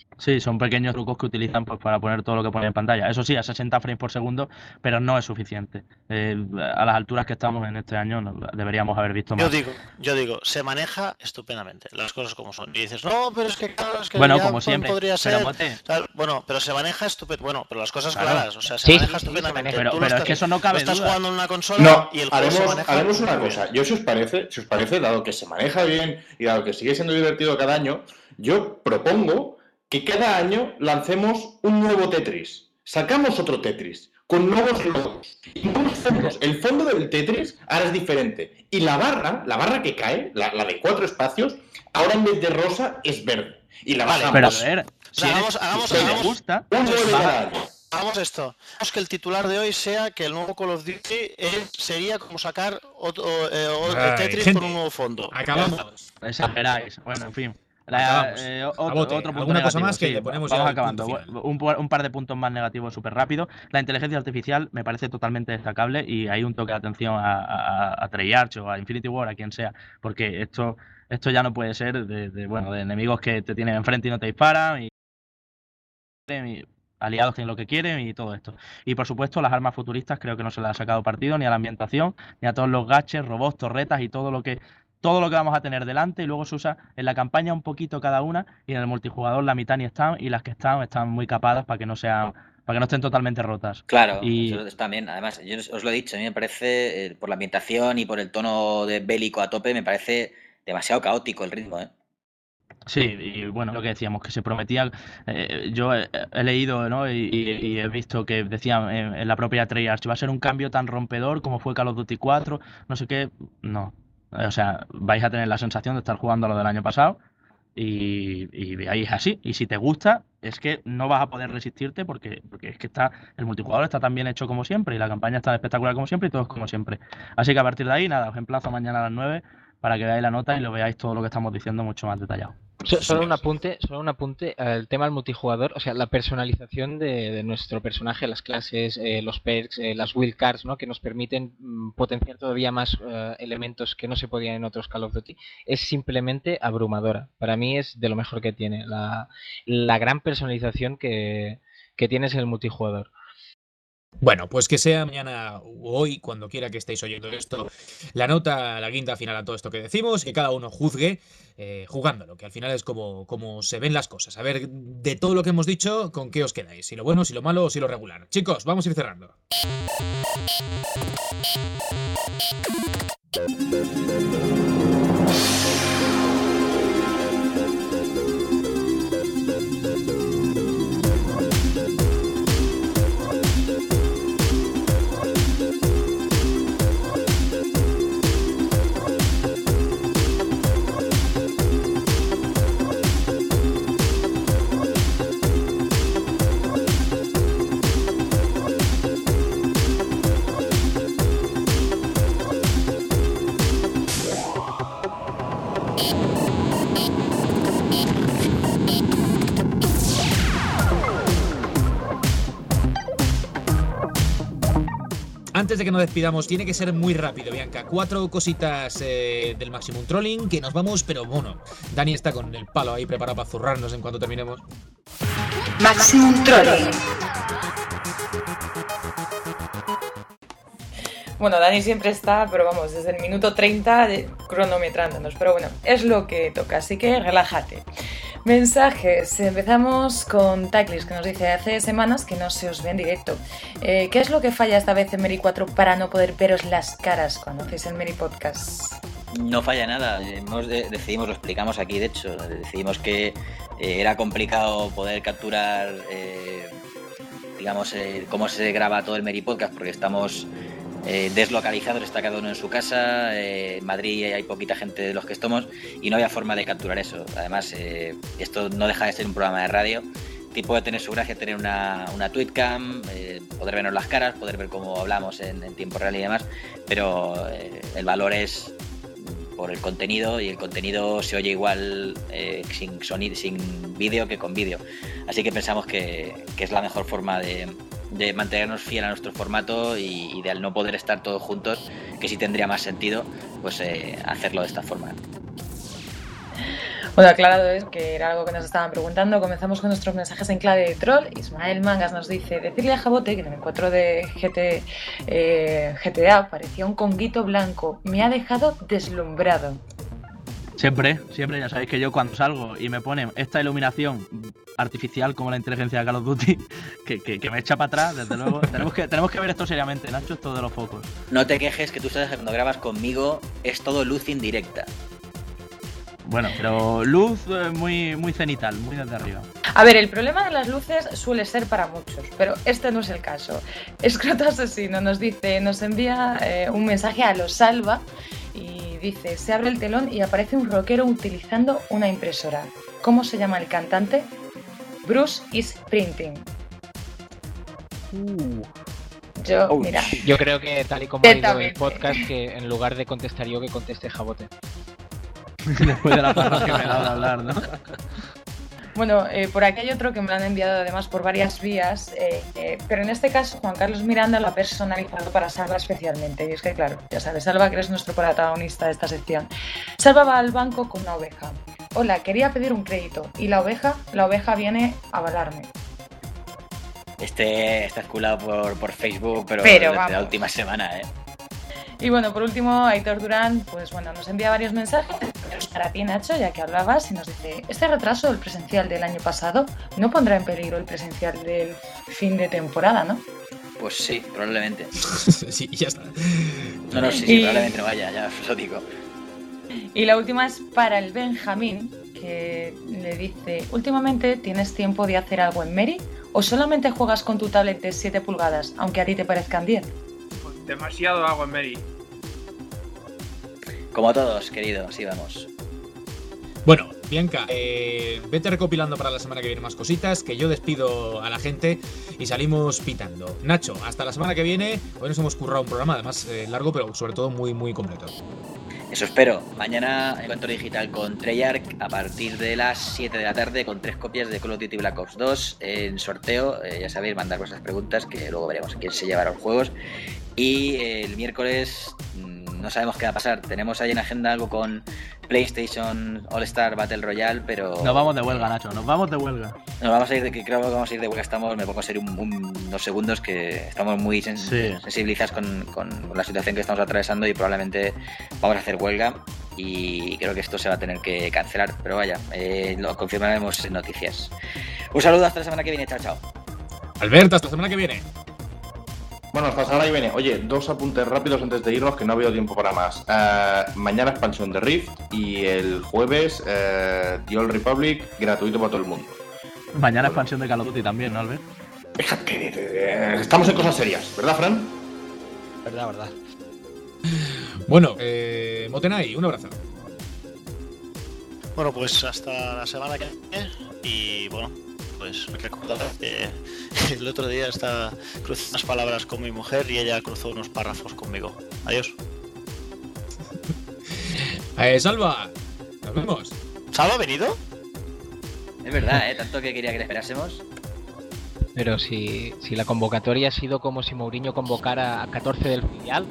Sí, son pequeños trucos que utilizan pues para poner todo lo que ponen en pantalla. Eso sí, a sesenta frames por segundo, pero no es suficiente. Eh, a las alturas que estamos en este año no, deberíamos haber visto más. Yo digo, yo digo, se maneja estupendamente, las cosas como son. Y dices, no, pero es que claro, es que bueno, ya como siempre, podría ser. pero, Mote, Tal, bueno, pero se maneja estupendamente. Bueno, pero las cosas claro. claras, o sea, se Sí, maneja sí, estupendamente. sí, pero, Tú pero estás, es que eso no cabe estás duda. jugando en una consola No, y el juego haremos, se maneja. haremos una muy cosa. bien. Yo, si os parece, si os parece, dado que se maneja bien y dado que sigue siendo divertido cada año, yo propongo que cada año lancemos un nuevo Tetris. Sacamos otro Tetris con nuevos logos y nuevos fondos. El fondo del Tetris ahora es diferente. Y la barra, la barra que cae, la, la de cuatro espacios, ahora en vez de rosa es verde. Y la Vale, bajamos. pero a ver, O sea, hagamos, hagamos, si te hagamos, gusta, un nuevo de baja- cada año. hagamos esto. Hagamos que el titular de hoy sea que el nuevo Call of Duty es- sería como sacar otro, eh, o- Ay, Tetris gente, con un nuevo fondo. Acabamos. exageráis. Bueno, en fin. La, Acabamos. eh, A otro, bote. otro punto ¿Alguna cosa negativo, más que sí, le ponemos vamos ya el acabando. punto final? Un, un par de puntos más negativos súper rápido. La inteligencia artificial me parece totalmente destacable y hay un toque de atención a, a, a Treyarch o a Infinity Ward, a quien sea, porque esto, esto ya no puede ser de, de, bueno, de enemigos que te tienen enfrente y no te disparan y, y aliados que hacen lo que quieren y todo esto. Y por supuesto las armas futuristas creo que no se le ha sacado partido ni a la ambientación, ni a todos los gadgets, robots, torretas y todo lo que todo lo que vamos a tener delante, y luego se usa en la campaña un poquito cada una y en el multijugador la mitad ni están y las que están están muy capadas para que no sean para que no estén totalmente rotas. Claro, Y eso está bien. Además, yo os lo he dicho, a mí me parece, eh, por la ambientación y por el tono de bélico a tope, me parece demasiado caótico el ritmo, ¿eh? sí, y bueno, lo que decíamos, que se prometía, eh, yo he, he leído, ¿no? y, y- y he visto que decían en, en la propia Treyarch, va a ser un cambio tan rompedor como fue Call of Duty cuatro, no sé qué, no. Eh, O sea, vais a tener la sensación de estar jugando a lo del año pasado y, y ahí es así. Y si te gusta, es que no vas a poder resistirte porque, porque es que está el multijugador está tan bien hecho como siempre y la campaña está espectacular como siempre y todo es como siempre. Así que a partir de ahí, nada, os emplazo mañana a las nueve para que veáis la nota y lo veáis todo lo que estamos diciendo mucho más detallado. So- Solo un apunte, solo un apunte al tema del multijugador, o sea, la personalización de, de nuestro personaje, las clases, eh, los perks, eh, las wildcards, ¿no? Que nos permiten mm, potenciar todavía más eh, elementos que no se podían en otros Call of Duty, es simplemente abrumadora. Para mí es de lo mejor que tiene, la, la gran personalización que, que tienes en el multijugador. Bueno, pues que sea mañana o hoy, cuando quiera que estéis oyendo esto, la nota, la guinda final a todo esto que decimos, que cada uno juzgue eh, jugándolo, que al final es como, como se ven las cosas. A ver, de todo lo que hemos dicho, ¿con qué os quedáis? Si lo bueno, si lo malo o si lo regular. Chicos, vamos a ir cerrando. Antes de que nos despidamos, tiene que ser muy rápido, Bianca. Cuatro cositas eh, del Maximum Trolling, que nos vamos, pero bueno. Dani está con el palo ahí preparado para zurrarnos en cuanto terminemos. Maximum Trolling. Bueno, Dani siempre está, pero vamos, desde el minuto treinta de- cronometrándonos. Pero bueno, es lo que toca, así que relájate. Mensajes. Empezamos con Taclis, que nos dice hace semanas que no se os ve en directo. Eh, ¿Qué es lo que falla esta vez en Meri cuatro para no poder veros las caras cuando hacéis el Meri Podcast? No falla nada, hemos de- decidimos, lo explicamos aquí de hecho, decidimos que eh, era complicado poder capturar, eh, digamos, eh, cómo se graba todo el Meri Podcast porque estamos eh, deslocalizados, está cada uno en su casa, eh, en Madrid hay poquita gente de los que estamos y no había forma de capturar eso. Además, eh, esto no deja de ser un programa de radio, y puede tener su gracia tener una, una tweetcam, eh, poder vernos las caras, poder ver cómo hablamos en, en tiempo real y demás, pero eh, el valor es por el contenido y el contenido se oye igual eh, sin sonido, sin vídeo que con vídeo. Así que pensamos que, que es la mejor forma de, de mantenernos fiel a nuestro formato y, y de al no poder estar todos juntos, que sí tendría más sentido, pues eh, hacerlo de esta forma. Bueno, aclarado es que era algo que nos estaban preguntando. Comenzamos con nuestros mensajes en clave de troll. Ismael Mangas nos dice: decirle a Jabote que en el encuentro de G T, eh, G T A parecía un conguito blanco. Me ha dejado deslumbrado. Siempre, siempre, ya sabéis que yo cuando salgo y me ponen esta iluminación artificial como la inteligencia de Call of Duty, que, que, que me echa para atrás, desde luego. tenemos, que, tenemos que ver esto seriamente, Nacho, esto de los focos. No te quejes, que tú sabes que cuando grabas conmigo es todo luz indirecta. Bueno, pero luz eh, muy, muy cenital, muy desde arriba. A ver, el problema de las luces suele ser para muchos, pero este no es el caso. Escroto Asesino nos dice, nos envía eh, un mensaje a los Salva y dice: se abre el telón y aparece un rockero utilizando una impresora. ¿Cómo se llama el cantante? Bruce is Printing. Uh. Yo, oh, mira. Yo creo que tal y como ha ido el podcast, que en lugar de contestar yo, que conteste Jabote. Después de la palabra que me da de hablar, ¿no? Bueno, eh, por aquí hay otro que me lo han enviado además por varias vías, eh, eh, pero en este caso Juan Carlos Miranda lo ha personalizado para Salva especialmente. Y es que, claro, ya sabes, Salva, que eres nuestro protagonista de esta sección. Salva va al banco con una oveja. Hola, quería pedir un crédito. ¿Y la oveja? La oveja viene a avalarme. Este está esculado por, por Facebook, pero, pero desde la última semana, ¿eh? Y bueno, por último, Aitor Durán, pues bueno, nos envía varios mensajes para ti, Nacho, ya que hablabas, y nos dice: este retraso del presencial del año pasado no pondrá en peligro el presencial del fin de temporada, ¿no? Pues sí, probablemente. Sí, ya está. No, no, sí, sí, y... probablemente no vaya, ya os lo digo. Y la última es para el Benjamín, que le dice: últimamente, ¿tienes tiempo de hacer algo en Meri? ¿O solamente juegas con tu tablet de siete pulgadas, aunque a ti te parezcan diez? Demasiado hago en Meri. Como todos, querido, así vamos. Bueno, Bianca, eh, vete recopilando para la semana que viene más cositas, que yo despido a la gente y salimos pitando. Nacho, hasta la semana que viene. Hoy nos hemos currado un programa, además eh, largo, pero sobre todo muy, muy completo. Eso espero. Mañana encuentro digital con Treyarch a partir de las siete de la tarde con tres copias de Call of Duty Black Ops dos en sorteo. Eh, ya sabéis, mandar vuestras preguntas que luego veremos quién se llevará los juegos. Y eh, el miércoles mmm, no sabemos qué va a pasar. Tenemos ahí en agenda algo con PlayStation All Star Battle Royale, pero... Nos vamos de huelga, Nacho, nos vamos de huelga. Nos vamos a ir de, creo que vamos a ir de huelga. Estamos, me pongo a ser un, un, unos segundos que estamos muy sens sí. sensibilizados con, con la situación que estamos atravesando y probablemente vamos a hacer huelga y creo que esto se va a tener que cancelar. Pero vaya, eh, lo confirmaremos en noticias. Un saludo, hasta la semana que viene. Chao, chao. Alberto, hasta la semana que viene. Bueno, hasta la semana que viene. Oye, dos apuntes rápidos antes de irnos, que no ha habido tiempo para más. Uh, mañana expansión de Rift y el jueves uh, The Old Republic gratuito para todo el mundo. Mañana expansión de Call of Duty también, ¿no, Albert? Estamos en cosas serias, ¿verdad, Fran? Verdad, verdad. Bueno, eh, Motenai, un abrazo. Bueno, pues hasta la semana que viene y bueno, pues recordad que el otro día estaba cruzando unas palabras con mi mujer y ella cruzó unos párrafos conmigo. Adiós. eh, Salva, nos vemos. ¿Salva ha venido? Es verdad, ¿eh? Tanto que quería que le esperásemos. Pero si, si la convocatoria ha sido como si Mourinho convocara a catorce del filial.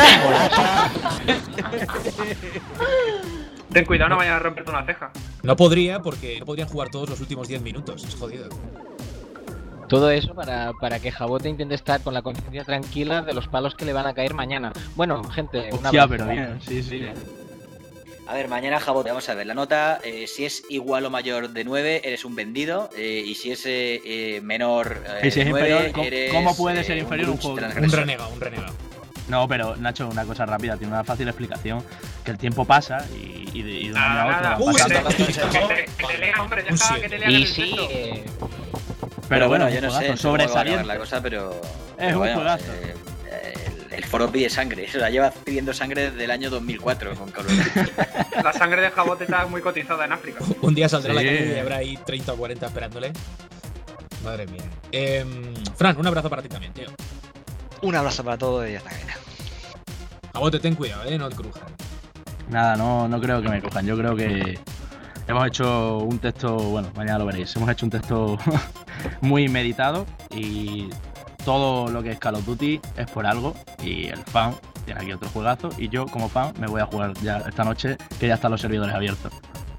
Ten cuidado, no vayan a romperte una ceja. No podría, porque no podrían jugar todos los últimos diez minutos. Es jodido. Todo eso para, para que Jabote intente estar con la conciencia tranquila de los palos que le van a caer mañana. Bueno, gente, una Hostia, pero bien, sí, sí. A ver, mañana Jabote, vamos a ver la nota. Eh, si es igual o mayor de nueve, eres un vendido. Eh, y si es eh, menor eh, si es nueve, inferior, ¿cómo, eres, ¿cómo puede ser eh, inferior un, un juego? Un renegado, un renegado. No, pero Nacho, una cosa rápida, tiene una fácil explicación. Que el tiempo pasa y, y, de, y de un año a otro. Que te lea, hombre, ya está, que te lea. Y sí, eh... pero, pero bueno, bueno, yo no juegazo, sé sobresaliente. La cosa, pero, es pero un bueno, juegazo. Eh, el, el foro pide sangre, o sea, lleva pidiendo sangre desde el año dos mil cuatro con Call of Duty. La sangre de Jabote está muy cotizada en África. Un día saldrá sí. la calle y habrá ahí treinta o cuarenta esperándole. Madre mía. Eh, Fran, un abrazo para ti también, tío. Un abrazo para todos y hasta que viene. Jabote, ten cuidado, eh, no te crujan. Nada, no, no creo que me cojan. Yo creo que hemos hecho un texto, bueno, mañana lo veréis. Hemos hecho un texto muy meditado y todo lo que es Call of Duty es por algo y el fan tiene aquí otro juegazo y yo como fan me voy a jugar ya esta noche que ya están los servidores abiertos.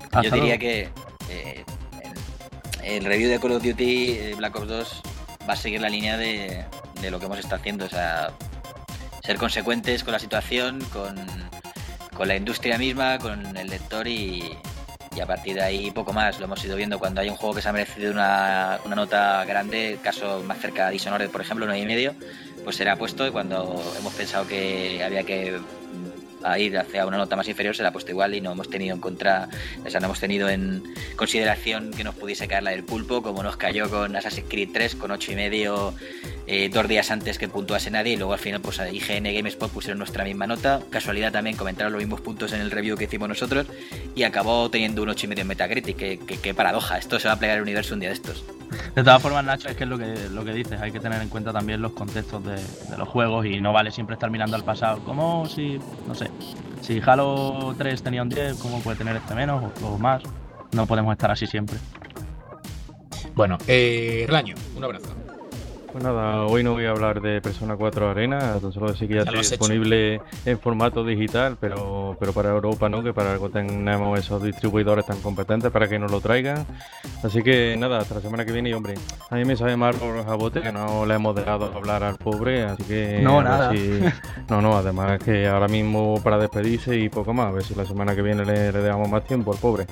Hasta Yo diría luego. que eh, el, el review de Call of Duty eh, Black Ops dos va a seguir la línea de, de lo que hemos estado haciendo, o sea, ser consecuentes con la situación, con, con la industria misma, con el lector y, y a partir de ahí poco más. Lo hemos ido viendo cuando hay un juego que se ha merecido una, una nota grande, el caso más cerca de Dishonored, por ejemplo, nueve y medio, pues será puesto, y cuando hemos pensado que había que a ir hacia una nota más inferior se la ha puesto igual, y no hemos tenido en contra, o sea, no hemos tenido en consideración que nos pudiese caer la del pulpo, como nos cayó con Assassin's Creed tres con ocho y medio eh, dos días antes que puntuase nadie, y luego al final pues I G N GameSpot pusieron nuestra misma nota, casualidad también comentaron los mismos puntos en el review que hicimos nosotros, y acabó teniendo un ocho y medio en Metacritic. que, que, que paradoja, esto se va a plegar el universo un día de estos. De todas formas, Nacho, es que es lo que, lo que dices, hay que tener en cuenta también los contextos de, de los juegos, y no vale siempre estar mirando al pasado, como si, no sé, si Halo tres tenía un diez, ¿cómo puede tener este menos o, o más? No podemos estar así siempre. Bueno, eh, Erlaño, un abrazo. Pues nada, hoy no voy a hablar de Persona cuatro Arena, solo decir que ya, ya está disponible hecho. En formato digital, pero pero para Europa no, que para algo tenemos esos distribuidores tan competentes para que nos lo traigan. Así que nada, hasta la semana que viene, y hombre, a mí me sabe mal por Jabote que no le hemos dejado hablar al pobre, así que... No, nada. Si... No, no, además que ahora mismo para despedirse y poco más, a ver si la semana que viene le, le dejamos más tiempo al pobre.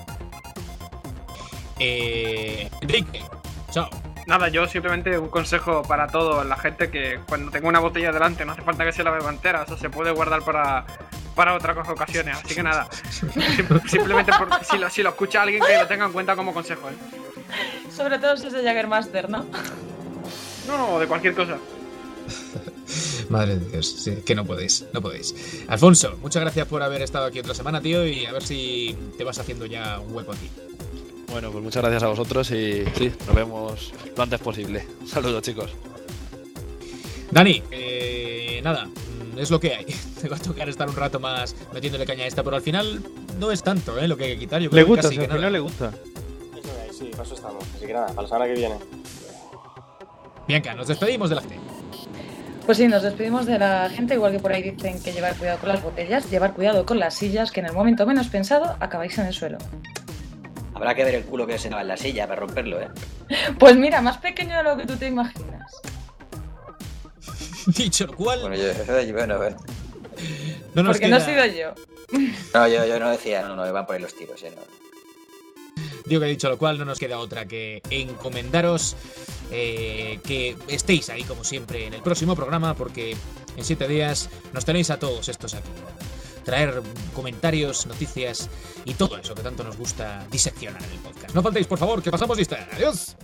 Eh... Enrique, chao. Nada, yo simplemente un consejo para toda la gente, que cuando tenga una botella delante no hace falta que se la beba entera, o sea, se puede guardar para, para otras ocasiones, así que nada, simplemente por, si, lo, si lo escucha alguien, que lo tenga en cuenta como consejo, ¿eh? Sobre todo si es de Jägermeister, ¿no? No, no, de cualquier cosa. Madre de Dios, sí, que no podéis, no podéis. Alfonso, muchas gracias por haber estado aquí otra semana, tío, y a ver si te vas haciendo ya un hueco aquí. Bueno, pues muchas gracias a vosotros y sí, nos vemos lo antes posible. Saludos, chicos. Dani, eh, nada, es lo que hay. Te va a tocar estar un rato más metiéndole caña a esta, pero al final no es tanto, ¿eh? Lo que hay que quitar. Yo creo le gusta, que casi si que al nada. final le gusta. Eso de ahí, sí, para eso estamos. Así que nada, para la semana que viene. Bianca, nos despedimos de la gente. Pues sí, nos despedimos de la gente, igual que por ahí dicen que llevar cuidado con las botellas, llevar cuidado con las sillas, que en el momento menos pensado acabáis en el suelo. Habrá que ver el culo que se va en la silla para romperlo, ¿eh? Pues mira, más pequeño de lo que tú te imaginas. Dicho lo cual... Bueno, yo, bueno, bueno. No nos Porque queda... no he sido yo. No, yo, yo no decía, no, no, van por ahí los tiros, ¿eh? No. Digo que dicho lo cual, no nos queda otra que encomendaros eh, que estéis ahí como siempre en el próximo programa, porque en siete días nos tenéis a todos estos aquí. Traer comentarios, noticias y todo eso que tanto nos gusta diseccionar en el podcast. No faltéis, por favor, que pasamos lista. ¡Adiós!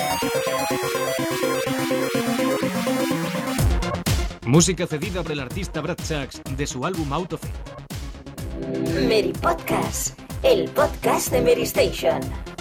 Música cedida por el artista Brad Sachs de su álbum Out of It. Mary Podcast, el podcast de Mary Station.